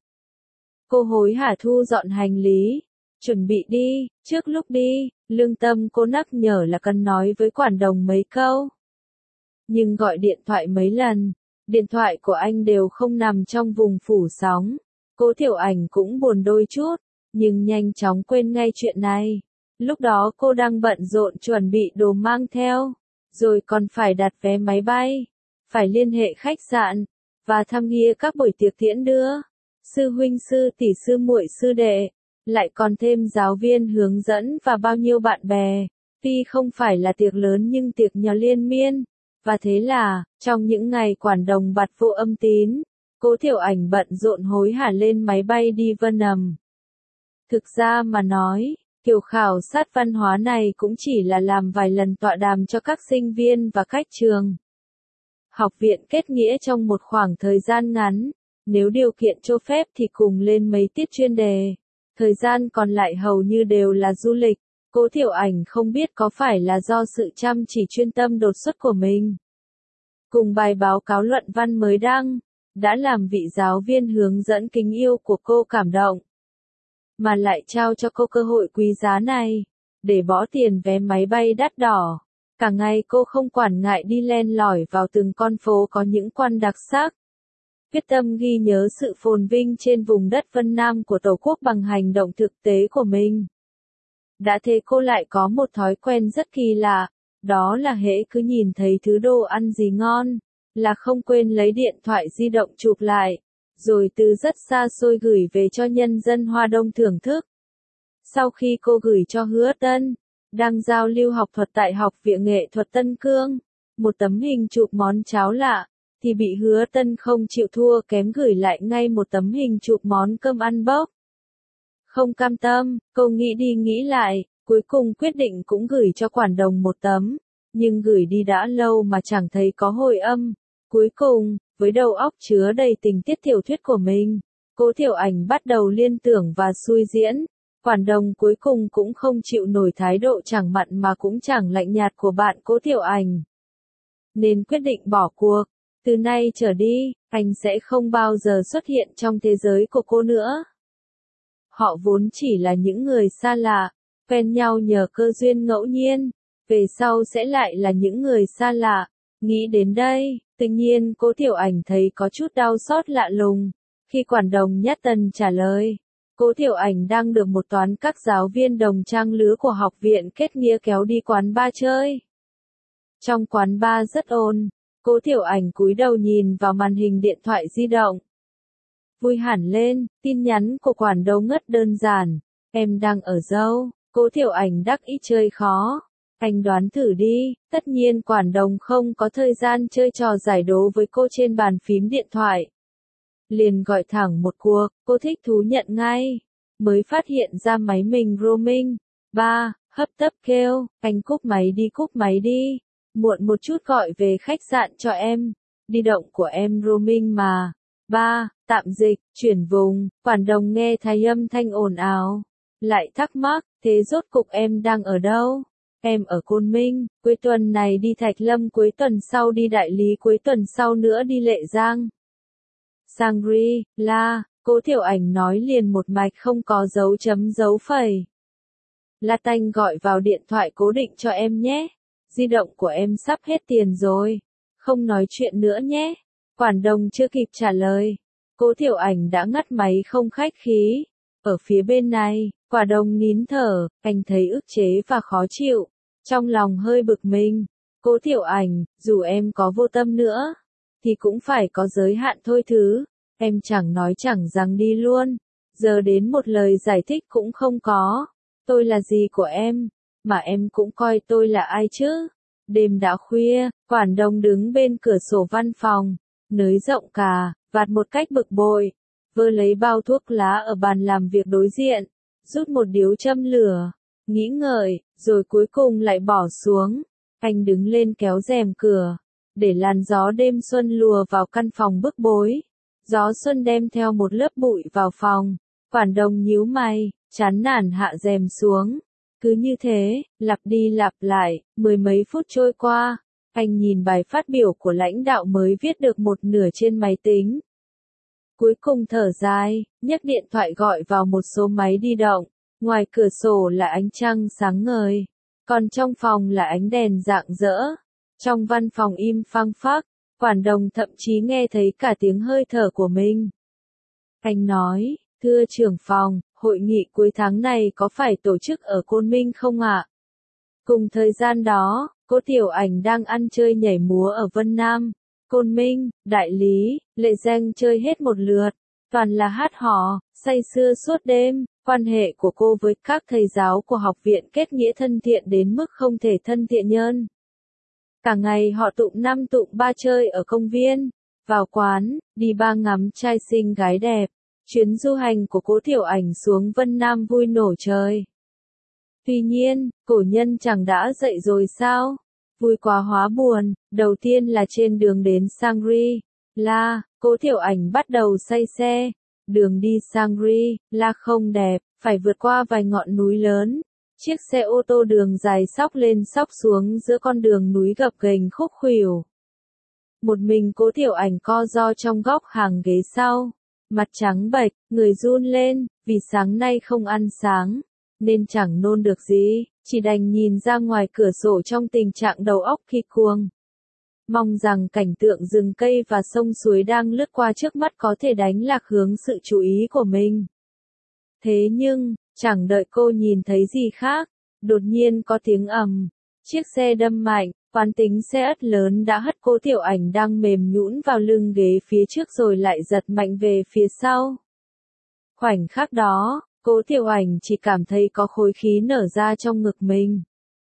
Cô hối hả thu dọn hành lý, chuẩn bị đi. Trước lúc đi, lương tâm cô nhắc nhở là cần nói với Quản đồng mấy câu. Nhưng gọi điện thoại mấy lần, điện thoại của anh đều không nằm trong vùng phủ sóng. Cố Thiệu Ảnh cũng buồn đôi chút, nhưng nhanh chóng quên ngay chuyện này. Lúc đó cô đang bận rộn chuẩn bị đồ mang theo, rồi còn phải đặt vé máy bay, phải liên hệ khách sạn, và thăm nghia các buổi tiệc tiễn đưa. Sư huynh sư tỷ sư muội sư đệ, lại còn thêm giáo viên hướng dẫn và bao nhiêu bạn bè. Tuy không phải là tiệc lớn nhưng tiệc nhỏ liên miên. Và thế là, trong những ngày Quản đồng bặt vô âm tín, Cố Thiệu Ảnh bận rộn hối hả lên máy bay đi Vân Nam. Thực ra mà nói, kiểu khảo sát văn hóa này cũng chỉ là làm vài lần tọa đàm cho các sinh viên và các trường học viện kết nghĩa trong một khoảng thời gian ngắn. Nếu điều kiện cho phép thì cùng lên mấy tiết chuyên đề. Thời gian còn lại hầu như đều là du lịch. Cố Thiệu Ảnh không biết có phải là do sự chăm chỉ chuyên tâm đột xuất của mình, cùng bài báo cáo luận văn mới đăng, đã làm vị giáo viên hướng dẫn kính yêu của cô cảm động, mà lại trao cho cô cơ hội quý giá này, để bỏ tiền vé máy bay đắt đỏ. Cả ngày cô không quản ngại đi len lỏi vào từng con phố có những quan đặc sắc, quyết tâm ghi nhớ sự phồn vinh trên vùng đất Vân Nam của Tổ quốc bằng hành động thực tế của mình. Đã thế cô lại có một thói quen rất kỳ lạ, đó là hễ cứ nhìn thấy thứ đồ ăn gì ngon, là không quên lấy điện thoại di động chụp lại, rồi từ rất xa xôi gửi về cho nhân dân Hoa Đông thưởng thức. Sau khi cô gửi cho Hứa Tân, đang giao lưu học thuật tại Học viện Nghệ thuật Tân Cương, một tấm hình chụp món cháo lạ, thì bị Hứa Tân không chịu thua kém gửi lại ngay một tấm hình chụp món cơm ăn bốc. Không cam tâm, cô nghĩ đi nghĩ lại, cuối cùng quyết định cũng gửi cho Quản đồng một tấm, nhưng gửi đi đã lâu mà chẳng thấy có hồi âm. Cuối cùng, với đầu óc chứa đầy tình tiết tiểu thuyết của mình, Cố Thiệu Ảnh bắt đầu liên tưởng và suy diễn. Quản đồng cuối cùng cũng không chịu nổi thái độ chẳng mặn mà cũng chẳng lạnh nhạt của bạn Cố Tiểu Ảnh. Nên quyết định bỏ cuộc. Từ nay trở đi, anh sẽ không bao giờ xuất hiện trong thế giới của cô nữa. Họ vốn chỉ là những người xa lạ, quen nhau nhờ cơ duyên ngẫu nhiên, về sau sẽ lại là những người xa lạ. Nghĩ đến đây, tự nhiên Cố Tiểu Ảnh thấy có chút đau xót lạ lùng. Khi quản đồng Nhất Tần trả lời, Cố Tiểu Ảnh đang được một toán các giáo viên đồng trang lứa của học viện kết nghĩa kéo đi quán bar chơi. Trong quán bar rất ồn, Cố Tiểu Ảnh cúi đầu nhìn vào màn hình điện thoại di động. Vui hẳn lên, tin nhắn của quản đầu ngất đơn giản, em đang ở đâu? Cố Tiểu Ảnh đắc ý chơi khó. Anh đoán thử đi, tất nhiên quản đồng không có thời gian chơi trò giải đố với cô trên bàn phím điện thoại. Liền gọi thẳng một cuộc, cô thích thú nhận ngay. Mới phát hiện ra máy mình roaming. Ba, hấp tấp kêu, anh cúp máy đi. Muộn một chút gọi về khách sạn cho em. Di động của em roaming mà. Ba, tạm dịch, chuyển vùng, quản đồng nghe thấy âm thanh ồn ào. Lại thắc mắc, thế rốt cục em đang ở đâu? Em ở Côn Minh, cuối tuần này đi Thạch Lâm, cuối tuần sau đi Đại Lý, cuối tuần sau nữa đi Lệ Giang. Shangri-La, Cố Tiểu Ảnh nói liền một mạch không có dấu chấm dấu phẩy. La Tanh gọi vào điện thoại cố định cho em nhé. Di động của em sắp hết tiền rồi. Không nói chuyện nữa nhé. Quản đồng chưa kịp trả lời. Cố Tiểu Ảnh đã ngắt máy không khách khí. Ở phía bên này, quản đồng nín thở, anh thấy ức chế và khó chịu. Trong lòng hơi bực mình. Cố Tiểu Ảnh, dù em có vô tâm nữa, thì cũng phải có giới hạn thôi thứ. Em chẳng nói chẳng rằng đi luôn. Giờ đến một lời giải thích cũng không có. Tôi là gì của em, mà em cũng coi tôi là ai chứ? Đêm đã khuya, quản đồng đứng bên cửa sổ văn phòng, nới rộng cà, vạt một cách bực bội, vơ lấy bao thuốc lá ở bàn làm việc đối diện, rút một điếu châm lửa, nghĩ ngợi, rồi cuối cùng lại bỏ xuống. Anh đứng lên kéo rèm cửa, để làn gió đêm xuân lùa vào căn phòng bức bối. Gió xuân đem theo một lớp bụi vào phòng. Quản đồng nhíu mày, chán nản hạ rèm xuống. Cứ như thế, lặp đi lặp lại, mười mấy phút trôi qua. Anh nhìn bài phát biểu của lãnh đạo mới viết được một nửa trên máy tính. Cuối cùng thở dài, nhấc điện thoại gọi vào một số máy di động. Ngoài cửa sổ là ánh trăng sáng ngời, còn trong phòng là ánh đèn rạng rỡ. Trong văn phòng im phăng phắc, quản đồng thậm chí nghe thấy cả tiếng hơi thở của mình. Anh nói, thưa trưởng phòng, hội nghị cuối tháng này có phải tổ chức ở Côn Minh không ạ? Cùng thời gian đó, Cố Tiểu Ảnh đang ăn chơi nhảy múa ở Vân Nam, Côn Minh, Đại Lý, Lệ Giang chơi hết một lượt, toàn là hát hò, say sưa suốt đêm. Quan hệ của cô với các thầy giáo của học viện kết nghĩa thân thiện đến mức không thể thân thiện hơn. Cả ngày họ tụm năm tụm ba chơi ở công viên, vào quán, đi bar ngắm trai xinh gái đẹp. Chuyến du hành của Cố Tiểu Ảnh xuống Vân Nam vui nổ trời. Tuy nhiên, cổ nhân chẳng đã dậy rồi sao? Vui quá hóa buồn, đầu tiên là trên đường đến Shangri-La, Cố Tiểu Ảnh bắt đầu say xe. Đường đi Shangri-La không đẹp, phải vượt qua vài ngọn núi lớn. Chiếc xe ô tô đường dài xóc lên xóc xuống giữa con đường núi gập ghềnh khúc khuỷu. Một mình Cố Tiểu Ảnh co ro trong góc hàng ghế sau. Mặt trắng bệch, người run lên, vì sáng nay không ăn sáng, nên chẳng nôn được gì, chỉ đành nhìn ra ngoài cửa sổ trong tình trạng đầu óc khi cuồng. Mong rằng cảnh tượng rừng cây và sông suối đang lướt qua trước mắt có thể đánh lạc hướng sự chú ý của mình. Thế nhưng, chẳng đợi cô nhìn thấy gì khác, đột nhiên có tiếng ầm, chiếc xe đâm mạnh, quán tính xe ất lớn đã hất Cố Tiểu Ảnh đang mềm nhũn vào lưng ghế phía trước rồi lại giật mạnh về phía sau. Khoảnh khắc đó, Cố Tiểu Ảnh chỉ cảm thấy có khối khí nở ra trong ngực mình.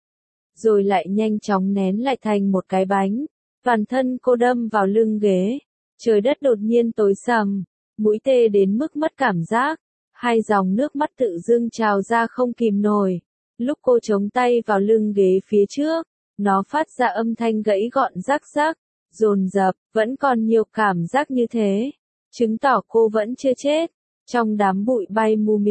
Rồi lại nhanh chóng nén lại thành một cái bánh, toàn thân cô đâm vào lưng ghế. Trời đất đột nhiên tối sầm, mũi tê đến mức mất cảm giác, hai dòng nước mắt tự dưng trào ra không kìm nổi. Lúc cô chống tay vào lưng ghế phía trước, nó phát ra âm thanh gãy gọn rắc rắc, dồn dập, vẫn còn nhiều cảm giác như thế, chứng tỏ cô vẫn chưa chết. Trong đám bụi bay mù mịt,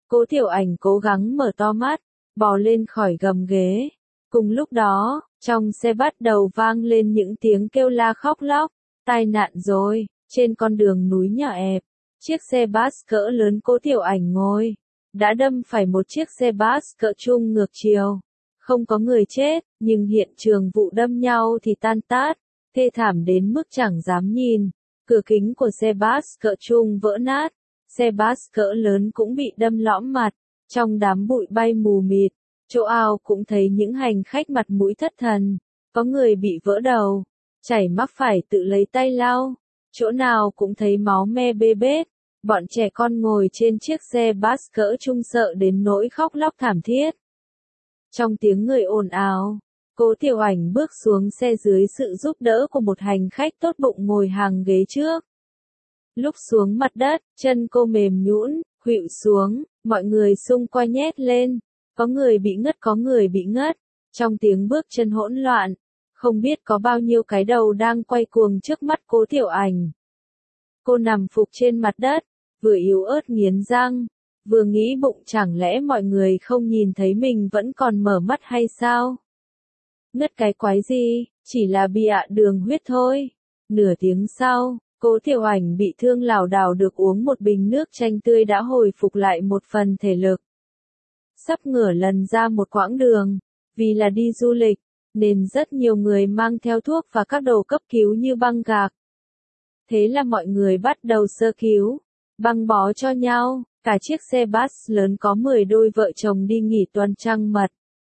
Cố Tiểu Ảnh cố gắng mở to mắt, bò lên khỏi gầm ghế. Cùng lúc đó, trong xe bắt đầu vang lên những tiếng kêu la khóc lóc. Tai nạn rồi, trên con đường núi nhỏ hẹp, chiếc xe bus cỡ lớn Cố Tiểu Ảnh ngồi, đã đâm phải một chiếc xe bus cỡ trung ngược chiều. Không có người chết, nhưng hiện trường vụ đâm nhau thì tan tác, thê thảm đến mức chẳng dám nhìn. Cửa kính của xe bus cỡ trung vỡ nát, xe bus cỡ lớn cũng bị đâm lõm mặt, trong đám bụi bay mù mịt, chỗ ao cũng thấy những hành khách mặt mũi thất thần, có người bị vỡ đầu, chảy mắc phải tự lấy tay lau, chỗ nào cũng thấy máu me bê bết, bọn trẻ con ngồi trên chiếc xe bus cỡ trung sợ đến nỗi khóc lóc thảm thiết. Trong tiếng người ồn ào, Cố Tiểu Ảnh bước xuống xe dưới sự giúp đỡ của một hành khách tốt bụng ngồi hàng ghế trước. Lúc xuống mặt đất, chân cô mềm nhũn, khuỵu xuống, mọi người xung quanh nhét lên, có người bị ngất có người bị ngất, trong tiếng bước chân hỗn loạn, không biết có bao nhiêu cái đầu đang quay cuồng trước mắt Cố Tiểu Ảnh. Cô nằm phục trên mặt đất, vừa yếu ớt nghiến răng, vừa nghĩ bụng chẳng lẽ mọi người không nhìn thấy mình vẫn còn mở mắt hay sao? Ngất cái quái gì, chỉ là bị đường huyết thôi. Nửa tiếng sau, Cố Tiểu Ảnh bị thương lảo đảo được uống một bình nước chanh tươi đã hồi phục lại một phần thể lực. Sắp ngửa lần ra một quãng đường, vì là đi du lịch, nên rất nhiều người mang theo thuốc và các đồ cấp cứu như băng gạc. Thế là mọi người bắt đầu sơ cứu, băng bó cho nhau, cả chiếc xe bus lớn có 10 đôi vợ chồng đi nghỉ tuần trăng mật.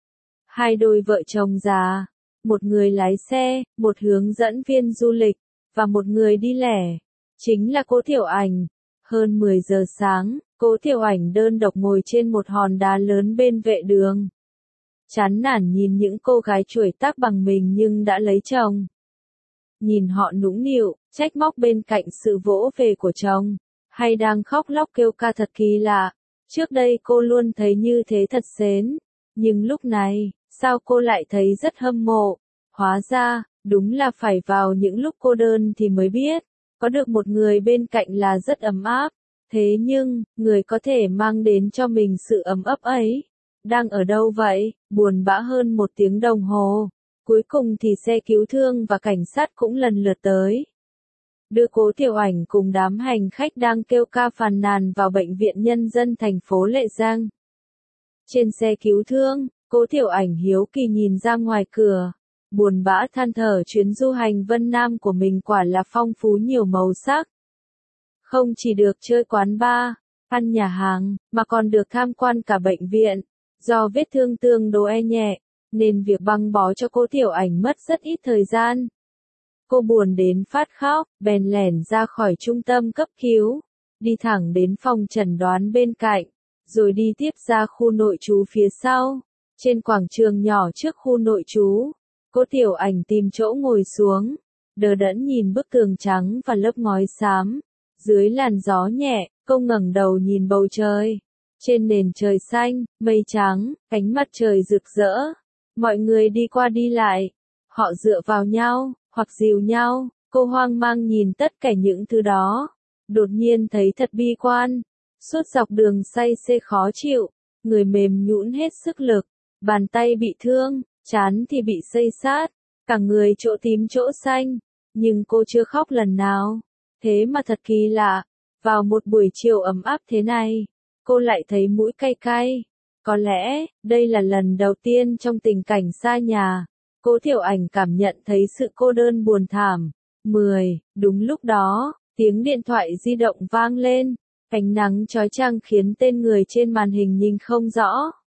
2 đôi vợ chồng già, một người lái xe, một hướng dẫn viên du lịch, và một người đi lẻ, chính là Cố Tiểu Ảnh. Hơn 10 giờ sáng, Cố Tiểu Ảnh đơn độc ngồi trên một hòn đá lớn bên vệ đường. Chán nản nhìn những cô gái chuổi tác bằng mình nhưng đã lấy chồng. Nhìn họ nũng nịu, trách móc bên cạnh sự vỗ về của chồng, hay đang khóc lóc kêu ca thật kỳ lạ. Trước đây cô luôn thấy như thế thật sến, nhưng lúc này, sao cô lại thấy rất hâm mộ? Hóa ra, đúng là phải vào những lúc cô đơn thì mới biết, có được một người bên cạnh là rất ấm áp. Thế nhưng, người có thể mang đến cho mình sự ấm ấp ấy, đang ở đâu vậy? Buồn bã hơn 1 tiếng đồng hồ. Cuối cùng thì xe cứu thương và cảnh sát cũng lần lượt tới. Đưa Cố Tiểu Ảnh cùng đám hành khách đang kêu ca phàn nàn vào bệnh viện nhân dân thành phố Lệ Giang. Trên xe cứu thương, Cố Tiểu Ảnh hiếu kỳ nhìn ra ngoài cửa, buồn bã than thở chuyến du hành Vân Nam của mình quả là phong phú nhiều màu sắc. Không chỉ được chơi quán bar, ăn nhà hàng, mà còn được tham quan cả bệnh viện. Do vết thương tương đối nhẹ, nên việc băng bó cho Cố Tiểu Ảnh mất rất ít thời gian. Cô buồn đến phát khóc, bèn lẻn ra khỏi trung tâm cấp cứu, đi thẳng đến phòng chẩn đoán bên cạnh, rồi đi tiếp ra khu nội trú phía sau. Trên quảng trường nhỏ trước khu nội trú, Cố Tiểu Ảnh tìm chỗ ngồi xuống, đờ đẫn nhìn bức tường trắng và lớp ngói xám. Dưới làn gió nhẹ, cô ngẩng đầu nhìn bầu trời. Trên nền trời xanh, mây trắng, ánh mặt trời rực rỡ. Mọi người đi qua đi lại. Họ dựa vào nhau, hoặc dìu nhau. Cô hoang mang nhìn tất cả những thứ đó. Đột nhiên thấy thật bi quan. Suốt dọc đường say xê khó chịu. Người mềm nhũn hết sức lực. Bàn tay bị thương, trán thì bị xây sát. Cả người chỗ tím chỗ xanh. Nhưng cô chưa khóc lần nào. Thế mà thật kỳ lạ. Vào một buổi chiều ấm áp thế này, cô lại thấy mũi cay cay. Có lẽ, đây là lần đầu tiên trong tình cảnh xa nhà, Cố Tiểu Ảnh cảm nhận thấy sự cô đơn buồn thảm. 10. Đúng lúc đó, tiếng điện thoại di động vang lên. Ánh nắng chói chang khiến tên người trên màn hình nhìn không rõ.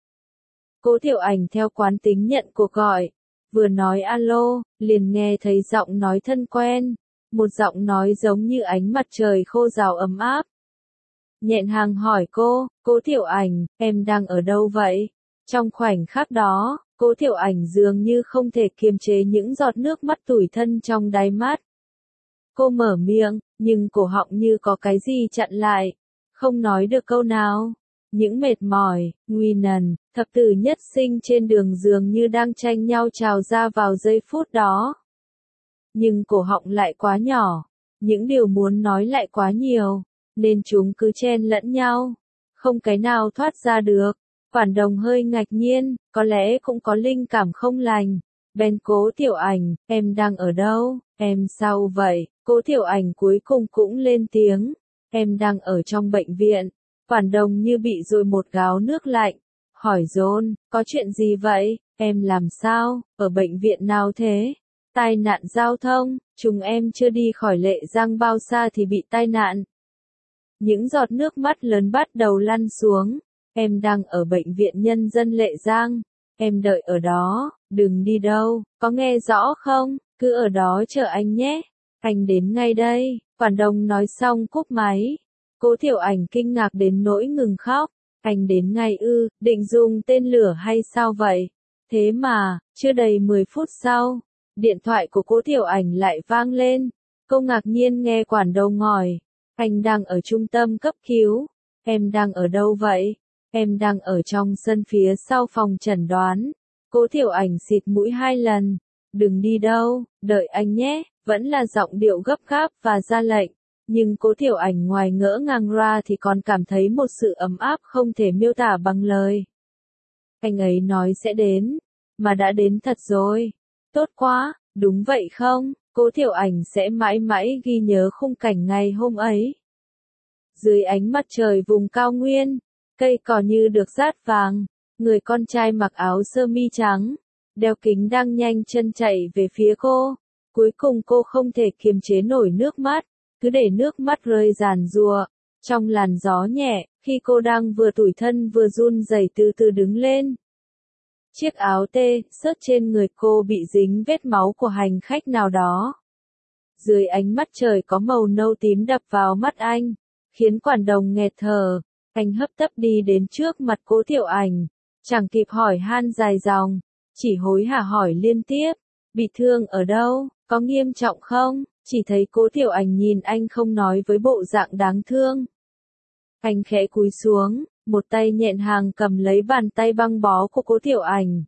Cố Tiểu Ảnh theo quán tính nhận cuộc gọi. Vừa nói alo, liền nghe thấy giọng nói thân quen. Một giọng nói giống như ánh mặt trời khô rào ấm áp. Nhẹn hàng hỏi Cố Tiểu Ảnh, em đang ở đâu vậy? Trong khoảnh khắc đó, Cố Tiểu Ảnh dường như không thể kiềm chế những giọt nước mắt tủi thân trong đáy mắt. Cô mở miệng, nhưng cổ họng như có cái gì chặn lại, không nói được câu nào. Những mệt mỏi, nguy nần, thập tử nhất sinh trên đường dường như đang tranh nhau trào ra vào giây phút đó. Nhưng cổ họng lại quá nhỏ, những điều muốn nói lại quá nhiều, nên chúng cứ chen lẫn nhau. không cái nào thoát ra được. Quản Đồng hơi ngạc nhiên, có lẽ cũng có linh cảm không lành. Bèn Cố Tiểu Ảnh, em đang ở đâu, em sao vậy? Cố Tiểu Ảnh cuối cùng cũng lên tiếng, em đang ở trong bệnh viện. Quản Đồng như bị dội một gáo nước lạnh, hỏi dồn, có chuyện gì vậy, em làm sao, ở bệnh viện nào thế? Tai nạn giao thông, chúng em chưa đi khỏi Lệ Giang bao xa thì bị tai nạn. Những giọt nước mắt lớn bắt đầu lăn xuống, em đang ở bệnh viện nhân dân Lệ Giang, em đợi ở đó, đừng đi đâu, có nghe rõ không, cứ ở đó chờ anh nhé, anh đến ngay đây. Quản Đồng nói xong cúp máy. Cố Tiểu Ảnh kinh ngạc đến nỗi ngừng khóc, anh đến ngay ư, định dùng tên lửa hay sao vậy? Thế mà, chưa đầy 10 phút sau, điện thoại của Cố Tiểu Ảnh lại vang lên. Cô ngạc nhiên nghe Quản Đồng hỏi, anh đang ở trung tâm cấp cứu, em đang ở đâu vậy? Em đang ở trong sân phía sau phòng chẩn đoán. Cố Tiểu Ảnh xịt mũi 2 lần, đừng đi đâu, đợi anh nhé, vẫn là giọng điệu gấp gáp và ra lệnh. Nhưng Cố Tiểu Ảnh ngoài ngỡ ngàng ra thì còn cảm thấy một sự ấm áp không thể miêu tả bằng lời. Anh ấy nói sẽ đến, mà đã đến thật rồi. Tốt quá, đúng vậy không? Cố Tiểu Ảnh sẽ mãi mãi ghi nhớ khung cảnh ngày hôm ấy. Dưới ánh mặt trời vùng cao nguyên, cây cỏ như được dát vàng, người con trai mặc áo sơ mi trắng, đeo kính đang nhanh chân chạy về phía cô. Cuối cùng cô không thể kiềm chế nổi nước mắt, cứ để nước mắt rơi ràn rụa. Trong làn gió nhẹ, khi cô đang vừa tủi thân vừa run rẩy từ từ đứng lên. Chiếc áo tê, xớt trên người cô bị dính vết máu của hành khách nào đó. Dưới ánh mắt trời có màu nâu tím đập vào mắt anh, khiến Quản Đồng nghẹt thở. Anh hấp tấp đi đến trước mặt Cố Tiểu Ảnh, chẳng kịp hỏi han dài dòng, chỉ hối hả hỏi liên tiếp, bị thương ở đâu, có nghiêm trọng không? Chỉ thấy Cố Tiểu Ảnh nhìn anh không nói với bộ dạng đáng thương. Anh khẽ cúi xuống, một tay nhẹn hàng cầm lấy bàn tay băng bó của Cố Tiểu Ảnh.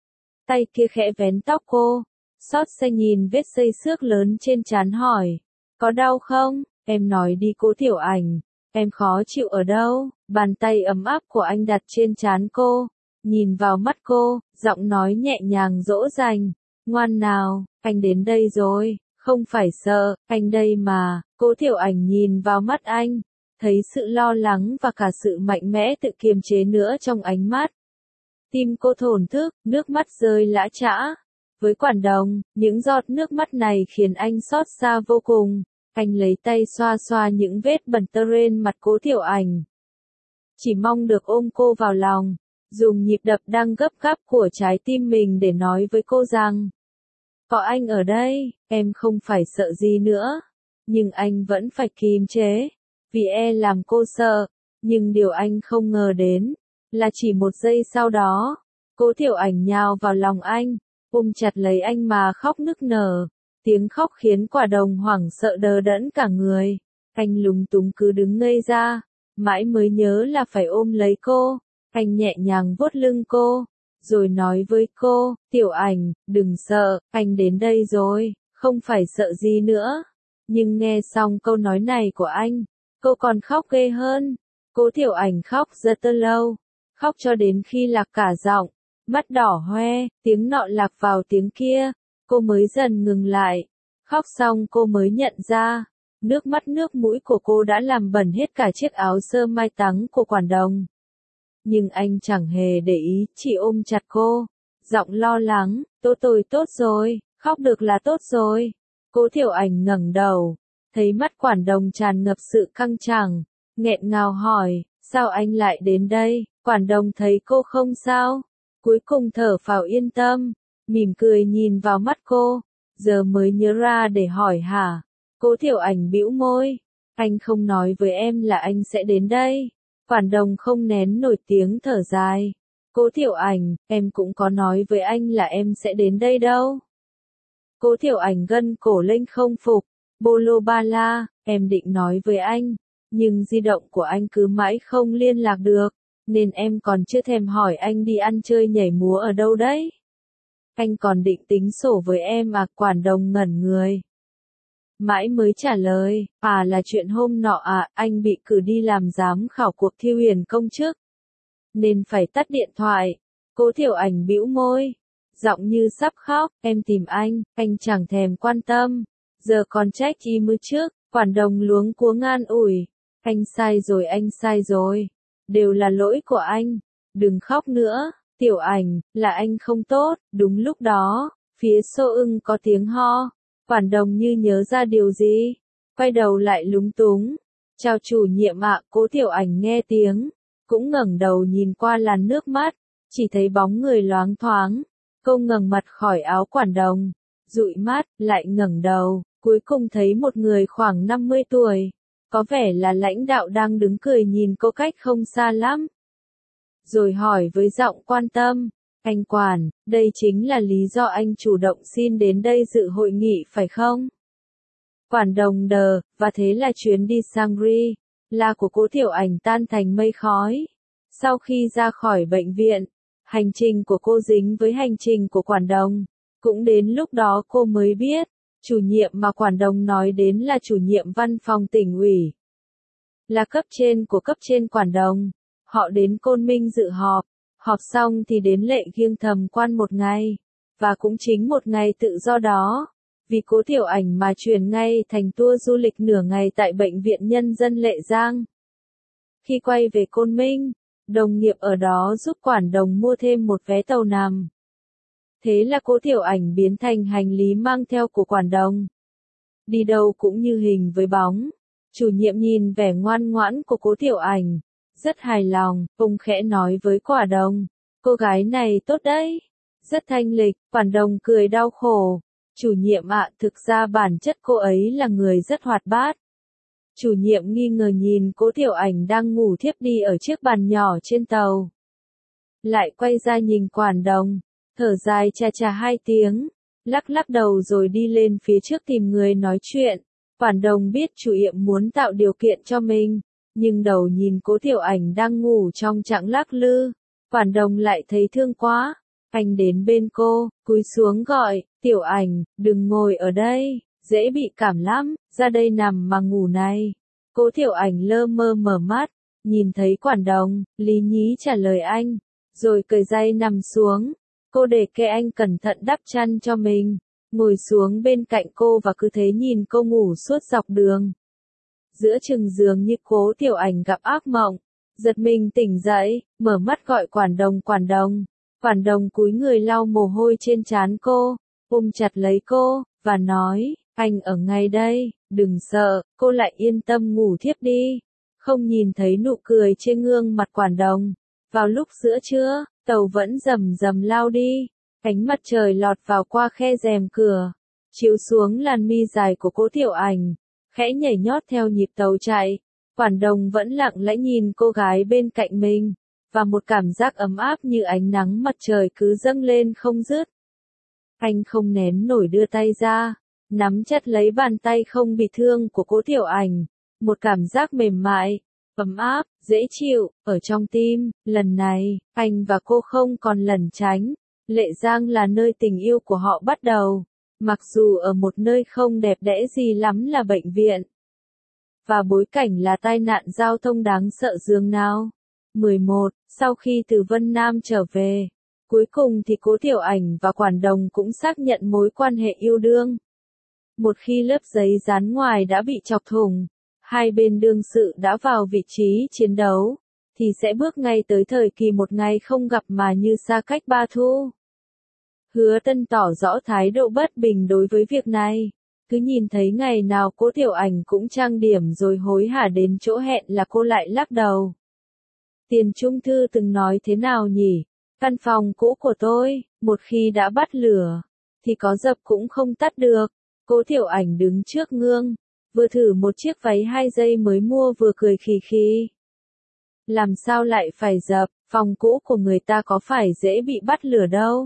Tay kia khẽ vén tóc cô, xót xa nhìn vết xây xước lớn trên trán hỏi, có đau không? Em nói đi Cố Tiểu Ảnh, em khó chịu ở đâu? Bàn tay ấm áp của anh đặt trên trán cô, nhìn vào mắt cô, giọng nói nhẹ nhàng dỗ dành, ngoan nào, anh đến đây rồi, không phải sợ, anh đây mà. Cố Tiểu Ảnh nhìn vào mắt anh, thấy sự lo lắng và cả sự mạnh mẽ tự kiềm chế nữa trong ánh mắt. Tim cô thổn thức, nước mắt rơi lã chã. Với Quản Đồng, những giọt nước mắt này khiến anh xót xa vô cùng. Anh lấy tay xoa xoa những vết bẩn tơ trên mặt Cố Tiểu Ảnh. Chỉ mong được ôm cô vào lòng, dùng nhịp đập đang gấp gáp của trái tim mình để nói với cô rằng, có anh ở đây, em không phải sợ gì nữa. Nhưng anh vẫn phải kìm chế, vì làm cô sợ. Nhưng điều anh không ngờ đến, là chỉ một giây sau đó, Cố Tiểu Ảnh nhào vào lòng anh, ôm chặt lấy anh mà khóc nức nở. Tiếng khóc khiến Quả Đồng hoảng sợ đờ đẫn cả người. Anh lúng túng cứ đứng ngây ra, mãi mới nhớ là phải ôm lấy cô. Anh nhẹ nhàng vuốt lưng cô, rồi nói với cô, Tiểu Ảnh, đừng sợ, anh đến đây rồi, không phải sợ gì nữa. Nhưng nghe xong câu nói này của anh, cô còn khóc ghê hơn. Cố Tiểu Ảnh khóc rất lâu, khóc cho đến khi lạc cả giọng, mắt đỏ hoe, tiếng nọ lạc vào tiếng kia, cô mới dần ngừng lại. Khóc xong cô mới nhận ra, nước mắt nước mũi của cô đã làm bẩn hết cả chiếc áo sơ mai trắng của Quản Đồng. Nhưng anh chẳng hề để ý, chỉ ôm chặt cô, giọng lo lắng, tôi tốt rồi, khóc được là tốt rồi. Cố Tiểu Ảnh ngẩng đầu, thấy mắt Quản Đồng tràn ngập sự căng thẳng, nghẹn ngào hỏi, sao anh lại đến đây? Quản Đồng thấy cô không sao, cuối cùng thở phào yên tâm, mỉm cười nhìn vào mắt cô, giờ mới nhớ ra để hỏi hả? Cố Tiểu Ảnh bĩu môi, anh không nói với em là anh sẽ đến đây. Quản Đồng không nén nổi tiếng thở dài. Cố Tiểu Ảnh, em cũng có nói với anh là em sẽ đến đây đâu. Cố Tiểu Ảnh gân cổ lên không phục, bolo ba la, em định nói với anh, nhưng di động của anh cứ mãi không liên lạc được, nên em còn chưa thèm hỏi anh đi ăn chơi nhảy múa ở đâu đấy. Anh còn định tính sổ với em à? Quản Đồng ngẩn người. Mãi mới trả lời, là chuyện hôm nọ anh bị cử đi làm giám khảo cuộc thi huyền công chức, nên phải tắt điện thoại. Cố Thiểu Ảnh bĩu môi, giọng như sắp khóc, em tìm anh chẳng thèm quan tâm, giờ còn trách chi mưa trước, Quản Đồng luống cuống an ủi, anh sai rồi, đều là lỗi của anh, đừng khóc nữa, Tiểu Ảnh, là anh không tốt. Đúng lúc đó, phía Xô Ưng có tiếng ho, Quản Đồng như nhớ ra điều gì, quay đầu lại lúng túng, chào chủ nhiệm ạ. Cố Tiểu Ảnh nghe tiếng, cũng ngẩng đầu nhìn qua làn nước mắt, chỉ thấy bóng người loáng thoáng, cô ngẩng mặt khỏi áo Quản Đồng, dụi mắt, lại ngẩng đầu, cuối cùng thấy một người khoảng 50 tuổi, có vẻ là lãnh đạo đang đứng cười nhìn cô cách không xa lắm. Rồi hỏi với giọng quan tâm, anh Quản, đây chính là lý do anh chủ động xin đến đây dự hội nghị phải không? Quản Đồng đờ, và thế là chuyến đi Shangri-La của Cố Thiểu Ảnh tan thành mây khói. Sau khi ra khỏi bệnh viện, hành trình của cô dính với hành trình của Quản Đồng. Cũng đến lúc đó cô mới biết, chủ nhiệm mà Quản Đồng nói đến là chủ nhiệm văn phòng tỉnh ủy. Là cấp trên của cấp trên Quản Đồng. Họ đến Côn Minh dự họp xong thì đến Lệ Giêng thầm quan một ngày. Và cũng chính một ngày tự do đó, vì Cố Thiểu Ảnh mà chuyển ngay thành tour du lịch nửa ngày tại Bệnh viện Nhân dân Lệ Giang. Khi quay về Côn Minh, đồng nghiệp ở đó giúp Quản Đồng mua thêm một vé tàu nằm. Thế là Cố Thiểu Ảnh biến thành hành lý mang theo của Quản Đồng. Đi đâu cũng như hình với bóng. Chủ nhiệm nhìn vẻ ngoan ngoãn của Cố Thiểu Ảnh, rất hài lòng, ông khẽ nói với Quản Đồng, cô gái này tốt đấy, rất thanh lịch. Quản Đồng cười đau khổ, chủ nhiệm ạ, thực ra bản chất cô ấy là người rất hoạt bát. Chủ nhiệm nghi ngờ nhìn Cố Thiểu Ảnh đang ngủ thiếp đi ở chiếc bàn nhỏ trên tàu. Lại quay ra nhìn Quản Đồng, thở dài chà hai tiếng, lắc đầu rồi đi lên phía trước tìm người nói chuyện. Quản Đồng biết chủ nhiệm muốn tạo điều kiện cho mình, nhưng đầu nhìn Cố Thiểu Ảnh đang ngủ trong trạng lắc lư, Quản Đồng lại thấy thương quá. Anh đến bên cô, cúi xuống gọi, Tiểu Ảnh, đừng ngồi ở đây, dễ bị cảm lắm, ra đây nằm mà ngủ này. Cố Thiểu Ảnh lơ mơ mở mắt, nhìn thấy Quản Đồng, lý nhí trả lời anh, rồi cởi giày nằm xuống. Cô để kệ anh cẩn thận đắp chăn cho mình, ngồi xuống bên cạnh cô và cứ thế nhìn cô ngủ suốt dọc đường. Giữa chừng giường như Cố Thiểu Ảnh gặp ác mộng, giật mình tỉnh dậy, mở mắt gọi Quản Đồng. Quản Đồng cúi người lau mồ hôi trên trán cô, ôm chặt lấy cô, và nói, anh ở ngay đây, đừng sợ. Cô lại yên tâm ngủ thiếp đi, không nhìn thấy nụ cười trên gương mặt Quản Đồng. Vào lúc giữa trưa, tàu vẫn rầm lao đi, ánh mặt trời lọt vào qua khe rèm cửa, chiếu xuống làn mi dài của Cố Thiểu Ảnh, khẽ nhảy nhót theo nhịp tàu chạy. Quản Đồng vẫn lặng lẽ nhìn cô gái bên cạnh mình, và một cảm giác ấm áp như ánh nắng mặt trời cứ dâng lên không dứt. Anh không nén nổi đưa tay ra, nắm chặt lấy bàn tay không bị thương của Cố Thiểu Ảnh, một cảm giác mềm mại, ấm áp, dễ chịu, ở trong tim. Lần này, anh và cô không còn lẩn tránh. Lệ Giang là nơi tình yêu của họ bắt đầu, mặc dù ở một nơi không đẹp đẽ gì lắm là bệnh viện. Và bối cảnh là tai nạn giao thông đáng sợ giường nào. 11. Sau khi từ Vân Nam trở về, cuối cùng thì Cố Thiểu Ảnh và Quản Đồng cũng xác nhận mối quan hệ yêu đương. Một khi lớp giấy dán ngoài đã bị chọc thủng, hai bên đương sự đã vào vị trí chiến đấu, thì sẽ bước ngay tới thời kỳ một ngày không gặp mà như xa cách ba thu. Hứa Tân tỏ rõ thái độ bất bình đối với việc này. Cứ nhìn thấy ngày nào Cố Thiểu Ảnh cũng trang điểm rồi hối hả đến chỗ hẹn là cô lại lắc đầu. Tiền Trung Thư từng nói thế nào nhỉ? Căn phòng cũ của tôi, một khi đã bắt lửa, thì có dập cũng không tắt được. Cố Thiểu Ảnh đứng trước gương, vừa thử một chiếc váy 2 giây mới mua vừa cười khì khì. Làm sao lại phải dập, phòng cũ của người ta có phải dễ bị bắt lửa đâu.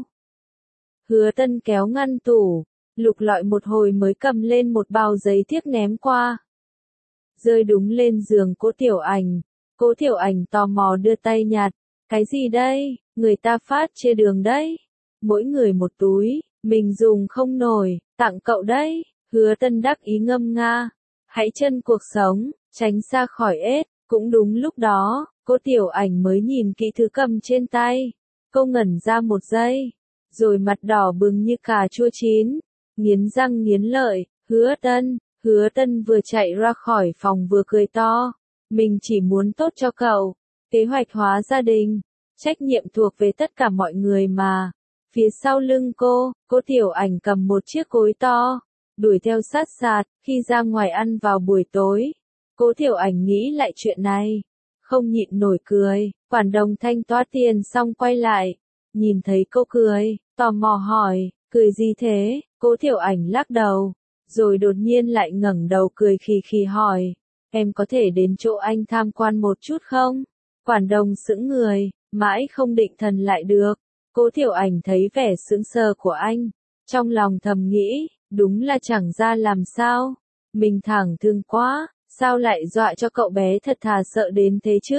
Hứa Tân kéo ngăn tủ, lục lọi một hồi mới cầm lên một bao giấy thiếc ném qua. Rơi đúng lên giường Cố Thiểu Ảnh. Cố Thiểu Ảnh tò mò đưa tay nhặt. Cái gì đây? Người ta phát chia đường đấy. Mỗi người một túi, mình dùng không nổi, tặng cậu đấy. Hứa Tân đắc ý ngâm nga. Hãy trân cuộc sống, tránh xa khỏi ết. Cũng đúng lúc đó, cô Tiểu Ảnh mới nhìn kỹ thứ cầm trên tay. Cô ngẩn ra một giây, rồi mặt đỏ bừng như cà chua chín, nghiến răng nghiến lợi, Hứa Tân vừa chạy ra khỏi phòng vừa cười to. Mình chỉ muốn tốt cho cậu. Kế hoạch hóa gia đình, trách nhiệm thuộc về tất cả mọi người mà. Phía sau lưng cô Tiểu Ảnh cầm một chiếc cối to, đuổi theo sát sạt. Khi ra ngoài ăn vào buổi tối, cô Tiểu Ảnh nghĩ lại chuyện này, không nhịn nổi cười. Quản đồng thanh toán tiền xong quay lại, nhìn thấy cô cười, tò mò hỏi, cười gì thế? Cô Tiểu Ảnh lắc đầu, rồi đột nhiên lại ngẩng đầu cười khì khì hỏi, em có thể đến chỗ anh tham quan một chút không? Quản đồng sững người, mãi không định thần lại được. Cô Tiểu Ảnh thấy vẻ sững sờ của anh, trong lòng thầm nghĩ, đúng là chẳng ra làm sao. Mình thẳng thương quá, sao lại dọa cho cậu bé thật thà sợ đến thế chứ?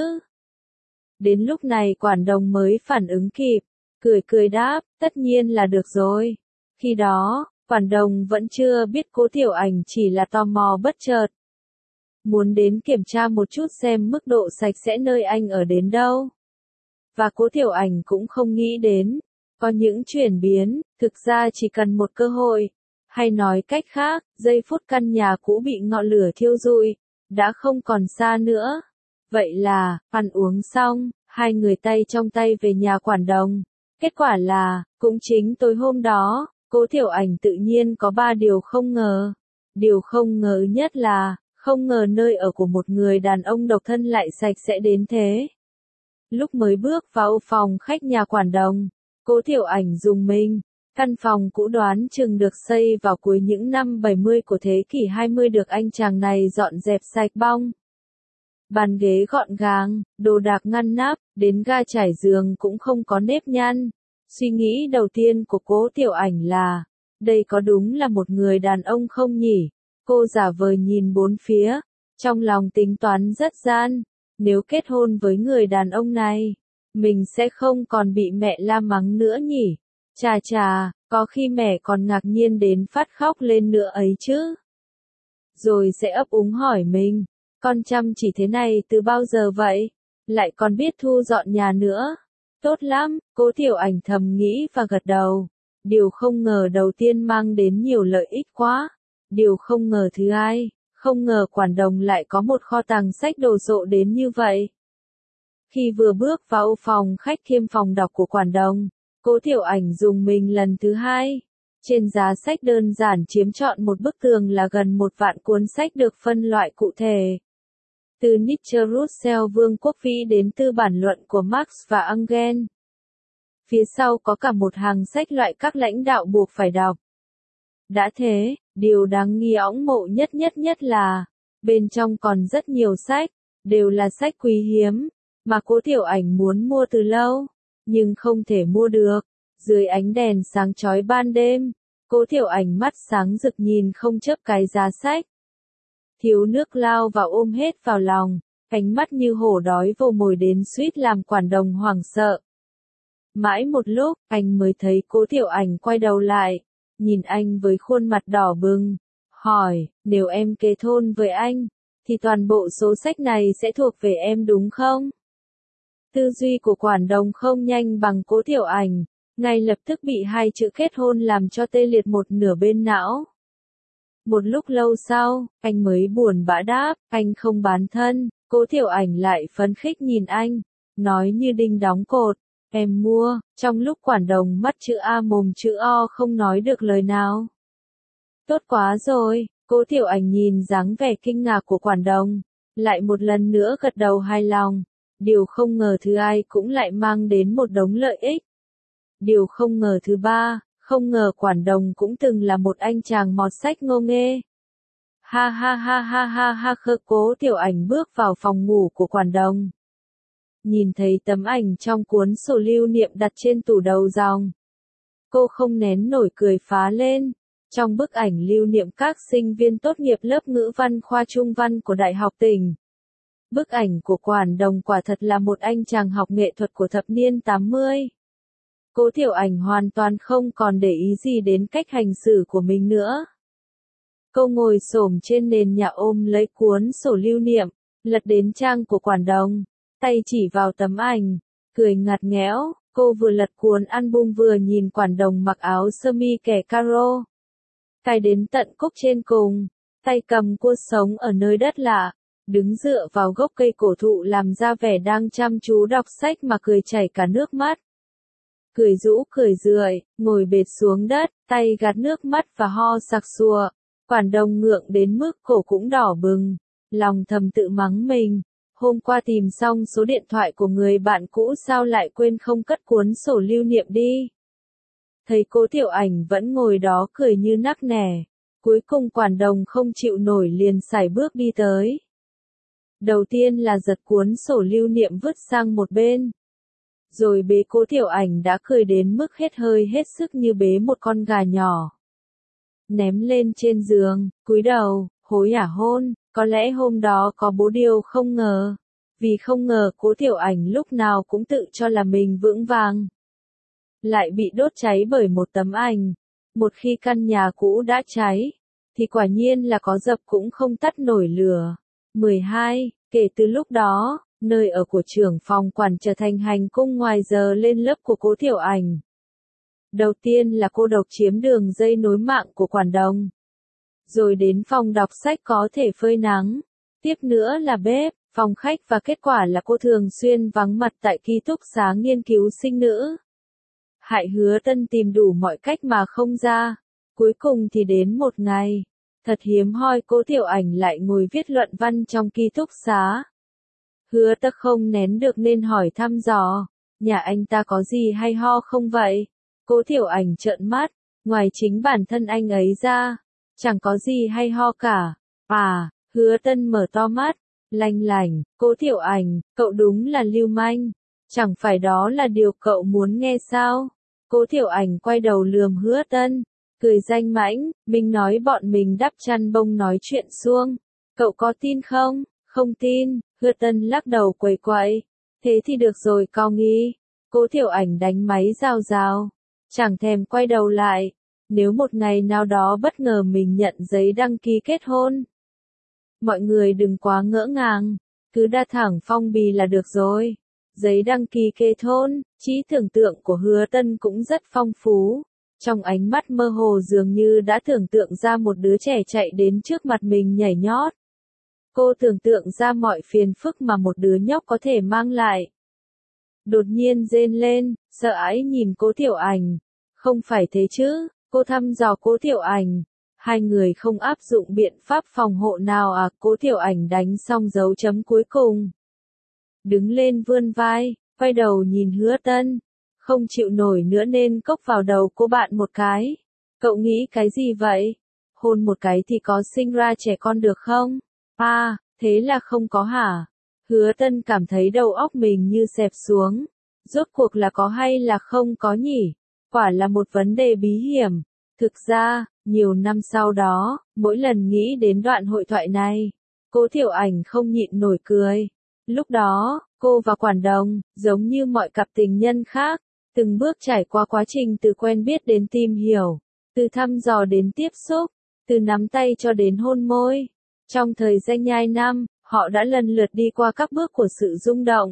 Đến lúc này quản đồng mới phản ứng kịp, cười cười đáp, tất nhiên là được rồi. Khi đó, quản đồng vẫn chưa biết cô Tiểu Ảnh chỉ là tò mò bất chợt. Muốn đến kiểm tra một chút xem mức độ sạch sẽ nơi anh ở đến đâu. Và cô Tiểu Ảnh cũng không nghĩ đến, có những chuyển biến, thực ra chỉ cần một cơ hội. Hay nói cách khác, giây phút căn nhà cũ bị ngọn lửa thiêu rụi, đã không còn xa nữa. Vậy là, ăn uống xong, hai người tay trong tay về nhà quản đồng. Kết quả là, cũng chính tối hôm đó, cô Tiểu Ảnh tự nhiên có 3 điều không ngờ. Điều không ngờ nhất là, không ngờ nơi ở của một người đàn ông độc thân lại sạch sẽ đến thế. Lúc mới bước vào phòng khách nhà quản đồng, cô Tiểu Ảnh rùng mình. Căn phòng cũ đoán chừng được xây vào cuối những năm 70 của thế kỷ 20 được anh chàng này dọn dẹp sạch bong. Bàn ghế gọn gàng, đồ đạc ngăn nắp, đến ga trải giường cũng không có nếp nhăn. Suy nghĩ đầu tiên của cô Tiểu Ảnh là, đây có đúng là một người đàn ông không nhỉ? Cô giả vờ nhìn bốn phía, trong lòng tính toán rất gian, nếu kết hôn với người đàn ông này, mình sẽ không còn bị mẹ la mắng nữa nhỉ? Chà chà, có khi mẹ còn ngạc nhiên đến phát khóc lên nữa ấy chứ. Rồi sẽ ấp úng hỏi mình, con chăm chỉ thế này từ bao giờ vậy? Lại còn biết thu dọn nhà nữa. Tốt lắm, cô Tiểu Ảnh thầm nghĩ và gật đầu. Điều không ngờ đầu tiên mang đến nhiều lợi ích quá. Điều không ngờ thứ hai, không ngờ quản đồng lại có một kho tàng sách đồ sộ đến như vậy. Khi vừa bước vào phòng khách kiêm phòng đọc của quản đồng, cô Tiểu Ảnh dùng mình lần thứ hai. Trên giá sách đơn giản chiếm trọn một bức tường là gần 1 vạn cuốn sách được phân loại cụ thể. Từ Nietzsche, Rousseau, Vương Quốc Vĩ đến Tư bản luận của Marx và Engels. Phía sau có cả một hàng sách loại các lãnh đạo buộc phải đọc. Đã thế, điều đáng ngưỡng mộ nhất là, bên trong còn rất nhiều sách, đều là sách quý hiếm, mà cô Tiểu Ảnh muốn mua từ lâu, nhưng không thể mua được. Dưới ánh đèn sáng chói ban đêm, cô Tiểu Ảnh mắt sáng rực nhìn không chớp cái giá sách. Thiếu nước lao vào ôm hết vào lòng, ánh mắt như hổ đói vồ mồi đến suýt làm quản đồng hoảng sợ. Mãi một lúc, anh mới thấy cô Tiểu Ảnh quay đầu lại, nhìn anh với khuôn mặt đỏ bừng, hỏi, nếu em kết hôn với anh, thì toàn bộ số sách này sẽ thuộc về em đúng không? Tư duy của quản đồng không nhanh bằng cô Tiểu Ảnh, ngay lập tức bị hai chữ kết hôn làm cho tê liệt một nửa bên não. Một lúc lâu sau, anh mới buồn bã đáp, anh không bán thân. Cô Tiểu Ảnh lại phấn khích nhìn anh, nói như đinh đóng cột, em mua. Trong lúc quản đồng mắt chữ A mồm chữ O không nói được lời nào. Tốt quá rồi, cô Tiểu Ảnh nhìn dáng vẻ kinh ngạc của quản đồng, lại một lần nữa gật đầu hài lòng. Điều không ngờ thứ hai cũng lại mang đến một đống lợi ích. Điều không ngờ thứ ba, không ngờ quản đồng cũng từng là một anh chàng mọt sách ngô nghê. Ha ha ha ha ha ha khơ. Cố Tiểu Ảnh bước vào phòng ngủ của quản đồng. Nhìn thấy tấm ảnh trong cuốn sổ lưu niệm đặt trên tủ đầu giường. Cô không nén nổi cười phá lên. Trong bức ảnh lưu niệm các sinh viên tốt nghiệp lớp ngữ văn khoa trung văn của Đại học tỉnh. Bức ảnh của quản đồng quả thật là một anh chàng học nghệ thuật của thập niên 80. Cô Tiểu Ảnh hoàn toàn không còn để ý gì đến cách hành xử của mình nữa. Cô ngồi xổm trên nền nhà ôm lấy cuốn sổ lưu niệm, lật đến trang của Quản Đồng, tay chỉ vào tấm ảnh, cười ngặt nghẽo. Cô vừa lật cuốn album vừa nhìn Quản Đồng mặc áo sơ mi kẻ caro, cài đến tận cúc trên cùng, tay cầm cua sống ở nơi đất lạ, đứng dựa vào gốc cây cổ thụ làm ra vẻ đang chăm chú đọc sách mà cười chảy cả nước mắt. Cười rũ cười rượi, ngồi bệt xuống đất, tay gạt nước mắt và ho sặc sụa. Quản Đồng ngượng đến mức cổ cũng đỏ bừng, lòng thầm tự mắng mình. Hôm qua tìm xong số điện thoại của người bạn cũ sao lại quên không cất cuốn sổ lưu niệm đi. Thấy Cố Tiểu Ảnh vẫn ngồi đó cười như nắc nẻ. Cuối cùng Quản Đồng không chịu nổi liền sải bước đi tới. Đầu tiên là giật cuốn sổ lưu niệm vứt sang một bên. Rồi bế Cố Tiểu Ảnh đã cười đến mức hết hơi hết sức như bế một con gà nhỏ. Ném lên trên giường, cúi đầu, hối hả hôn. Có lẽ hôm đó có bố điều không ngờ. Vì không ngờ Cố Tiểu Ảnh lúc nào cũng tự cho là mình vững vàng. Lại bị đốt cháy bởi một tấm ảnh. Một khi căn nhà cũ đã cháy, thì quả nhiên là có dập cũng không tắt nổi lửa. 12. Kể từ lúc đó, nơi ở của trưởng phòng Quản trở thành hành cung ngoài giờ lên lớp của Cố Tiểu Ảnh. Đầu tiên là cô độc chiếm đường dây nối mạng của Quản Đồng. Rồi đến phòng đọc sách có thể phơi nắng. Tiếp nữa là bếp, phòng khách và kết quả là cô thường xuyên vắng mặt tại ký túc xá nghiên cứu sinh nữ. Hại Hứa Tân tìm đủ mọi cách mà không ra. Cuối cùng thì đến một ngày, thật hiếm hoi Cố Tiểu Ảnh lại ngồi viết luận văn trong ký túc xá. Hứa Tắc không nén được nên hỏi thăm dò, nhà anh ta có gì hay ho không vậy? Cố Tiểu Ảnh trợn mắt, ngoài chính bản thân anh ấy ra, chẳng có gì hay ho cả. À, Hứa Tân mở to mắt, lanh lảnh, Cố Tiểu Ảnh, cậu đúng là lưu manh. Chẳng phải đó là điều cậu muốn nghe sao? Cố Tiểu Ảnh quay đầu lườm Hứa Tân, cười danh mãnh, mình nói bọn mình đắp chăn bông nói chuyện suông. Cậu có tin không? Không tin. Hứa Tân lắc đầu quẩy quậy. Thế thì được rồi Cao Nghi. Cố Tiểu Ảnh đánh máy rào rào, chẳng thèm quay đầu lại. Nếu một ngày nào đó bất ngờ mình nhận giấy đăng ký kết hôn, mọi người đừng quá ngỡ ngàng, cứ đa thẳng phong bì là được rồi. Giấy đăng ký kết hôn, trí tưởng tượng của Hứa Tân cũng rất phong phú. Trong ánh mắt mơ hồ dường như đã tưởng tượng ra một đứa trẻ chạy đến trước mặt mình nhảy nhót. Cô tưởng tượng ra mọi phiền phức mà một đứa nhóc có thể mang lại. Đột nhiên rên lên, sợ hãi nhìn Cố Tiểu Ảnh. Không phải thế chứ, cô thăm dò Cố Tiểu Ảnh. Hai người không áp dụng biện pháp phòng hộ nào à? Cố Tiểu Ảnh đánh xong dấu chấm cuối cùng. Đứng lên vươn vai, quay đầu nhìn Hứa Tân. Không chịu nổi nữa nên cốc vào đầu cô bạn một cái. Cậu nghĩ cái gì vậy? Hôn một cái thì có sinh ra trẻ con được không? À, thế là không có hả? Hứa Tân cảm thấy đầu óc mình như xẹp xuống. Rốt cuộc là có hay là không có nhỉ? Quả là một vấn đề bí hiểm. Thực ra, nhiều năm sau đó, mỗi lần nghĩ đến đoạn hội thoại này, Cố Tiểu Ảnh không nhịn nổi cười. Lúc đó, cô và Quản Đồng, giống như mọi cặp tình nhân khác, từng bước trải qua quá trình từ quen biết đến tìm hiểu, từ thăm dò đến tiếp xúc, từ nắm tay cho đến hôn môi. Trong thời gian nhai năm, họ đã lần lượt đi qua các bước của sự rung động.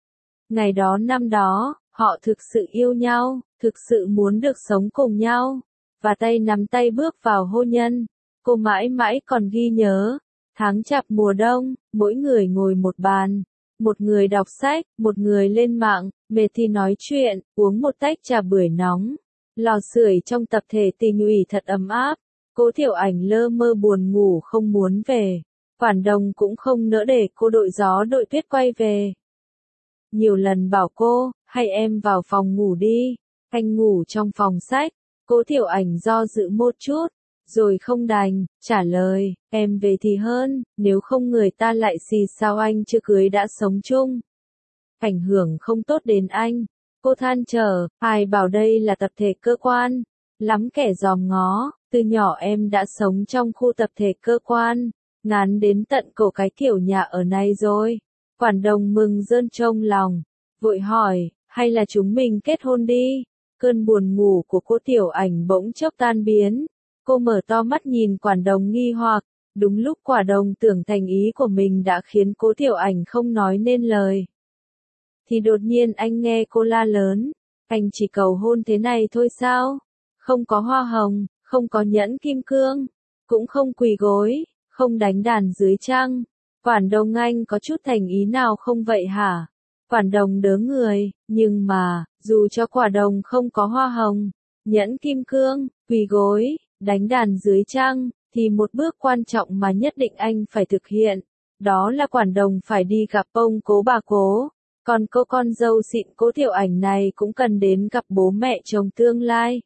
Ngày đó năm đó, họ thực sự yêu nhau, thực sự muốn được sống cùng nhau, và tay nắm tay bước vào hôn nhân. Cô mãi mãi còn ghi nhớ, tháng chạp mùa đông, mỗi người ngồi một bàn, một người đọc sách, một người lên mạng, mệt thì nói chuyện, uống một tách trà bưởi nóng. Lò sưởi trong tập thể tình ủy thật ấm áp. Cố Tiểu Ảnh lơ mơ buồn ngủ không muốn về. Quản Đồng cũng không nỡ để cô đội gió đội tuyết quay về. Nhiều lần bảo cô, hay em vào phòng ngủ đi. Anh ngủ trong phòng sách. Cố Tiểu Ảnh do dự một chút, rồi không đành, trả lời, em về thì hơn, nếu không người ta lại xì sao anh chưa cưới đã sống chung. Ảnh hưởng không tốt đến anh. Cô than thở, ai bảo đây là tập thể cơ quan. Lắm kẻ dòm ngó, từ nhỏ em đã sống trong khu tập thể cơ quan, ngán đến tận cổ cái kiểu nhà ở này rồi. Quản Đồng mừng rơn trong lòng, vội hỏi, hay là chúng mình kết hôn đi. Cơn buồn ngủ của cô Tiểu Ảnh bỗng chốc tan biến. Cô mở to mắt nhìn Quản Đồng nghi hoặc, đúng lúc Quả Đồng tưởng thành ý của mình đã khiến Cố Tiểu Ảnh không nói nên lời. Thì đột nhiên anh nghe cô la lớn, anh chỉ cầu hôn thế này thôi sao? Không có hoa hồng, không có nhẫn kim cương, cũng không quỳ gối, không đánh đàn dưới trăng. Quản Đồng anh có chút thành ý nào không vậy hả? Quản Đồng đớ người, nhưng mà, dù cho Quả Đồng không có hoa hồng, nhẫn kim cương, quỳ gối, đánh đàn dưới trăng, thì một bước quan trọng mà nhất định anh phải thực hiện, đó là Quản Đồng phải đi gặp ông Cố bà Cố. Còn cô con dâu xịn Cố Tiểu Ảnh này cũng cần đến gặp bố mẹ chồng tương lai.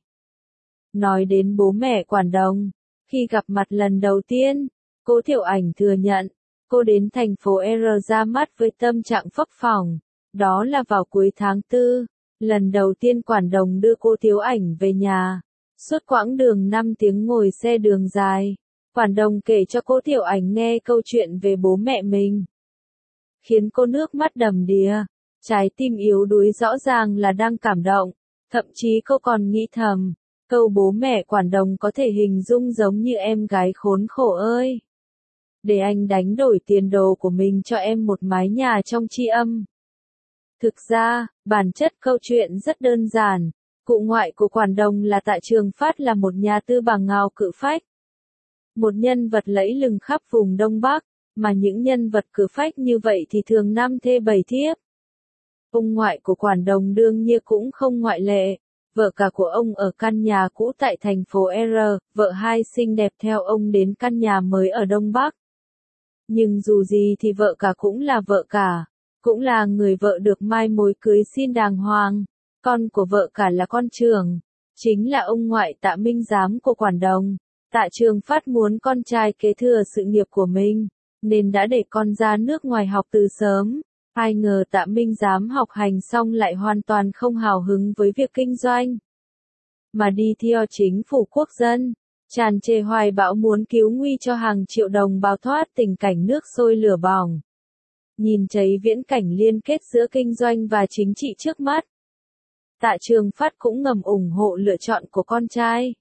Nói đến bố mẹ Quản Đồng, khi gặp mặt lần đầu tiên, Cố Tiểu Ảnh thừa nhận, cô đến thành phố R ra mắt với tâm trạng phấp phỏng. Đó là vào cuối tháng 4, lần đầu tiên Quản Đồng đưa cô Tiểu Ảnh về nhà. Suốt quãng đường 5 tiếng ngồi xe đường dài, Quản Đồng kể cho cô Tiểu Ảnh nghe câu chuyện về bố mẹ mình. Khiến cô nước mắt đầm đìa, trái tim yếu đuối rõ ràng là đang cảm động, thậm chí cô còn nghĩ thầm, câu bố mẹ Quản Đồng có thể hình dung giống như em gái khốn khổ ơi. Để anh đánh đổi tiền đồ của mình cho em một mái nhà trong tri âm. Thực ra, bản chất câu chuyện rất đơn giản, cụ ngoại của Quản Đồng là Tạ Trường Phát là một nhà tư bàng ngào cự phách. Một nhân vật lẫy lừng khắp vùng Đông Bắc, mà những nhân vật cự phách như vậy thì thường 5 thê 7 thiếp. Ông ngoại của Quản Đồng đương nhiên cũng không ngoại lệ, vợ cả của ông ở căn nhà cũ tại thành phố R, vợ hai xinh đẹp theo ông đến căn nhà mới ở Đông Bắc. Nhưng dù gì thì vợ cả cũng là vợ cả, cũng là người vợ được mai mối cưới xin đàng hoàng, con của vợ cả là con trưởng, chính là ông ngoại Tạ Minh Giám của Quản Đồng. Tạ Trường Phát muốn con trai kế thừa sự nghiệp của mình, nên đã để con ra nước ngoài học từ sớm. Ai ngờ Tạ Minh Giám học hành xong lại hoàn toàn không hào hứng với việc kinh doanh, mà đi theo chính phủ quốc dân, tràn trề hoài bão muốn cứu nguy cho hàng triệu đồng bào thoát tình cảnh nước sôi lửa bỏng. Nhìn thấy viễn cảnh liên kết giữa kinh doanh và chính trị trước mắt, Tạ Trường Phát cũng ngầm ủng hộ lựa chọn của con trai.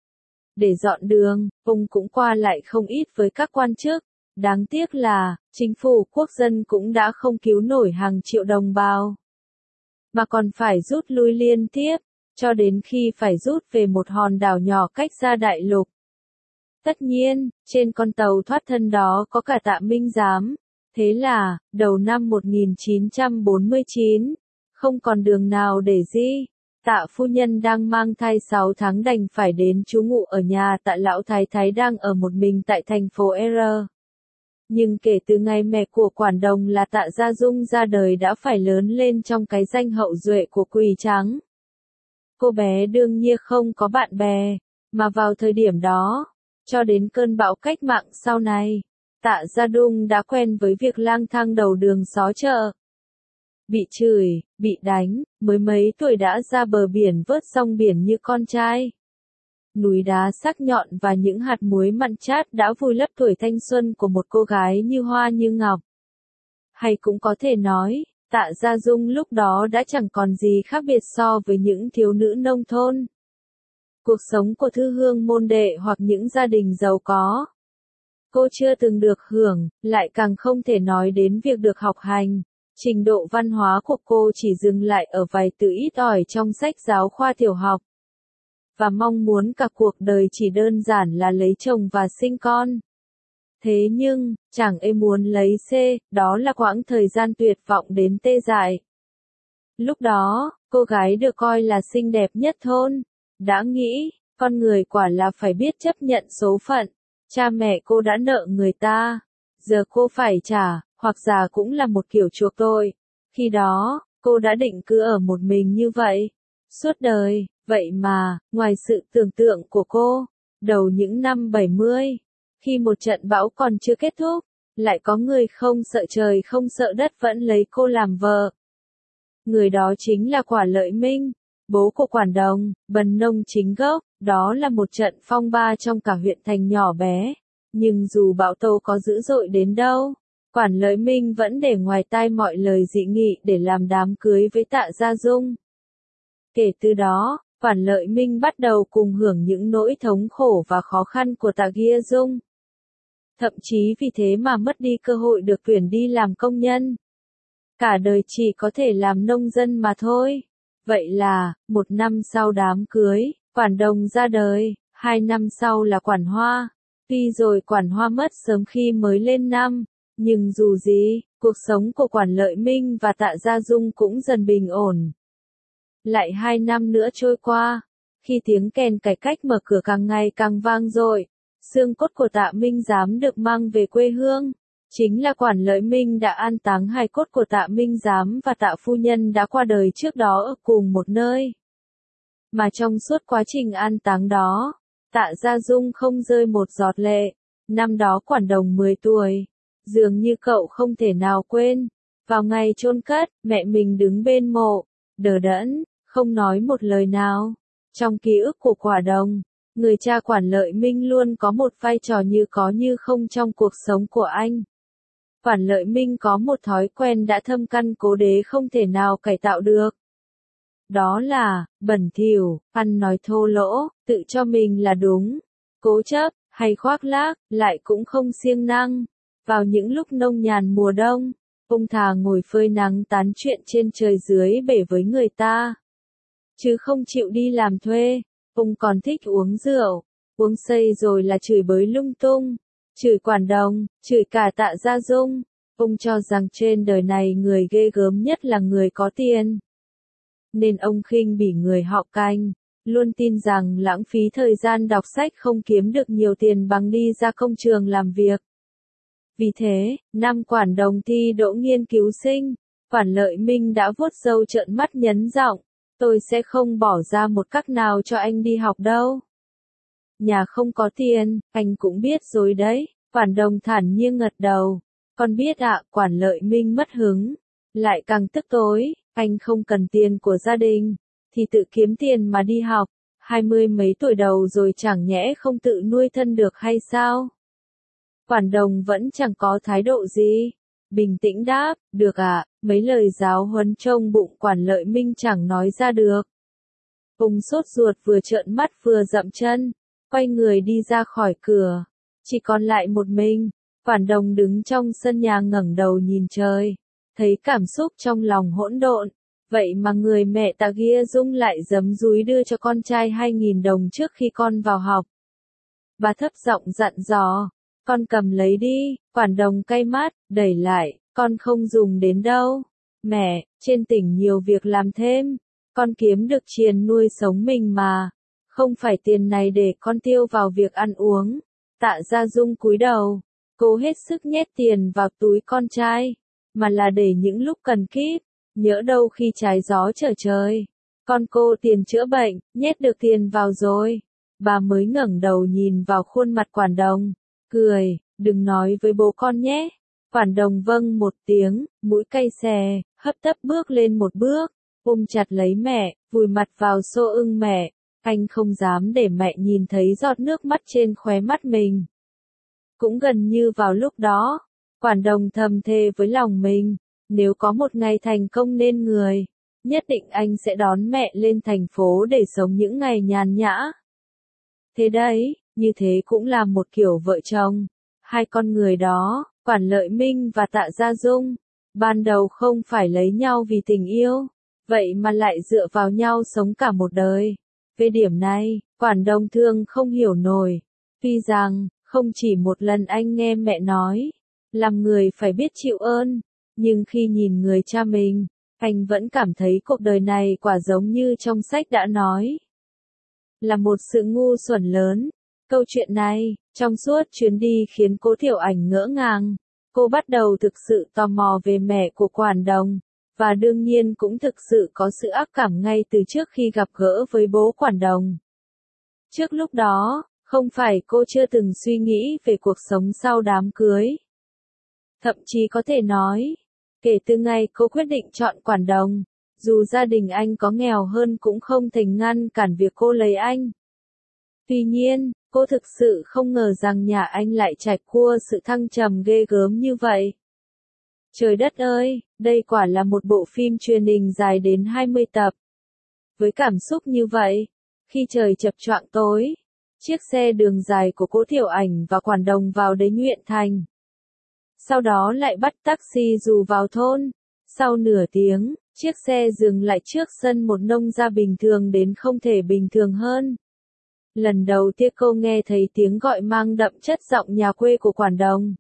Để dọn đường, ông cũng qua lại không ít với các quan chức. Đáng tiếc là, chính phủ quốc dân cũng đã không cứu nổi hàng triệu đồng bào, mà còn phải rút lui liên tiếp, cho đến khi phải rút về một hòn đảo nhỏ cách xa đại lục. Tất nhiên, trên con tàu thoát thân đó có cả Tạ Minh Giám. Thế là, đầu năm 1949, không còn đường nào để di. Tạ phu nhân đang mang thai 6 tháng đành phải đến trú ngụ ở nhà Tạ lão thái thái đang ở một mình tại thành phố R. Nhưng kể từ ngày mẹ của Quản Đồng là Tạ Gia Dung ra đời đã phải lớn lên trong cái danh hậu duệ của Quỳ Trắng. Cô bé đương nhiên không có bạn bè, mà vào thời điểm đó, cho đến cơn bão cách mạng sau này, Tạ Gia Dung đã quen với việc lang thang đầu đường xó chợ. Bị chửi, bị đánh, mới mấy tuổi đã ra bờ biển vớt rong biển như con trai. Núi đá sắc nhọn và những hạt muối mặn chát đã vùi lấp tuổi thanh xuân của một cô gái như hoa như ngọc. Hay cũng có thể nói, Tạ Gia Dung lúc đó đã chẳng còn gì khác biệt so với những thiếu nữ nông thôn. Cuộc sống của thư hương môn đệ hoặc những gia đình giàu có, cô chưa từng được hưởng, lại càng không thể nói đến việc được học hành. Trình độ văn hóa của cô chỉ dừng lại ở vài từ ít ỏi trong sách giáo khoa tiểu học. Và mong muốn cả cuộc đời chỉ đơn giản là lấy chồng và sinh con. Thế nhưng, chẳng ai muốn lấy C, đó là quãng thời gian tuyệt vọng đến tê dại. Lúc đó, cô gái được coi là xinh đẹp nhất thôn, đã nghĩ, con người quả là phải biết chấp nhận số phận. Cha mẹ cô đã nợ người ta, giờ cô phải trả, hoặc giả cũng là một kiểu chuộc tội. Khi đó, cô đã định cứ ở một mình như vậy, suốt đời. Vậy mà, ngoài sự tưởng tượng của cô, đầu những năm 70, khi một trận bão còn chưa kết thúc, lại có người không sợ trời không sợ đất vẫn lấy cô làm vợ. Người đó chính là Quả Lợi Minh, bố của Quản Đồng, bần nông chính gốc. Đó là một trận phong ba trong cả huyện thành nhỏ bé. Nhưng dù bão tố có dữ dội đến đâu, Quản Lợi Minh vẫn để ngoài tai mọi lời dị nghị để làm đám cưới với Tạ Gia Dung. Kể từ đó, Quản Lợi Minh bắt đầu cùng hưởng những nỗi thống khổ và khó khăn của Tạ Gia Dung. Thậm chí vì thế mà mất đi cơ hội được tuyển đi làm công nhân. Cả đời chỉ có thể làm nông dân mà thôi. Vậy là, 1 năm sau đám cưới, Quản Đồng ra đời, 2 năm sau là Quản Hoa. Tuy rồi Quản Hoa mất sớm khi mới lên năm, nhưng dù gì, cuộc sống của Quản Lợi Minh và Tạ Gia Dung cũng dần bình ổn. Lại 2 năm nữa trôi qua, khi tiếng kèn cải cách mở cửa càng ngày càng vang dội, xương cốt của Tạ Minh Giám được mang về quê hương. Chính là Quản Lợi Minh đã an táng hài cốt của Tạ Minh Giám và Tạ Phu Nhân đã qua đời trước đó ở cùng một nơi. Mà trong suốt quá trình an táng đó, Tạ Gia Dung không rơi một giọt lệ. Năm đó Quản Đồng 10 tuổi, dường như cậu không thể nào quên. Vào ngày chôn cất, mẹ mình đứng bên mộ, đờ đẫn, không nói một lời nào. Trong ký ức của Quản Đồng, người cha Quản Lợi Minh luôn có một vai trò như có như không trong cuộc sống của anh. Quản Lợi Minh có một thói quen đã thâm căn cố đế không thể nào cải tạo được. Đó là, bẩn thỉu, ăn nói thô lỗ, tự cho mình là đúng, cố chấp, hay khoác lác, lại cũng không siêng năng. Vào những lúc nông nhàn mùa đông, ông thà ngồi phơi nắng tán chuyện trên trời dưới bể với người ta. Chứ không chịu đi làm thuê, ông còn thích uống rượu, uống say rồi là chửi bới lung tung. Chửi Quản Đồng, chửi cả Tạ Gia Dung. Ông cho rằng trên đời này người ghê gớm nhất là người có tiền. Nên ông khinh bỉ người họ Canh, luôn tin rằng lãng phí thời gian đọc sách không kiếm được nhiều tiền bằng đi ra công trường làm việc. Vì thế, năm Quản Đồng thi đỗ nghiên cứu sinh, Quản Lợi Minh đã vuốt râu trợn mắt nhấn giọng, tôi sẽ không bỏ ra một cắc nào cho anh đi học đâu. Nhà không có tiền, anh cũng biết rồi đấy. Quản Đồng thản nhiên gật đầu. Con biết ạ. Quản Lợi Minh mất hứng, lại càng tức tối. Anh không cần tiền của gia đình, thì tự kiếm tiền mà đi học. 20 mấy tuổi đầu rồi chẳng nhẽ không tự nuôi thân được hay sao? Quản Đồng vẫn chẳng có thái độ gì. Bình tĩnh đáp, được ạ. Mấy lời giáo huấn trong bụng Quản Lợi Minh chẳng nói ra được. Ông sốt ruột vừa trợn mắt vừa dậm chân, quay người đi ra khỏi cửa. Chỉ còn lại một mình, Quản Đồng đứng trong sân nhà ngẩng đầu nhìn trời, thấy cảm xúc trong lòng hỗn độn. Vậy mà người mẹ Tạ Gia Dung lại giấm dúi đưa cho con trai 2.000 đồng trước khi con vào học. Bà thấp giọng dặn dò, con cầm lấy đi. Quản Đồng cay mắt, đẩy lại, con không dùng đến đâu. Mẹ, trên tỉnh nhiều việc làm thêm, con kiếm được tiền nuôi sống mình mà. Không phải tiền này để con tiêu vào việc ăn uống. Tạ Gia Dung cúi đầu, cố hết sức nhét tiền vào túi con trai, mà là để những lúc cần kíp, nhỡ đâu khi trái gió trở trời. Con cô tiền chữa bệnh, nhét được tiền vào rồi. Bà mới ngẩng đầu nhìn vào khuôn mặt Quản Đồng, cười, đừng nói với bố con nhé. Quản Đồng vâng một tiếng, mũi cay xè, hấp tấp bước lên một bước, ôm chặt lấy mẹ, vùi mặt vào xô ưng mẹ. Anh không dám để mẹ nhìn thấy giọt nước mắt trên khóe mắt mình. Cũng gần như vào lúc đó, Quản Đồng thầm thề với lòng mình, nếu có một ngày thành công nên người, nhất định anh sẽ đón mẹ lên thành phố để sống những ngày nhàn nhã. Thế đấy, như thế cũng là một kiểu vợ chồng. Hai con người đó, Quản Lợi Minh và Tạ Gia Dung, ban đầu không phải lấy nhau vì tình yêu, vậy mà lại dựa vào nhau sống cả một đời. Về điểm này, Quản Đồng thương không hiểu nổi. Tuy rằng, không chỉ một lần anh nghe mẹ nói, làm người phải biết chịu ơn, nhưng khi nhìn người cha mình, anh vẫn cảm thấy cuộc đời này quả giống như trong sách đã nói. Là một sự ngu xuẩn lớn. Câu chuyện này, trong suốt chuyến đi khiến Cố Thiểu Ảnh ngỡ ngàng. Cô bắt đầu thực sự tò mò về mẹ của Quản Đồng, và đương nhiên cũng thực sự có sự ác cảm ngay từ trước khi gặp gỡ với bố Quản Đồng. Trước lúc đó, không phải cô chưa từng suy nghĩ về cuộc sống sau đám cưới. Thậm chí có thể nói, kể từ ngày cô quyết định chọn Quản Đồng, dù gia đình anh có nghèo hơn cũng không thể ngăn cản việc cô lấy anh. Tuy nhiên, cô thực sự không ngờ rằng nhà anh lại trải qua sự thăng trầm ghê gớm như vậy. Trời đất ơi, đây quả là một bộ phim truyền hình dài đến 20 tập. với cảm xúc như vậy. Khi trời chập choạng tối, chiếc xe đường dài của Cố Thiểu Ảnh và Quản Đồng vào đến huyện thành. Sau đó lại bắt taxi dù vào thôn. Sau nửa tiếng, chiếc xe dừng lại trước sân một nông gia bình thường đến không thể bình thường hơn. Lần đầu tiên cô nghe thấy tiếng gọi mang đậm chất giọng nhà quê của Quản Đồng.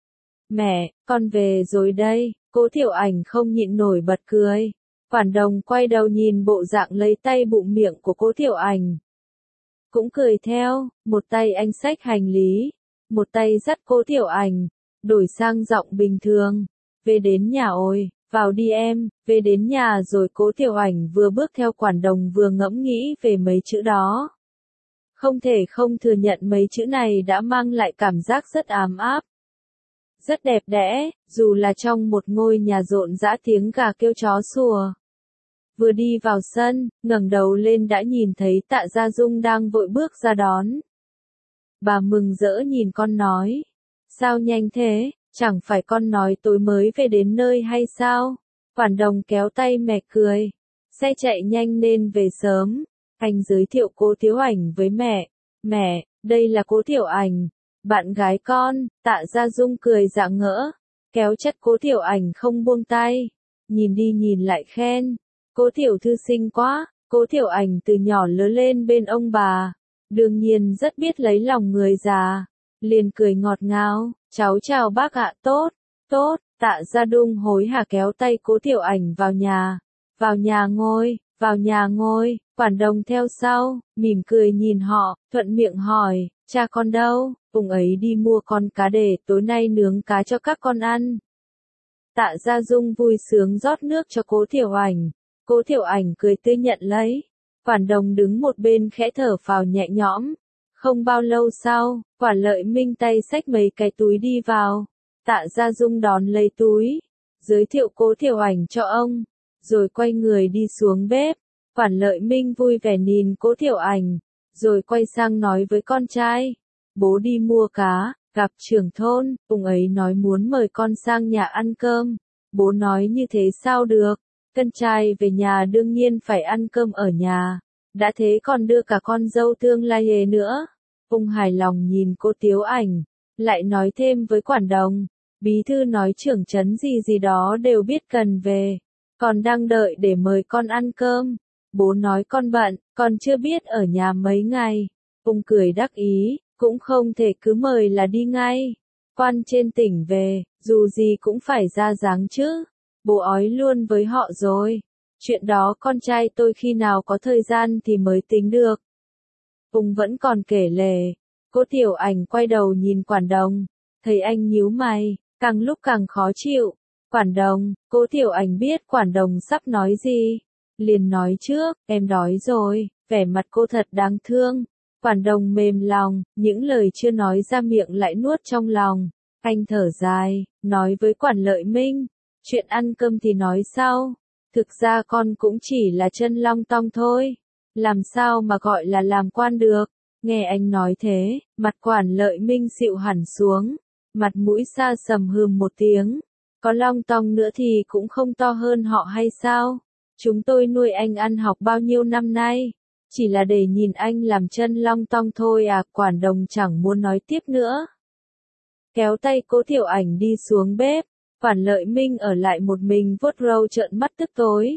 Mẹ, con về rồi đây, Cố Thiểu Ảnh không nhịn nổi bật cười. Quản Đồng quay đầu nhìn bộ dạng lấy tay bụng miệng của Cố Thiểu Ảnh. Cũng cười theo, một tay anh xách hành lý, một tay dắt Cố Thiểu Ảnh, đổi sang giọng bình thường. Về đến nhà ôi, vào đi em, về đến nhà rồi. Cố Thiểu Ảnh vừa bước theo Quản Đồng vừa ngẫm nghĩ về mấy chữ đó. Không thể không thừa nhận mấy chữ này đã mang lại cảm giác rất ấm áp. Rất đẹp đẽ, dù là trong một ngôi nhà rộn rã tiếng gà kêu chó sủa. Vừa đi vào sân, ngẩng đầu lên đã nhìn thấy Tạ Gia Dung đang vội bước ra đón. Bà mừng rỡ nhìn con nói. Sao nhanh thế, chẳng phải con nói tối mới về đến nơi hay sao? Quản Đồng kéo tay mẹ cười. Xe chạy nhanh nên về sớm. Anh giới thiệu Cố Thiểu Ảnh với mẹ. Mẹ, đây là Cố Thiểu Ảnh, bạn gái con. Tạ Gia Dung cười rạng ngỡ, kéo chặt Cố Thiểu Ảnh không buông tay. Nhìn đi nhìn lại khen. Cố Tiểu thư xinh quá. Cố Thiểu Ảnh từ nhỏ lớn lên bên ông bà, đương nhiên rất biết lấy lòng người già. Liền cười ngọt ngào, cháu chào bác ạ. Tốt, tốt. Tạ Gia Dung hối hả kéo tay Cố Thiểu Ảnh vào nhà. Vào nhà ngồi, vào nhà ngồi. Quản Đồng theo sau, mỉm cười nhìn họ, thuận miệng hỏi, cha con đâu? Ông ấy đi mua con cá để tối nay nướng cá cho các con ăn. Tạ Gia Dung vui sướng rót nước cho Cố Thiểu Ảnh. Cố Thiểu Ảnh cười tươi nhận lấy. Quản Đồng đứng một bên khẽ thở phào nhẹ nhõm. Không bao lâu sau, Quản Lợi Minh tay xách mấy cái túi đi vào. Tạ Gia Dung đón lấy túi, giới thiệu Cố Thiểu Ảnh cho ông, rồi quay người đi xuống bếp. Quản Lợi Minh vui vẻ nhìn Cố Thiểu Ảnh, rồi quay sang nói với con trai. Bố đi mua cá, gặp trưởng thôn, ông ấy nói muốn mời con sang nhà ăn cơm. Bố nói như thế sao được, con trai về nhà đương nhiên phải ăn cơm ở nhà. Đã thế còn đưa cả con dâu tương lai hề nữa. Ông hài lòng nhìn Cố Thiểu Ảnh, lại nói thêm với Quản Đồng. Bí thư nói trưởng trấn gì gì đó đều biết cần về, còn đang đợi để mời con ăn cơm. Bố nói con bận, con chưa biết ở nhà mấy ngày. Ông cười đắc ý, cũng không thể cứ mời là đi ngay. Quan trên tỉnh về, dù gì cũng phải ra dáng chứ. Bố ói luôn với họ rồi. Chuyện đó con trai tôi khi nào có thời gian thì mới tính được. Ông vẫn còn kể lể. Cố Thiểu Ảnh quay đầu nhìn Quản Đồng, thấy anh nhíu mày, càng lúc càng khó chịu. Quản Đồng, Cố Thiểu Ảnh biết Quản Đồng sắp nói gì, liền nói trước, em đói rồi. Vẻ mặt cô thật đáng thương. Quản Đồng mềm lòng, những lời chưa nói ra miệng lại nuốt trong lòng. Anh thở dài, nói với Quản Lợi Minh, chuyện ăn cơm thì nói sau. Thực ra con cũng chỉ là chân long tong thôi. Làm sao mà gọi là làm quan được. Nghe anh nói thế, mặt Quản Lợi Minh xịu hẳn xuống. Mặt mũi xa sầm hừm một tiếng. Có long tong nữa thì cũng không to hơn họ hay sao? Chúng tôi nuôi anh ăn học bao nhiêu năm nay. Chỉ là để nhìn anh làm chân long tong thôi à. Quản Đồng chẳng muốn nói tiếp nữa. Kéo tay Cố Thiểu Ảnh đi xuống bếp. Quản Lợi Minh ở lại một mình vuốt râu trợn mắt tức tối.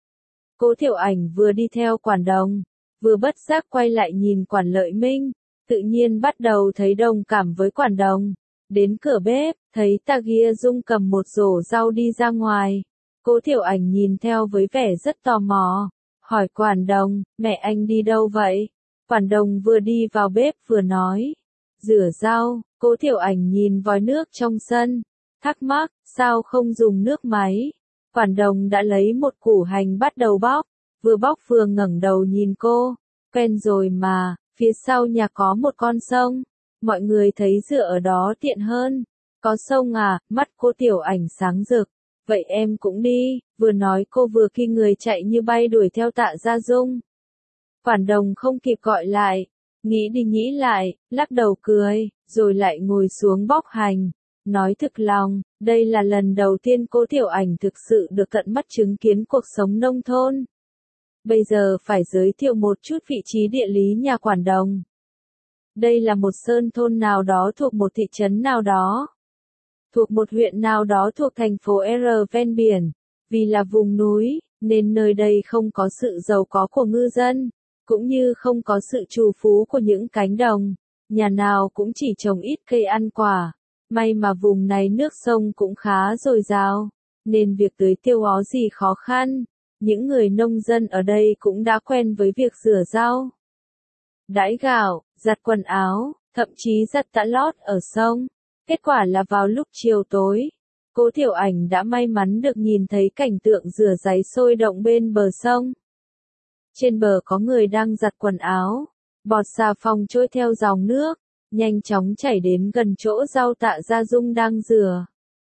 Cố Thiểu Ảnh vừa đi theo Quản Đồng, vừa bất giác quay lại nhìn Quản Lợi Minh, tự nhiên bắt đầu thấy đồng cảm với Quản Đồng. Đến cửa bếp, thấy Tạ Gia Dung cầm một rổ rau đi ra ngoài. Cố Thiểu Ảnh nhìn theo với vẻ rất tò mò, hỏi Quản Đồng, mẹ anh đi đâu vậy? Quản Đồng vừa đi vào bếp vừa nói, rửa rau. Cố Thiểu Ảnh nhìn vòi nước trong sân, thắc mắc, sao không dùng nước máy? Quản Đồng đã lấy một củ hành bắt đầu bóc vừa ngẩng đầu nhìn cô, quen rồi mà, phía sau nhà có một con sông, mọi người thấy dựa ở đó tiện hơn. Có sông à? Mắt Cố Thiểu Ảnh sáng rực, vậy em cũng đi. Vừa nói cô vừa khi người chạy như bay đuổi theo Tạ Gia Dung. Quản Đồng không kịp gọi lại, nghĩ đi nghĩ lại, lắc đầu cười, rồi lại ngồi xuống bóc hành. Nói thực lòng, đây là lần đầu tiên Cố Thiểu Ảnh thực sự được tận mắt chứng kiến cuộc sống nông thôn. Bây giờ phải giới thiệu một chút vị trí địa lý nhà Quản Đồng. Đây là một sơn thôn nào đó thuộc một thị trấn nào đó, thuộc một huyện nào đó thuộc thành phố R ven biển. Vì là vùng núi, nên nơi đây không có sự giàu có của ngư dân, cũng như không có sự trù phú của những cánh đồng. Nhà nào cũng chỉ trồng ít cây ăn quả. May mà vùng này nước sông cũng khá dồi dào, nên việc tưới tiêu có gì khó khăn. Những người nông dân ở đây cũng đã quen với việc rửa rau, đãi gạo, giặt quần áo, thậm chí giặt tã lót ở sông. Kết quả là vào lúc chiều tối, Cố Thiểu Ảnh đã may mắn được nhìn thấy cảnh tượng rửa ráy sôi động bên bờ sông. Trên bờ có người đang giặt quần áo, bọt xà phòng trôi theo dòng nước, nhanh chóng chảy đến gần chỗ rau Tạ Gia Dung đang rửa.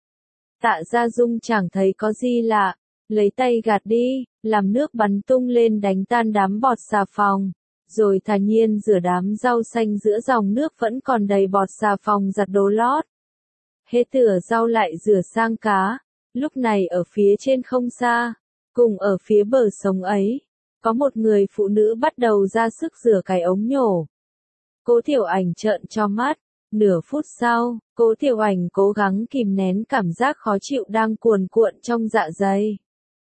Tạ Gia Dung chẳng thấy có gì lạ, lấy tay gạt đi, làm nước bắn tung lên đánh tan đám bọt xà phòng, rồi thản nhiên rửa đám rau xanh giữa dòng nước vẫn còn đầy bọt xà phòng giặt đồ lót. Hết rửa rau lại rửa sang cá, lúc này ở phía trên không xa, cùng ở phía bờ sông ấy, có một người phụ nữ bắt đầu ra sức rửa cái ống nhổ. Cố Thiểu Ảnh trợn cho mắt, nửa phút sau, Cố Thiểu Ảnh cố gắng kìm nén cảm giác khó chịu đang cuồn cuộn trong dạ dày.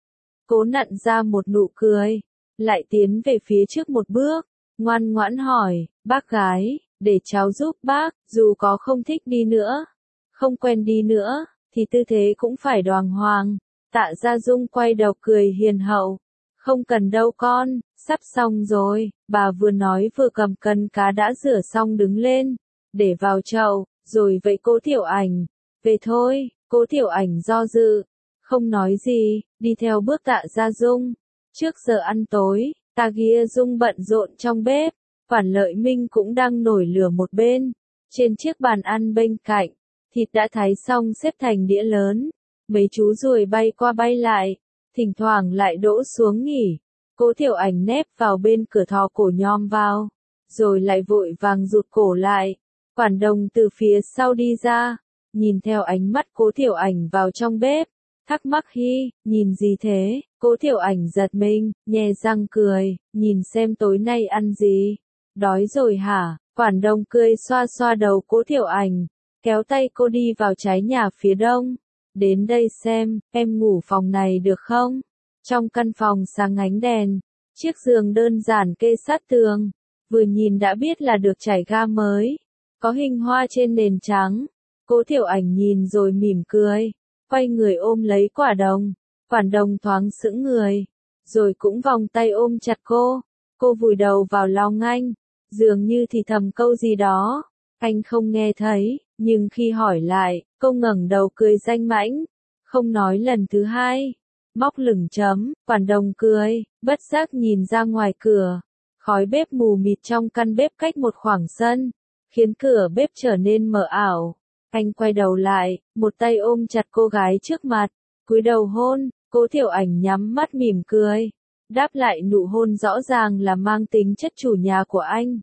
Cố nặn ra một nụ cười, lại tiến về phía trước một bước, ngoan ngoãn hỏi, bác gái, để cháu giúp bác, dù có không thích đi nữa, không quen đi nữa, thì tư thế cũng phải đoàng hoàng. Tạ Gia Dung quay đầu cười hiền hậu, không cần đâu con, sắp xong rồi. Bà vừa nói vừa cầm cân cá đã rửa xong đứng lên, để vào chậu, rồi vậy Cố Thiểu Ảnh, về thôi. Cố Thiểu Ảnh do dự, không nói gì, đi theo bước Tạ Gia Dung. Trước giờ ăn tối, Tạ Gia Dung bận rộn trong bếp, Quản Lợi Minh cũng đang nổi lửa một bên. Trên chiếc bàn ăn bên cạnh, thịt đã thái xong xếp thành đĩa lớn, mấy chú ruồi bay qua bay lại, thỉnh thoảng lại đỗ xuống nghỉ. Cố Thiểu Ảnh nép vào bên cửa thò cổ nhom vào, rồi lại vội vàng rụt cổ lại. Quản Đồng từ phía sau đi ra, nhìn theo ánh mắt Cố Thiểu Ảnh vào trong bếp, thắc mắc hi, nhìn gì thế? Cố Thiểu Ảnh giật mình, nhe răng cười, nhìn xem tối nay ăn gì? Đói rồi hả? Quản Đồng cười xoa xoa đầu Cố Thiểu Ảnh, kéo tay cô đi vào trái nhà phía đông. Đến đây xem, em ngủ phòng này được không? Trong căn phòng sáng ánh đèn, chiếc giường đơn giản kê sát tường, vừa nhìn đã biết là được trải ga mới, có hình hoa trên nền trắng. Cố Thiểu Ảnh nhìn rồi mỉm cười, quay người ôm lấy Quả Đồng. Quản Đồng thoáng sững người, rồi cũng vòng tay ôm chặt cô. Cô vùi đầu vào lòng anh, dường như thì thầm câu gì đó. Anh không nghe thấy, nhưng khi hỏi lại, cô ngẩng đầu cười danh mãnh, không nói lần thứ hai. Móc lửng chấm, Quản Đồng cười, bất giác nhìn ra ngoài cửa. Khói bếp mù mịt trong căn bếp cách một khoảng sân, khiến cửa bếp trở nên mờ ảo. Anh quay đầu lại, một tay ôm chặt cô gái trước mặt, cúi đầu hôn. Cố Thiểu Ảnh nhắm mắt mỉm cười, đáp lại nụ hôn rõ ràng là mang tính chất chủ nhà của anh.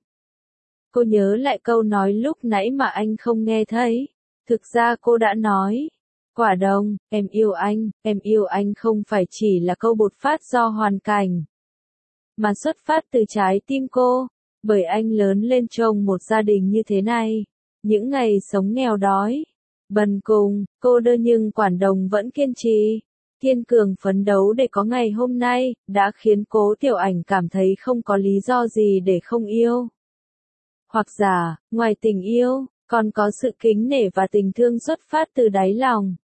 Cô nhớ lại câu nói lúc nãy mà anh không nghe thấy. Thực ra cô đã nói, Quả Đồng, em yêu anh không phải chỉ là câu bột phát do hoàn cảnh, mà xuất phát từ trái tim cô, bởi anh lớn lên trong một gia đình như thế này. Những ngày sống nghèo đói, bần cùng, cô đơn nhưng Quản Đồng vẫn kiên trì, kiên cường phấn đấu để có ngày hôm nay, đã khiến Cố Thiểu Ảnh cảm thấy không có lý do gì để không yêu. Hoặc giả, ngoài tình yêu, còn có sự kính nể và tình thương xuất phát từ đáy lòng.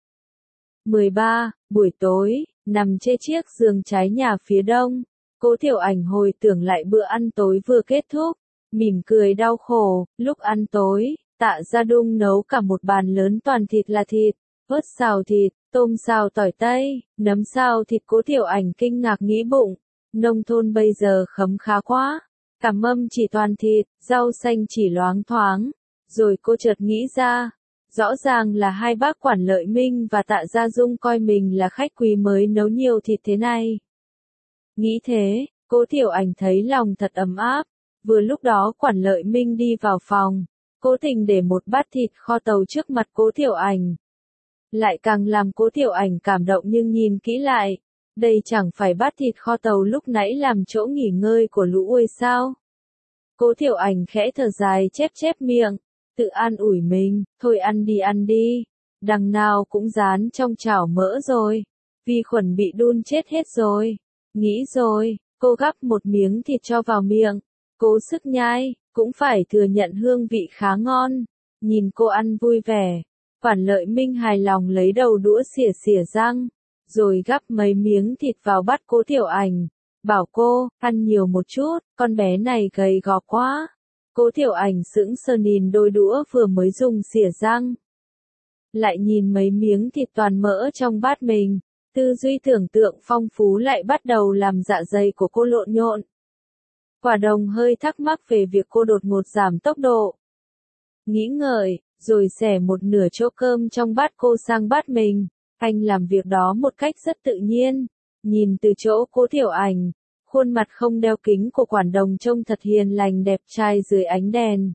13. Buổi tối, nằm trên chiếc giường trái nhà phía đông, Cố Thiểu Ảnh hồi tưởng lại bữa ăn tối vừa kết thúc, mỉm cười đau khổ. Lúc ăn tối, Tạ Gia Dung nấu cả một bàn lớn toàn thịt là thịt, ớt xào thịt, tôm xào tỏi tây, nấm xào thịt. Cố Thiểu Ảnh kinh ngạc nghĩ bụng, nông thôn bây giờ khấm khá quá, cả mâm chỉ toàn thịt, rau xanh chỉ loáng thoáng. Rồi cô chợt nghĩ ra, rõ ràng là hai bác Quản Lợi Minh và Tạ Gia Dung coi mình là khách quý mới nấu nhiều thịt thế này. Nghĩ thế, Cố Thiểu Ảnh thấy lòng thật ấm áp. Vừa lúc đó Quản Lợi Minh đi vào phòng, cố tình để một bát thịt kho tàu trước mặt Cố Thiểu Ảnh. Lại càng làm Cố Thiểu Ảnh cảm động, nhưng nhìn kỹ lại, Đây chẳng phải bát thịt kho tàu lúc nãy làm chỗ nghỉ ngơi của lũ uôi sao? Cố Thiệu Ảnh khẽ thở dài chép chép miệng, tự an ủi mình, thôi ăn đi, đằng nào cũng dán trong chảo mỡ rồi, vi khuẩn bị đun chết hết rồi. Nghĩ rồi, cô gắp một miếng thịt cho vào miệng, cố sức nhai, cũng phải thừa nhận hương vị khá ngon. Nhìn cô ăn vui vẻ, Quản Lợi Minh hài lòng lấy đầu đũa xỉa xỉa răng, rồi gắp mấy miếng thịt vào bát Cố Thiệu Ảnh, bảo cô, ăn nhiều một chút, con bé này gầy gò quá. Cố Thiệu Ảnh sững sờ nhìn đôi đũa vừa mới dùng xỉa răng. Lại nhìn mấy miếng thịt toàn mỡ trong bát mình, tư duy tưởng tượng phong phú lại bắt đầu làm dạ dày của cô lộn nhộn. Quả Đồng hơi thắc mắc về việc cô đột ngột giảm tốc độ. Nghĩ ngợi, rồi xẻ một nửa chỗ cơm trong bát cô sang bát mình. Anh làm việc đó một cách rất tự nhiên. Nhìn từ chỗ Cố Thiệu Ảnh, khuôn mặt không đeo kính của Quản Đồng trông thật hiền lành đẹp trai dưới ánh đèn.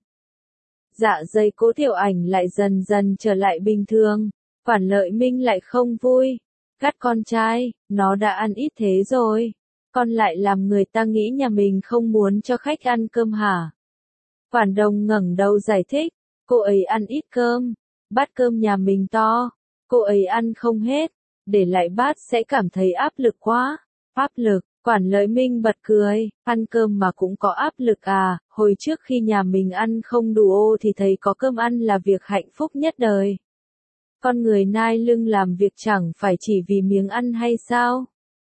Dạ dày Cố Thiệu Ảnh lại dần dần trở lại bình thường. Quản Lợi Minh lại không vui. Gắt con trai, nó đã ăn ít thế rồi. Con lại làm người ta nghĩ nhà mình không muốn cho khách ăn cơm hả? Quản Đồng ngẩng đầu giải thích, cô ấy ăn ít cơm. Bát cơm nhà mình to. Cô ấy ăn không hết, để lại bát sẽ cảm thấy áp lực quá. Áp lực, Quản Lợi Minh bật cười, ăn cơm mà cũng có áp lực à, hồi trước khi nhà mình ăn không đủ ô thì thấy có cơm ăn là việc hạnh phúc nhất đời. Con người nai lưng làm việc chẳng phải chỉ vì miếng ăn hay sao?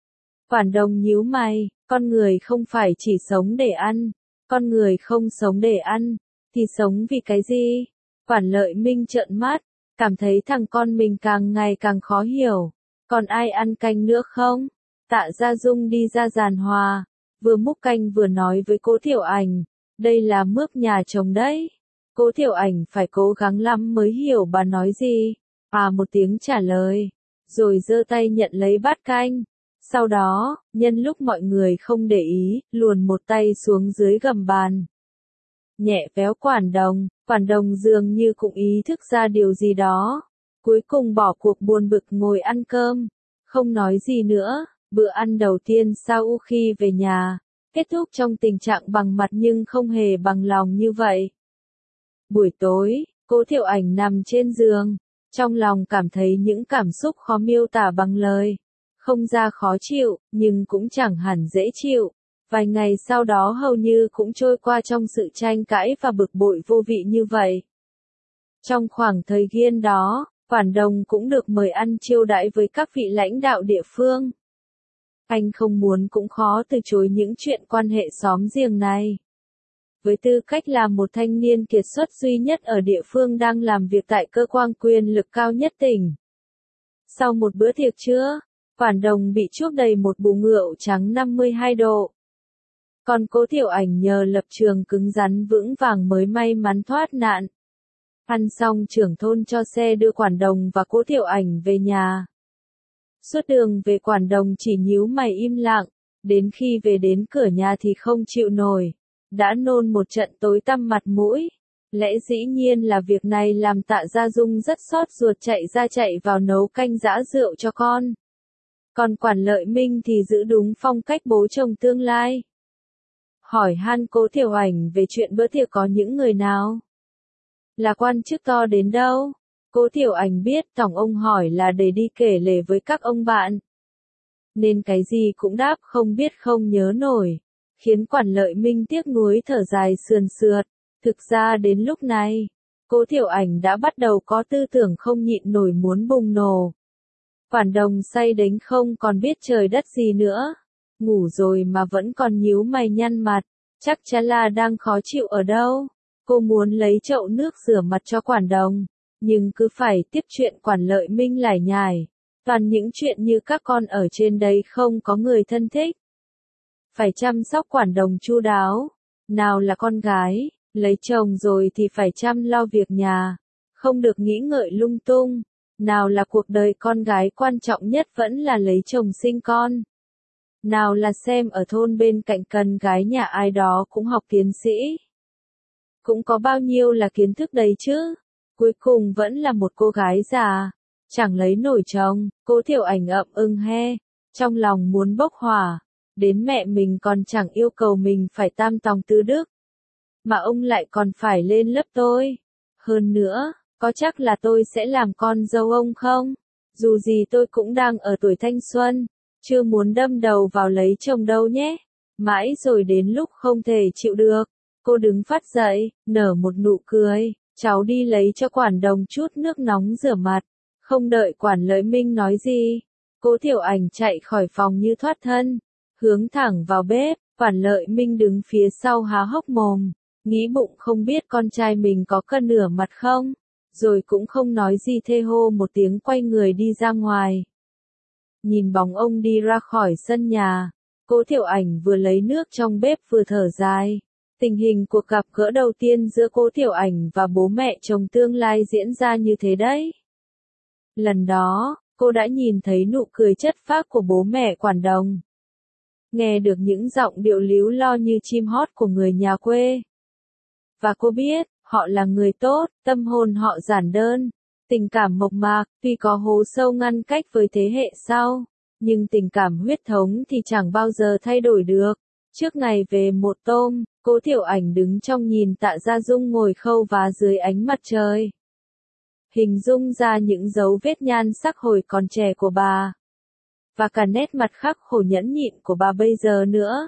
Quản Đồng nhíu mày, con người không phải chỉ sống để ăn, con người không sống để ăn, thì sống vì cái gì? Quản Lợi Minh trợn mắt, cảm thấy thằng con mình càng ngày càng khó hiểu. Còn ai ăn canh nữa không? Tạ Gia Dung đi ra giàn hòa, vừa múc canh vừa nói với Cố Thiệu Ảnh, đây là mướp nhà chồng đấy. Cố Thiệu Ảnh phải cố gắng lắm mới hiểu bà nói gì. À một tiếng trả lời, rồi giơ tay nhận lấy bát canh. Sau đó, nhân lúc mọi người không để ý, luồn một tay xuống dưới gầm bàn. Nhẹ véo Quản Đồng dường như cũng ý thức ra điều gì đó. Cuối cùng bỏ cuộc buồn bực ngồi ăn cơm, không nói gì nữa. Bữa ăn đầu tiên sau khi về nhà, kết thúc trong tình trạng bằng mặt nhưng không hề bằng lòng như vậy. Buổi tối, Cố Thiệu Ảnh nằm trên giường, trong lòng cảm thấy những cảm xúc khó miêu tả bằng lời. Không ra khó chịu, nhưng cũng chẳng hẳn dễ chịu. Vài ngày sau đó hầu như cũng trôi qua trong sự tranh cãi và bực bội vô vị như vậy. Trong khoảng thời gian đó, Quản Đồng cũng được mời ăn chiêu đãi với các vị lãnh đạo địa phương. Anh không muốn cũng khó từ chối những chuyện quan hệ xóm giềng này. Với tư cách là một thanh niên kiệt xuất duy nhất ở địa phương đang làm việc tại cơ quan quyền lực cao nhất tỉnh. Sau một bữa tiệc trưa, Quản Đồng bị chuốc đầy một bụng rượu trắng 52 độ. Còn Cố Thiệu Ảnh nhờ lập trường cứng rắn vững vàng mới may mắn thoát nạn. Ăn xong trưởng thôn cho xe đưa Quản Đồng và Cố Thiệu Ảnh về nhà. Suốt đường về Quản Đồng chỉ nhíu mày im lặng, đến khi về đến cửa nhà thì không chịu nổi. Đã nôn một trận tối tăm mặt mũi. Lẽ dĩ nhiên là việc này làm Tạ Gia Dung rất xót ruột chạy vào nấu canh giã rượu cho con. Còn Quản Lợi Minh thì giữ đúng phong cách bố chồng tương lai. Hỏi han Cố Thiệu Ảnh về chuyện bữa tiệc có những người nào? Là quan chức to đến đâu? Cố Thiệu Ảnh biết tổng ông hỏi là để đi kể lể với các ông bạn. Nên cái gì cũng đáp không biết không nhớ nổi. Khiến Quản Lợi Minh tiếc nuối thở dài sườn sượt. Thực ra đến lúc này, Cố Thiệu Ảnh đã bắt đầu có tư tưởng không nhịn nổi muốn bùng nổ. Quản Đồng say đến không còn biết trời đất gì nữa. Ngủ rồi mà vẫn còn nhíu mày nhăn mặt. Chắc chắn là đang khó chịu ở đâu. Cô muốn lấy chậu nước rửa mặt cho Quản Đồng. Nhưng cứ phải tiếp chuyện Quản Lợi Minh lải nhải. Toàn những chuyện như các con ở trên đấy không có người thân thích. Phải chăm sóc Quản Đồng chu đáo. Nào là con gái, lấy chồng rồi thì phải chăm lo việc nhà. Không được nghĩ ngợi lung tung. Nào là cuộc đời con gái quan trọng nhất vẫn là lấy chồng sinh con. Nào là xem ở thôn bên cạnh cần gái nhà ai đó cũng học tiến sĩ. Cũng có bao nhiêu là kiến thức đấy chứ. Cuối cùng vẫn là một cô gái già. Chẳng lấy nổi chồng, Cố Thiệu Ảnh ậm he. trong lòng muốn bốc hỏa, đến mẹ mình còn chẳng yêu cầu mình phải tam tòng tứ đức, mà ông lại còn phải lên lớp tôi. Hơn nữa, có chắc là tôi sẽ làm con dâu ông không? Dù gì tôi cũng đang ở tuổi thanh xuân, chưa muốn đâm đầu vào lấy chồng đâu nhé. Mãi rồi đến lúc không thể chịu được, cô đứng phát dậy, nở một nụ cười, cháu đi lấy cho Quản Đồng chút nước nóng rửa mặt. Không đợi Quản Lợi Minh nói gì, Cố Thiểu Ảnh chạy khỏi phòng như thoát thân, hướng thẳng vào bếp. Quản Lợi Minh đứng phía sau há hốc mồm, nghĩ bụng không biết con trai mình có cân nửa mặt không, rồi cũng không nói gì, thê hô một tiếng quay người đi ra ngoài. Nhìn bóng ông đi ra khỏi sân nhà, Cố Thiểu Ảnh vừa lấy nước trong bếp vừa thở dài. Tình hình cuộc gặp gỡ đầu tiên giữa Cố Thiểu Ảnh và bố mẹ chồng tương lai diễn ra như thế đấy. Lần đó, cô đã nhìn thấy nụ cười chất phác của bố mẹ Quản Đồng. Nghe được những giọng điệu líu lo như chim hót của người nhà quê. Và cô biết, họ là người tốt, tâm hồn họ giản đơn, tình cảm mộc mạc, tuy có hố sâu ngăn cách với thế hệ sau, nhưng tình cảm huyết thống thì chẳng bao giờ thay đổi được. Trước ngày về một tôm, Cố Thiểu Ảnh đứng trong nhìn Tạ Gia Dung ngồi khâu vá dưới ánh mặt trời. Hình dung ra những dấu vết nhan sắc hồi còn trẻ của bà. Và cả nét mặt khắc khổ nhẫn nhịn của bà bây giờ nữa.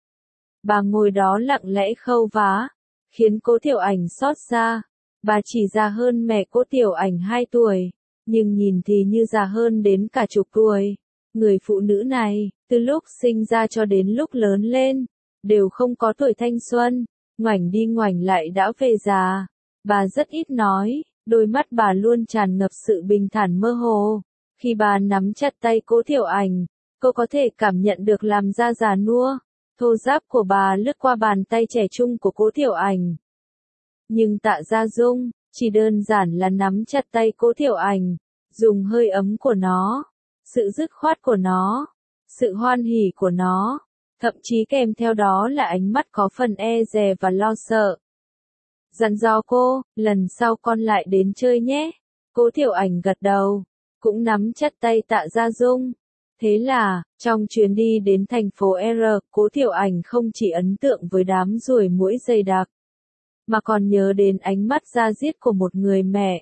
Bà ngồi đó lặng lẽ khâu vá, khiến Cố Thiểu Ảnh xót xa. Bà chỉ già hơn mẹ Cố Thiểu Ảnh 2 tuổi, nhưng nhìn thì như già hơn đến cả chục tuổi. Người phụ nữ này, từ lúc sinh ra cho đến lúc lớn lên, đều không có tuổi thanh xuân, ngoảnh đi ngoảnh lại đã về già. Bà rất ít nói, đôi mắt bà luôn tràn ngập sự bình thản mơ hồ. Khi bà nắm chặt tay Cố Thiểu Ảnh, cô có thể cảm nhận được làm da già nua, thô ráp của bà lướt qua bàn tay trẻ trung của Cố Thiểu Ảnh. Nhưng Tạ Gia Dung, chỉ đơn giản là nắm chặt tay Cố Thiểu Ảnh, dùng hơi ấm của nó, sự dứt khoát của nó, sự hoan hỉ của nó, thậm chí kèm theo đó là ánh mắt có phần e dè và lo sợ. Dặn dò cô, lần sau con lại đến chơi nhé. Cố Thiểu Ảnh gật đầu, cũng nắm chặt tay Tạ Gia Dung. Thế là, trong chuyến đi đến thành phố R, Cố Thiểu Ảnh không chỉ ấn tượng với đám ruồi muỗi dày đặc, mà còn nhớ đến ánh mắt da diết của một người mẹ.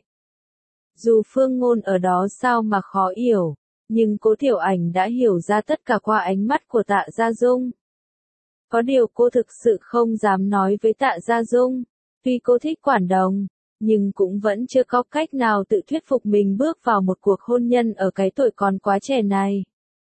Dù phương ngôn ở đó sao mà khó hiểu, nhưng Cố Thiểu Ảnh đã hiểu ra tất cả qua ánh mắt của Tạ Gia Dung. Có điều cô thực sự không dám nói với Tạ Gia Dung, tuy cô thích Quản Đồng, nhưng cũng vẫn chưa có cách nào tự thuyết phục mình bước vào một cuộc hôn nhân ở cái tuổi còn quá trẻ này.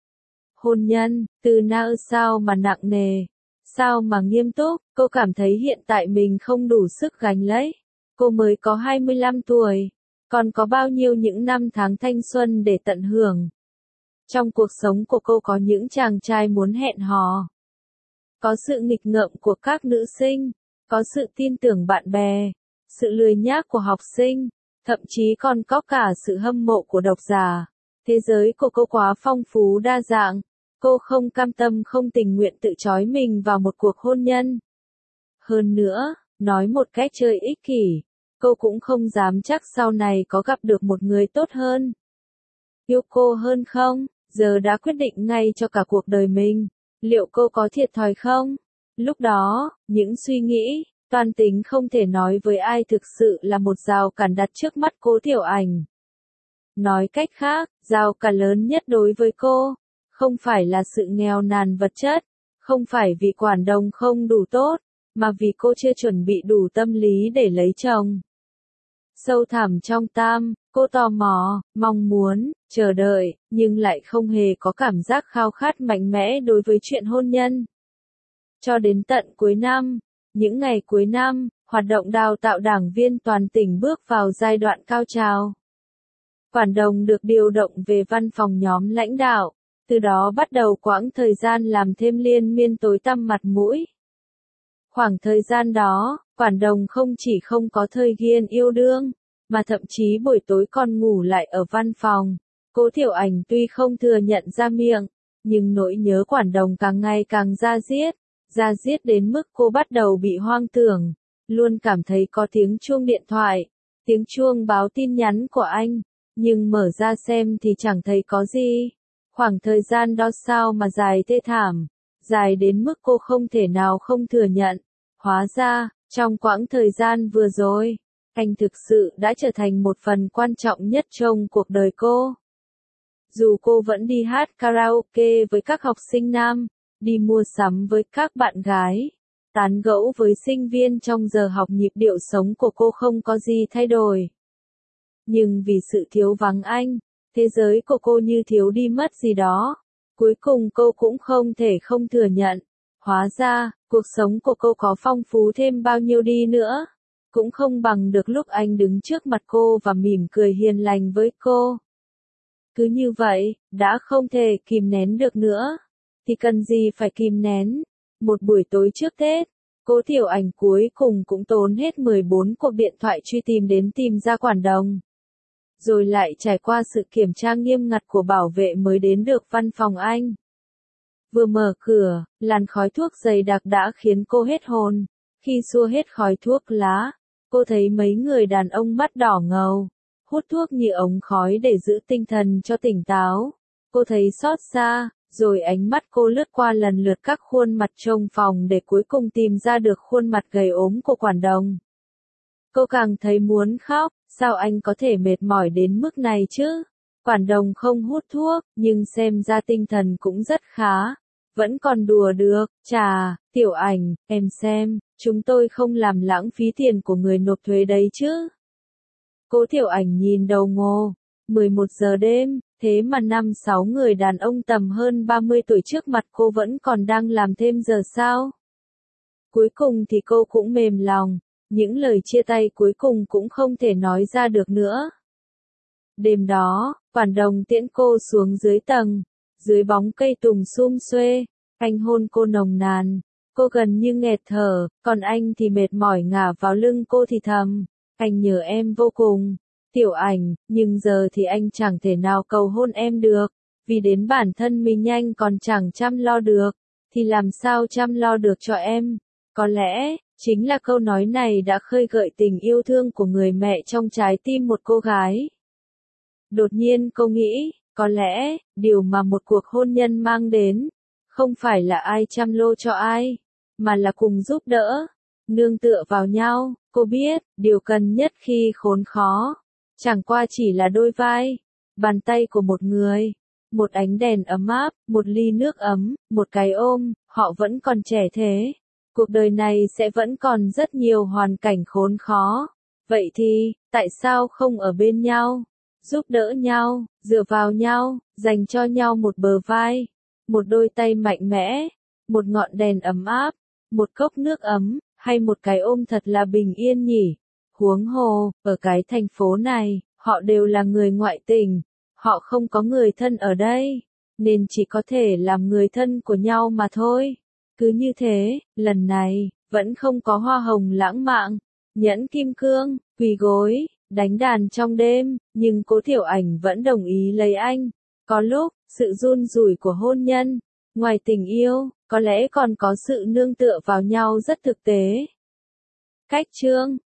Hôn nhân, từ nào sao mà nặng nề, sao mà nghiêm túc, cô cảm thấy hiện tại mình không đủ sức gánh lấy. Cô mới có 25 tuổi, còn có bao nhiêu những năm tháng thanh xuân để tận hưởng. Trong cuộc sống của cô có những chàng trai muốn hẹn hò, có sự nghịch ngợm của các nữ sinh, có sự tin tưởng bạn bè, sự lười nhác của học sinh, thậm chí còn có cả sự hâm mộ của độc giả. Thế giới của cô quá phong phú đa dạng, cô không cam tâm không tình nguyện tự trói mình vào một cuộc hôn nhân. Hơn nữa, nói một cách chơi ích kỷ, cô cũng không dám chắc sau này có gặp được một người tốt hơn, yêu cô hơn không. Giờ đã quyết định ngay cho cả cuộc đời mình, liệu cô có thiệt thòi không? Lúc đó, những suy nghĩ, toan tính không thể nói với ai thực sự là một rào cản đặt trước mắt Cố Thiểu Ảnh. Nói cách khác, rào cản lớn nhất đối với cô, không phải là sự nghèo nàn vật chất, không phải vì Quản Đồng không đủ tốt, mà vì cô chưa chuẩn bị đủ tâm lý để lấy chồng. Sâu thẳm trong tâm, cô tò mò, mong muốn, chờ đợi, nhưng lại không hề có cảm giác khao khát mạnh mẽ đối với chuyện hôn nhân. Cho đến tận cuối năm, những ngày cuối năm, hoạt động đào tạo đảng viên toàn tỉnh bước vào giai đoạn cao trào. Quản Đồng được điều động về văn phòng nhóm lãnh đạo, từ đó bắt đầu quãng thời gian làm thêm liên miên tối tăm mặt mũi. Khoảng thời gian đó, Quản Đồng không chỉ không có thời gian yêu đương, mà thậm chí buổi tối còn ngủ lại ở văn phòng. Cố Thiểu Ảnh tuy không thừa nhận ra miệng, nhưng nỗi nhớ Quản Đồng càng ngày càng da diết đến mức cô bắt đầu bị hoang tưởng, luôn cảm thấy có tiếng chuông điện thoại, tiếng chuông báo tin nhắn của anh, nhưng mở ra xem thì chẳng thấy có gì. Khoảng thời gian đó sao mà dài thê thảm, dài đến mức cô không thể nào không thừa nhận. Hóa ra, trong quãng thời gian vừa rồi, anh thực sự đã trở thành một phần quan trọng nhất trong cuộc đời cô. Dù cô vẫn đi hát karaoke với các học sinh nam, đi mua sắm với các bạn gái, tán gẫu với sinh viên trong giờ học, nhịp điệu sống của cô không có gì thay đổi. Nhưng vì sự thiếu vắng anh, thế giới của cô như thiếu đi mất gì đó. Cuối cùng cô cũng không thể không thừa nhận. Hóa ra, cuộc sống của cô có phong phú thêm bao nhiêu đi nữa, cũng không bằng được lúc anh đứng trước mặt cô và mỉm cười hiền lành với cô. Cứ như vậy, đã không thể kìm nén được nữa, thì cần gì phải kìm nén. Một buổi tối trước Tết, Cố Tiểu Ảnh cuối cùng cũng tốn hết 14 cuộc điện thoại truy tìm đến tìm ra Quản Đồng. Rồi lại trải qua sự kiểm tra nghiêm ngặt của bảo vệ mới đến được văn phòng anh. Vừa mở cửa, làn khói thuốc dày đặc đã khiến cô hết hồn. Khi xua hết khói thuốc lá, cô thấy mấy người đàn ông mắt đỏ ngầu, hút thuốc như ống khói để giữ tinh thần cho tỉnh táo. Cô thấy xót xa, rồi ánh mắt cô lướt qua lần lượt các khuôn mặt trong phòng để cuối cùng tìm ra được khuôn mặt gầy ốm của Quản Đồng. Cô càng thấy muốn khóc, sao anh có thể mệt mỏi đến mức này chứ? Quản Đồng không hút thuốc, nhưng xem ra tinh thần cũng rất khá. Vẫn còn đùa được, chà, Tiểu Ảnh, em xem, chúng tôi không làm lãng phí tiền của người nộp thuế đấy chứ. Cố Tiểu Ảnh nhìn đầu ngô, 11 giờ đêm, thế mà 5-6 người đàn ông tầm hơn 30 tuổi trước mặt cô vẫn còn đang làm thêm giờ sao? Cuối cùng thì cô cũng mềm lòng, những lời chia tay cuối cùng cũng không thể nói ra được nữa. Đêm đó, Quản Đồng tiễn cô xuống dưới tầng, dưới bóng cây tùng sum xuê, anh hôn cô nồng nàn, cô gần như nghẹt thở, còn anh thì mệt mỏi ngả vào lưng cô thì thầm, anh nhớ em vô cùng, Tiểu Ảnh, nhưng giờ thì anh chẳng thể nào cầu hôn em được, vì đến bản thân mình anh còn chẳng chăm lo được, thì làm sao chăm lo được cho em. Có lẽ, chính là câu nói này đã khơi gợi tình yêu thương của người mẹ trong trái tim một cô gái. Đột nhiên cô nghĩ, có lẽ, điều mà một cuộc hôn nhân mang đến, không phải là ai chăm lo cho ai, mà là cùng giúp đỡ, nương tựa vào nhau. Cô biết, điều cần nhất khi khốn khó, chẳng qua chỉ là đôi vai, bàn tay của một người, một ánh đèn ấm áp, một ly nước ấm, một cái ôm. Họ vẫn còn trẻ thế, cuộc đời này sẽ vẫn còn rất nhiều hoàn cảnh khốn khó. Vậy thì, tại sao không ở bên nhau, giúp đỡ nhau, dựa vào nhau, dành cho nhau một bờ vai, một đôi tay mạnh mẽ, một ngọn đèn ấm áp, một cốc nước ấm, hay một cái ôm thật là bình yên nhỉ? Huống hồ, ở cái thành phố này, họ đều là người ngoại tình, họ không có người thân ở đây, nên chỉ có thể làm người thân của nhau mà thôi. Cứ như thế, lần này, vẫn không có hoa hồng lãng mạn, nhẫn kim cương, quỳ gối, đánh đàn trong đêm, nhưng Cố Tiểu Ảnh vẫn đồng ý lấy anh. Có lúc, sự run rủi của hôn nhân, ngoài tình yêu, có lẽ còn có sự nương tựa vào nhau rất thực tế. Cách chương